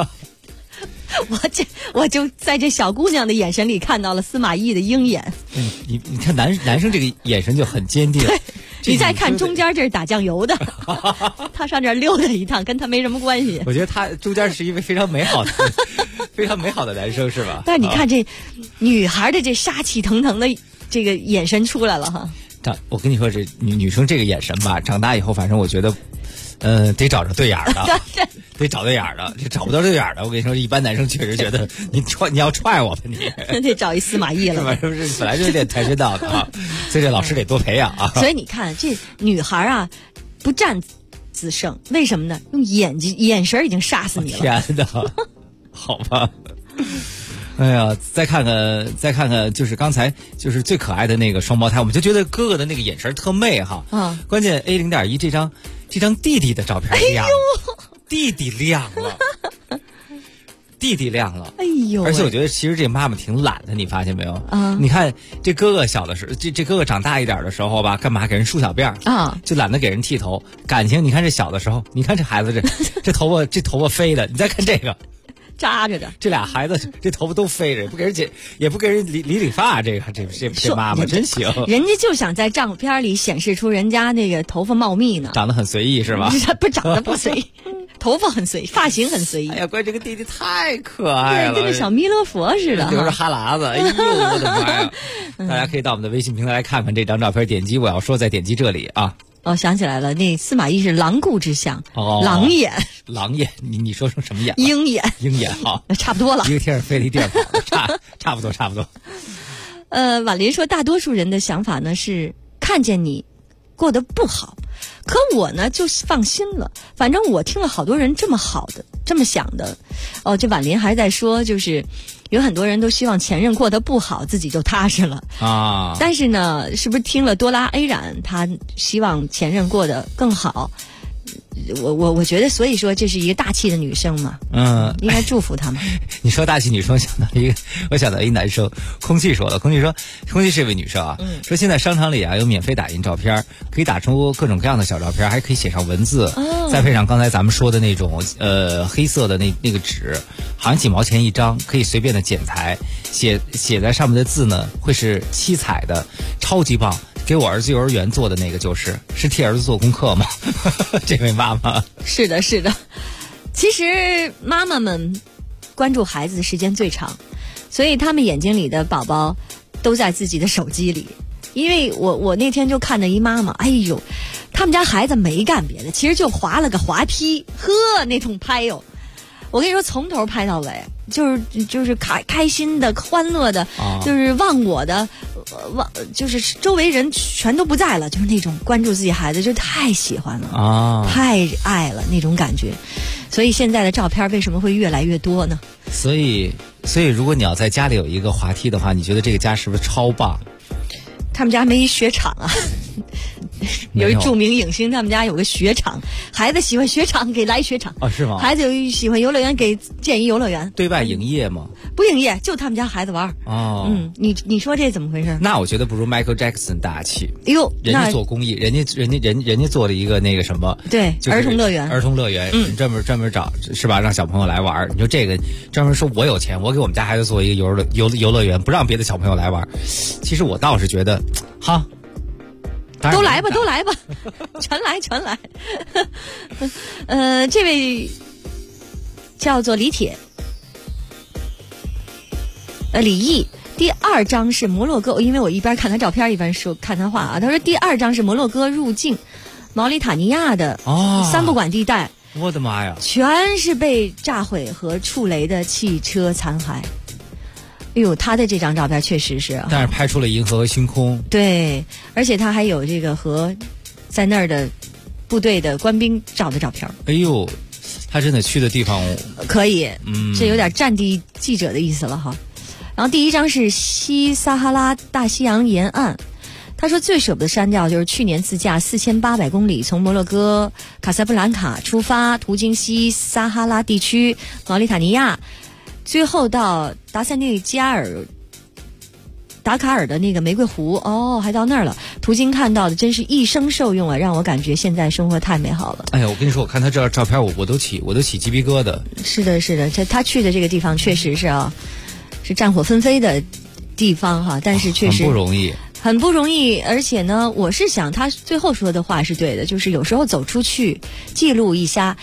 I: 我就在这小姑娘的眼神里看到了司马懿的鹰眼。
K: 你看男生这个眼神就很坚定。
I: 你再看中间，这是打酱油的，他上这儿溜达一趟，跟他没什么关系。
K: 我觉得他中间是一位非常美好的男生，是吧？
I: 但是你看这女孩的这杀气腾腾的这个眼神出来了哈。
K: 我跟你说，这女生这个眼神吧，长大以后，反正我觉得。得找着对眼的，得找对眼的，这找不到对眼的，我跟你说，一般男生确实觉得你要踹我吧你，
I: 得找一司马懿了，
K: 是吧？是不是本来就练跆拳道的啊？所以这老师得多培养啊。
I: 所以你看，这女孩啊，不战自胜，为什么呢？用眼神已经杀死你了。
K: 天哪，好吧。哎呀，再看看，就是刚才就是最可爱的那个双胞胎，我们就觉得哥哥的那个眼神特媚哈。关键 A0.1 这张弟弟的照片亮了，弟弟亮了，
I: 哎呦！
K: 而且我觉得其实这妈妈挺懒的，你发现没有？你看这哥哥小的时候，这哥哥长大一点的时候吧，干嘛给人梳小辫啊？就懒得给人剃头。感情你看这小的时候，你看这孩子这头发飞的，你再看这个。
I: 扎着的，
K: 这俩孩子这头发都飞着，也不给人剪，也不给人理发，这妈妈真行。
I: 人家就想在照片里显示出人家那个头发茂密呢，
K: 长得很随意是吧？
I: 不长得不随意，头发很随意，发型很随意。
K: 哎呀，怪这个弟弟太可爱了，
I: 跟个小弥勒佛似的，
K: 就是哈喇子。哎呦，我的妈呀！大家可以到我们的微信平台来看看这张照片，点击我要说，再点击这里啊。
I: 想起来了，那司马懿是狼顾之相，狼眼，
K: 你说成什么眼？
I: 鹰眼
K: 好，
I: 差不多了。
K: 一个天上飞了一地儿跑，差不多。
I: 婉林说，大多数人的想法呢是看见你， 过得不好。可我呢就放心了，反正我听了好多人这么好的这么想的。这婉玲还在说，就是有很多人都希望前任过得不好，自己就踏实了啊。但是呢，是不是听了多拉 A 染，他希望前任过得更好？我觉得，所以说这是一个大气的女生嘛，应该祝福他们。
K: 你说大气女生，我想到一男生，空气说了，空气是一位女生啊，说现在商场里啊有免费打印照片，可以打出各种各样的小照片，还可以写上文字，再配上刚才咱们说的那种黑色的那个纸，好像几毛钱一张，可以随便的剪裁，写在上面的字呢会是七彩的，超级棒。给我儿子幼儿园做的那个是替儿子做功课吗？这位妈妈
I: 是的。其实妈妈们关注孩子的时间最长，所以他们眼睛里的宝宝都在自己的手机里。因为我那天就看着一妈妈，哎呦，他们家孩子没干别的，其实就滑了个滑梯，那通拍哟。我跟你说，从头拍到尾，就是开心的、欢乐的，就是忘我的，就是周围人全都不在了，就是那种关注自己孩子，就太喜欢了太爱了那种感觉。所以现在的照片为什么会越来越多呢？
K: 所以如果你要在家里有一个滑梯的话，你觉得这个家是不是超棒？
I: 他们家没雪场啊。有一著名影星，他们家有个雪场，孩子喜欢雪场，给来雪场。
K: 是吗？
I: 孩子喜欢游乐园，给建一游乐园。
K: 对外营业吗？
I: 不营业，就他们家孩子玩。你说这怎么回事？
K: 那我觉得不如 Michael Jackson 大气。
I: 哎呦，
K: 人家做公益，人家做了一个那个什么，
I: 对，儿童乐园，
K: 专门找是吧？让小朋友来玩。你说这个专门说我有钱，我给我们家孩子做一个游乐园，不让别的小朋友来玩。其实我倒是觉得，哈。
I: 都来吧，全来。这位叫做李铁，李毅。第二章是摩洛哥，因为我一边看他照片一边说看他话啊。他说第二章是摩洛哥入境毛里塔尼亚的三不管地带。
K: 我的妈呀！
I: 全是被炸毁和触雷的汽车残骸。哎呦，他的这张照片确实是，
K: 但是拍出了银河和星空。
I: 对，而且他还有这个和在那儿的部队的官兵照的照片。
K: 哎呦，他真的去的地方
I: 可以，这有点战地记者的意思了哈。然后第一张是西撒哈拉大西洋沿岸，他说最舍不得删掉就是去年自驾4800公里从摩洛哥卡萨布兰卡出发，途经西撒哈拉地区毛里塔尼亚，最后到达塞内加尔达卡尔的那个玫瑰湖，还到那儿了。途经看到的真是一生受用啊，让我感觉现在生活太美好了。
K: 哎呀，我跟你说，我看他这照片我都起鸡皮疙瘩。
I: 是的，他去的这个地方确实是是战火纷飞的地方哈，但是确实很不容易。而且呢，我是想他最后说的话是对的，就是有时候走出去记录一下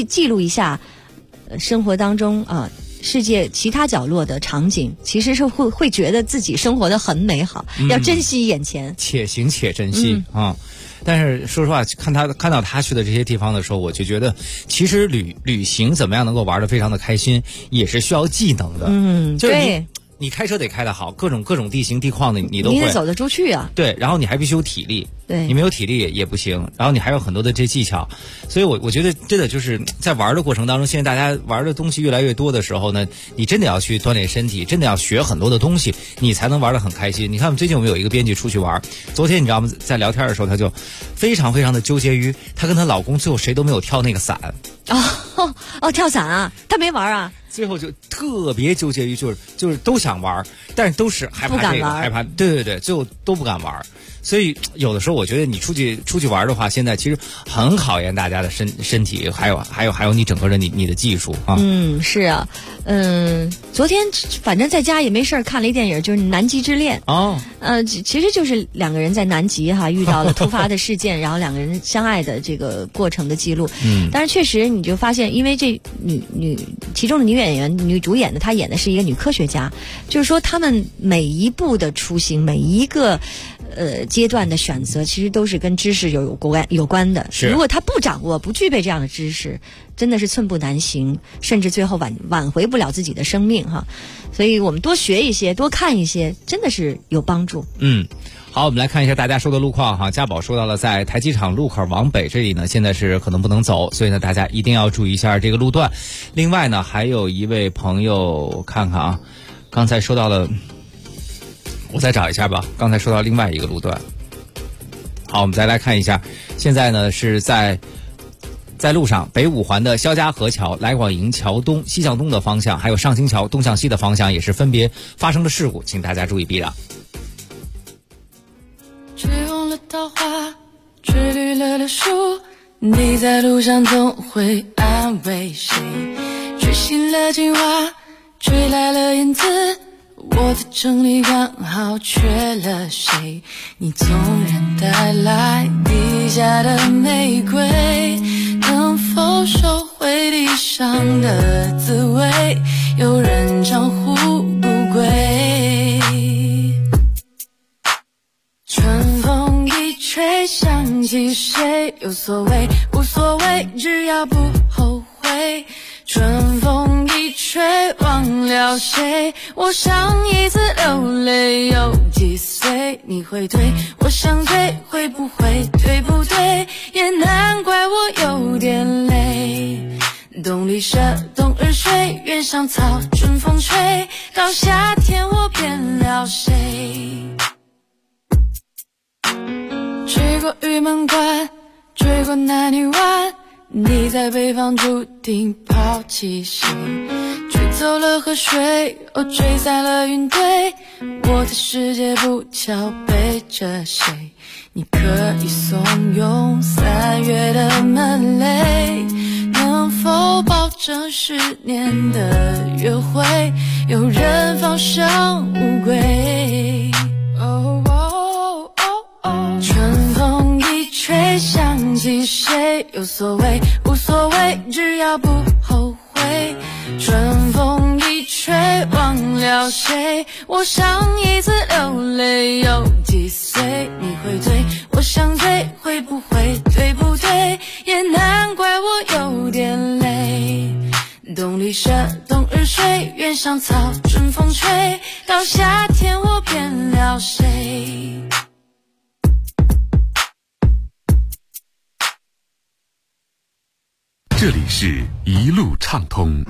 I: 生活当中世界其他角落的场景，其实是会觉得自己生活的很美好，要珍惜眼前，
K: 且行且珍惜但是说实话，看到他去的这些地方的时候，我就觉得其实旅行怎么样能够玩得非常的开心，也是需要技能的。就是你开车得开得好，各种地形地况的你都会，
I: 你得走得出去啊。
K: 对，然后你还必须有体力，对，你没有体力也不行。然后你还有很多的这技巧，所以我觉得真的就是在玩的过程当中，现在大家玩的东西越来越多的时候呢，你真的要去锻炼身体，真的要学很多的东西，你才能玩得很开心。你看最近我们有一个编辑出去玩，昨天你知道吗，在聊天的时候，他就非常非常的纠结于她跟她老公最后谁都没有跳那个伞。
I: 跳伞啊，他没玩啊。
K: 最后就特别纠结于就是都想玩，但是都是害怕这个害怕，对，最后都不敢玩。所以有的时候我觉得你出去玩的话，现在其实很考验大家的身体，还有你整个人你的技术啊。
I: 是啊，昨天反正在家也没事看了一电影，就是《南极之恋》其实就是两个人在南极遇到了突发的事件，然后两个人相爱的这个过程的记录。但是确实你就发现，因为这其中的女演员女主演的，她演的是一个女科学家，就是说他们每一步的出行，每一个阶段的选择，其实都是跟知识有关的。如果他不掌握、不具备这样的知识，真的是寸步难行，甚至最后挽回不了自己的生命哈。所以我们多学一些，多看一些，真的是有帮助。
K: 好，我们来看一下大家说的路况哈。家宝说到了，在台机场路口往北这里呢，现在是可能不能走，所以呢，大家一定要注意一下这个路段。另外呢，还有一位朋友，看看啊，刚才说到了，我再找一下吧。刚才说到另外一个路段。好，我们再来看一下，现在呢是在路上，北五环的肖家河桥、来广营桥东西向东的方向，还有上清桥东向西的方向，也是分别发生了事故，请大家注意避让。
H: 吹红了桃花，吹绿了的树，你在路上总会安慰谁？吹醒了金蛙，吹来了燕子，我的城里刚好缺了谁？你纵然带来地下的玫瑰，能否收回地上的滋味？有人唱呼不归。春风一吹，想起谁？有所谓，无所谓，只要不后悔。春风一吹，忘了谁？我上一次流泪有几岁？你会对我想对，会不会对不对？也难怪我有点累。冬里舍，冬日睡，原上草，春风吹，到夏天我变了谁？吹过玉门关，吹过南泥湾，你在北方注定抛弃谁？吹走了河水，吹散了云堆，我的世界不巧背着谁？你可以怂恿3月的门雷，能否保证10年的约会？有人放生乌龟。春风一吹，想起谁？有所谓，无所谓，只要不后悔。春风一吹，忘了谁？我上一次流泪有几岁？你会对我想对，会不会对不对？也难怪我有点累。冬里舍，冬日睡，原上草，春风吹，到夏天我变了谁？
U: 这里是一路畅通。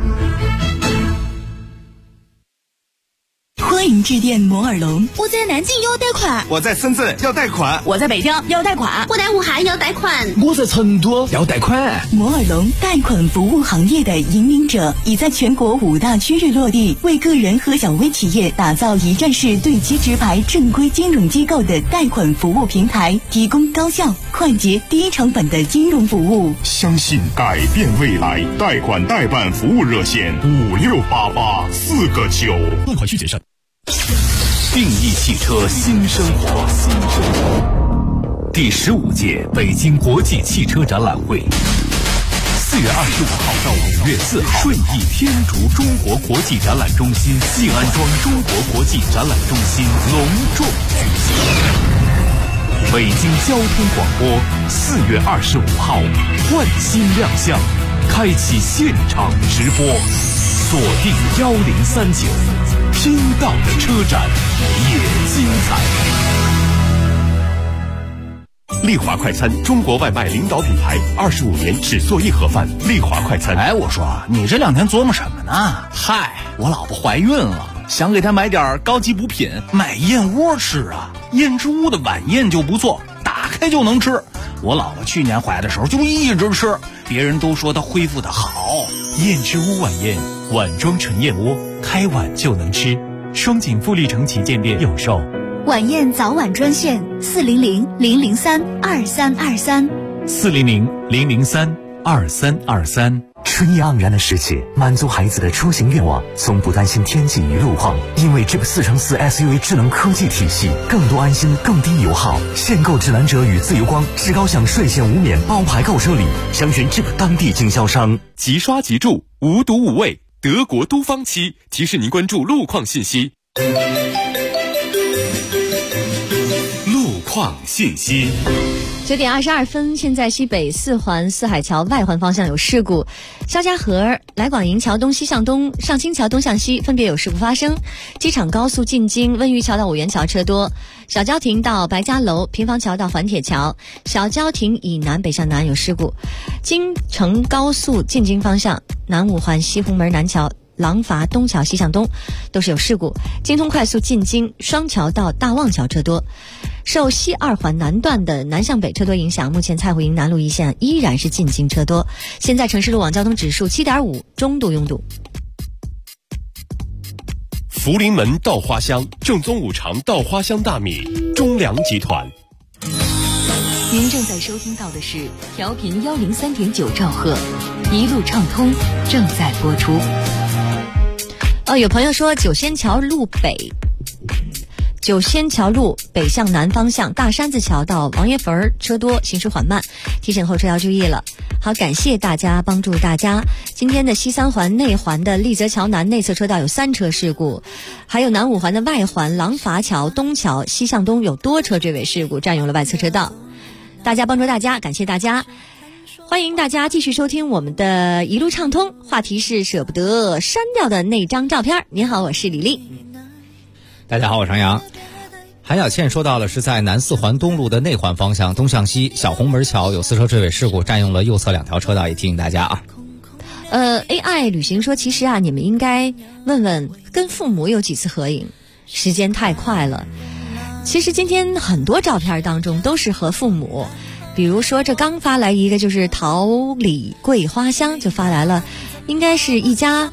G: 欢迎致电摩尔龙。
D: 我在南京要贷款，
Q: 我在深圳要贷款，
D: 我在北京要贷款，
J: 我在武汉要贷款，
Q: 我在成都要贷款。
G: 摩尔龙贷款服务行业的引领者，已在全国5大区域落地，为个人和小微企业打造一站式对接直排正规金融机构的贷款服务平台，提供高效、快捷、低成本的金融服务。
V: 相信改变未来，贷款代办服务热线5688-4个9， 贷款需谨慎。定义汽车新生活，第15届北京国际汽车展览会，4月25号到5月4号，顺义天竺中国国际展览中心、静安庄中国国际展览中心隆重举行。北京交通广播4月25号换新亮相，开启现场直播，锁定1039，听到的车展也精彩。
U: 丽华快餐，中国外卖领导品牌，25年只做一盒饭。丽华快餐。
Q: 哎，我说你这2天琢磨什么呢？嗨，我老婆怀孕了，想给她买点高级补品，买燕窝吃啊。燕之屋的晚宴就不错，打开就能吃。我老婆去年怀的时候就一直吃，别人都说她恢复的好。
C: 燕之屋晚宴，碗装纯燕窝，开碗就能吃。双井富力城旗舰店有售。
J: 晚宴早晚专线400-003-2323
C: 400-003-2323。
P: 春意盎然的时节，满足孩子的出行愿望，从不担心天气与路况，因为 Jeep 4乘4 SUV 智能科技体系，更多安心，更低油耗。限购指南者与自由光至高享税险无免包牌购车礼，详询 Jeep 当地经销商。
U: 即刷即住，无毒无味，德国都方漆提示您关注路况信息。路况信息。
I: 9点22分，现在西北4环四海桥外环方向有事故，肖家河、来广营桥东西向东、上清桥东向西分别有事故发生。机场高速进京温榆桥到五元桥车多，小郊亭到白家楼、平房桥到环铁桥、小郊亭以南北向南有事故。京承高速进京方向南五环西红门南桥、廊坊东桥西向东都是有事故。京通快速进京双桥到大望桥车多。受西2环南段的南向北车多影响，目前蔡湖营南路一线依然是进京车多。现在城市路网交通指数7.5，中度拥堵。
U: 福临门稻花香，正宗五常稻花香大米，中粮集团。
B: 您正在收听到的是调频103.9兆赫，一路畅通正在播出。
I: 有朋友说九仙桥路北向南方向大山子桥到王爷坟车多，行驶缓慢，提醒后车要注意了。好，感谢大家帮助大家。今天的西3环内环的丽泽桥南内侧车道有3车事故，还有南5环的外环廊坊桥东桥西向东有多车追尾事故，占用了外侧车道。大家帮助大家，感谢大家。欢迎大家继续收听我们的一路畅通，话题是舍不得删掉的那张照片。您好，我是李丽。
K: 大家好，我是常阳。韩小倩说到了是在南4环东路的内环方向东向西小红门桥有4车追尾事故，占用了右侧2条车道，也提醒大家啊。
I: AI 旅行说，其实啊，你们应该问问跟父母有几次合影，时间太快了。其实今天很多照片当中都是和父母，比如说这刚发来一个就是桃李桂花香，就发来了，应该是一家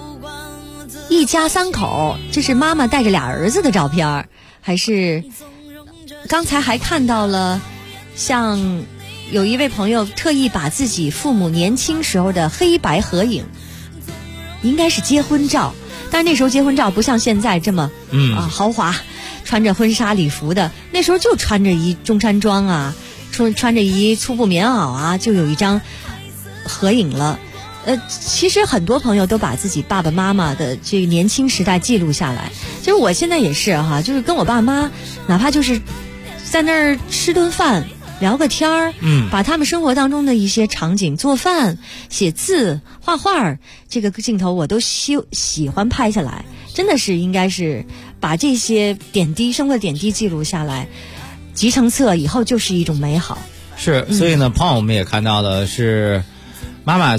I: 3口，这是妈妈带着俩儿子的照片，还是刚才还看到了像有一位朋友特意把自己父母年轻时候的黑白合影，应该是结婚照，但是那时候结婚照不像现在这么豪华，穿着婚纱礼服的，那时候就穿着一中山装啊，穿着一粗布棉袄啊，就有一张合影了。其实很多朋友都把自己爸爸妈妈的这个年轻时代记录下来。其实我现在也是哈，就是跟我爸妈，哪怕就是在那儿吃顿饭，聊个天儿，把他们生活当中的一些场景，做饭、写字、画画，这个镜头我都喜欢拍下来。真的是应该是把这些点滴生活点滴记录下来，集成册以后就是一种美好。
K: 是，所以呢，朋友我们也看到的是妈妈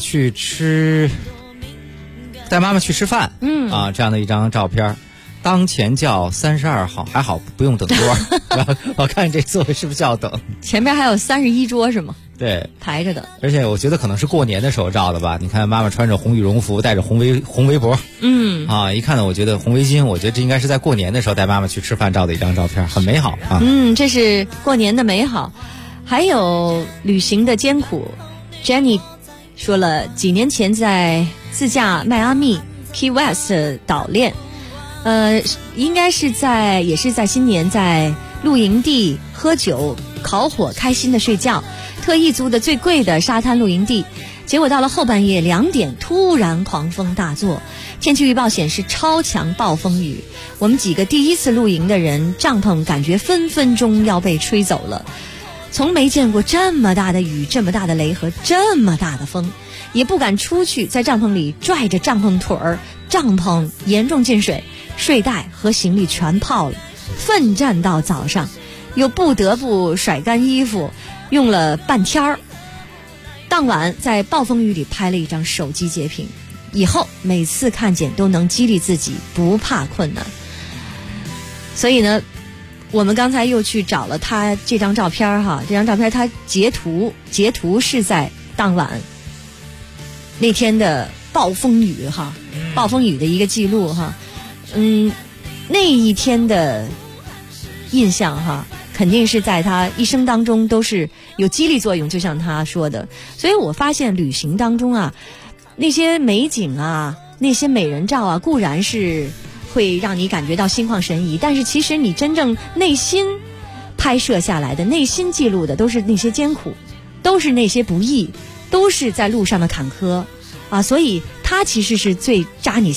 K: 带妈妈去吃饭，这样的一张照片。当前叫32号，还好不用等桌。我看这座位是不是要等？
I: 前边还有31桌是吗？
K: 对，
I: 排着的。
K: 而且我觉得可能是过年的时候照的吧。你看妈妈穿着红羽绒服，戴着红围脖，一看呢，我觉得红围巾，我觉得这应该是在过年的时候带妈妈去吃饭照的一张照片，很美好啊。
I: 这是过年的美好。还有旅行的艰苦 ，Jenny 说了，几年前在自驾迈阿密 Key West 岛练，应该是也是在新年在露营地喝酒烤火开心的睡觉，特意租的最贵的沙滩露营地，结果到了后半夜2点突然狂风大作，天气预报显示超强暴风雨，我们几个第一次露营的人帐篷感觉分分钟要被吹走了，从没见过这么大的雨，这么大的雷和这么大的风，也不敢出去，在帐篷里拽着帐篷腿儿，帐篷严重进水，睡袋和行李全泡了，奋战到早上，又不得不甩干衣服，用了半天儿。当晚在暴风雨里拍了一张手机截屏，以后每次看见都能激励自己不怕困难。所以呢，我们刚才又去找了他这张照片哈，这张照片他截图是在当晚那天的暴风雨哈，暴风雨的一个记录哈。那一天的印象哈，肯定是在他一生当中都是有激励作用，就像他说的。所以我发现旅行当中啊，那些美景啊，那些美人照啊，固然是会让你感觉到心旷神怡，但是其实你真正内心拍摄下来的，内心记录的都是那些艰苦，都是那些不易，都是在路上的坎坷啊，所以它其实是最扎你心、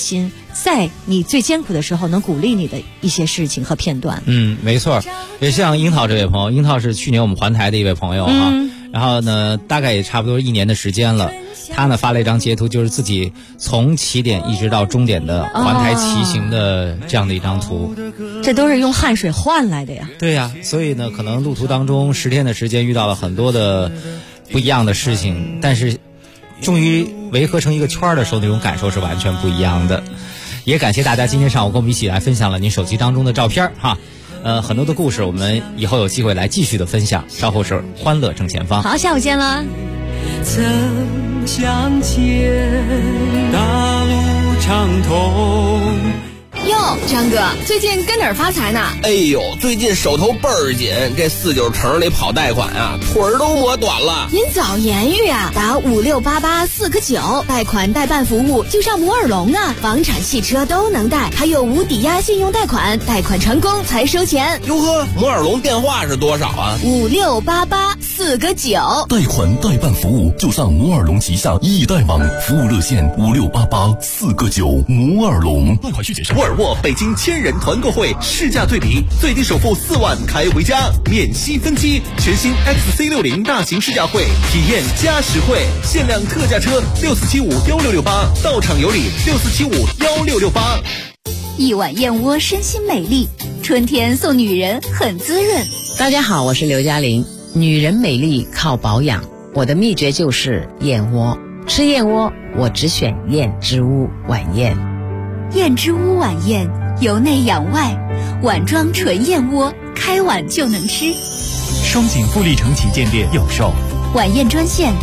I: 在你最艰苦的时候能鼓励你的一些事情和片段。
K: 没错，也像樱桃这位朋友，樱桃是去年我们环台的一位朋友啊，然后呢，大概也差不多1年的时间了。他呢发了一张截图，就是自己从起点一直到终点的环台骑行的这样的一张图。
I: 这都是用汗水换来的呀。
K: 对呀，所以呢，可能路途当中10天的时间遇到了很多的不一样的事情，但是终于围合成一个圈的时候，那种感受是完全不一样的。也感谢大家今天上午跟我们一起来分享了您手机当中的照片哈。很多的故事我们以后有机会来继续的分享，稍后是欢乐正前方。
I: 好，下午见了。
O: 曾相见，大路长通。
M: 哟，张哥，最近跟哪儿发财呢？
N: 哎呦，最近手头倍儿紧，这49城里跑贷款啊，腿儿都磨短了。
M: 您早言语啊，打56884个9，贷款代办服务就上摩尔龙啊，房产、汽车都能贷，还有无抵押信用贷款，贷款成功才收钱。
N: 哟呵，摩尔龙电话是多少啊
M: ？56884个9，
V: 贷款代办服务就上摩尔龙旗下易贷网，服务热线56884个9，摩尔龙。贷款需谨慎。
E: 沃尔沃北京1000人团购会试驾对比，最低首付4万开回家，免息分期。全新 XC60 大型试驾会，体验加实惠，限量特价车64751668，到场有礼64751668。
J: 一碗燕窝身心美丽，春天送女人很滋润。
R: 大家好，我是刘嘉玲。女人美丽靠保养，我的秘诀就是燕窝。吃燕窝，我只选燕之屋晚宴。
J: 燕之屋晚宴，由内养外，碗装纯燕窝，开碗就能吃。
C: 双井富力城旗舰店有售。
J: 晚宴专线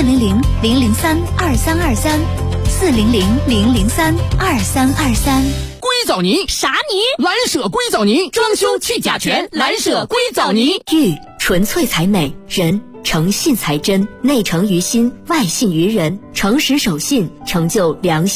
J: 400-003-2323，400-003-2323。
W: 硅藻泥啥泥？蓝舍硅藻泥，装修去甲醛，蓝舍硅藻泥。
X: 玉纯粹才美，人诚信才真，内诚于心，外信于人，诚实守信，成就良心。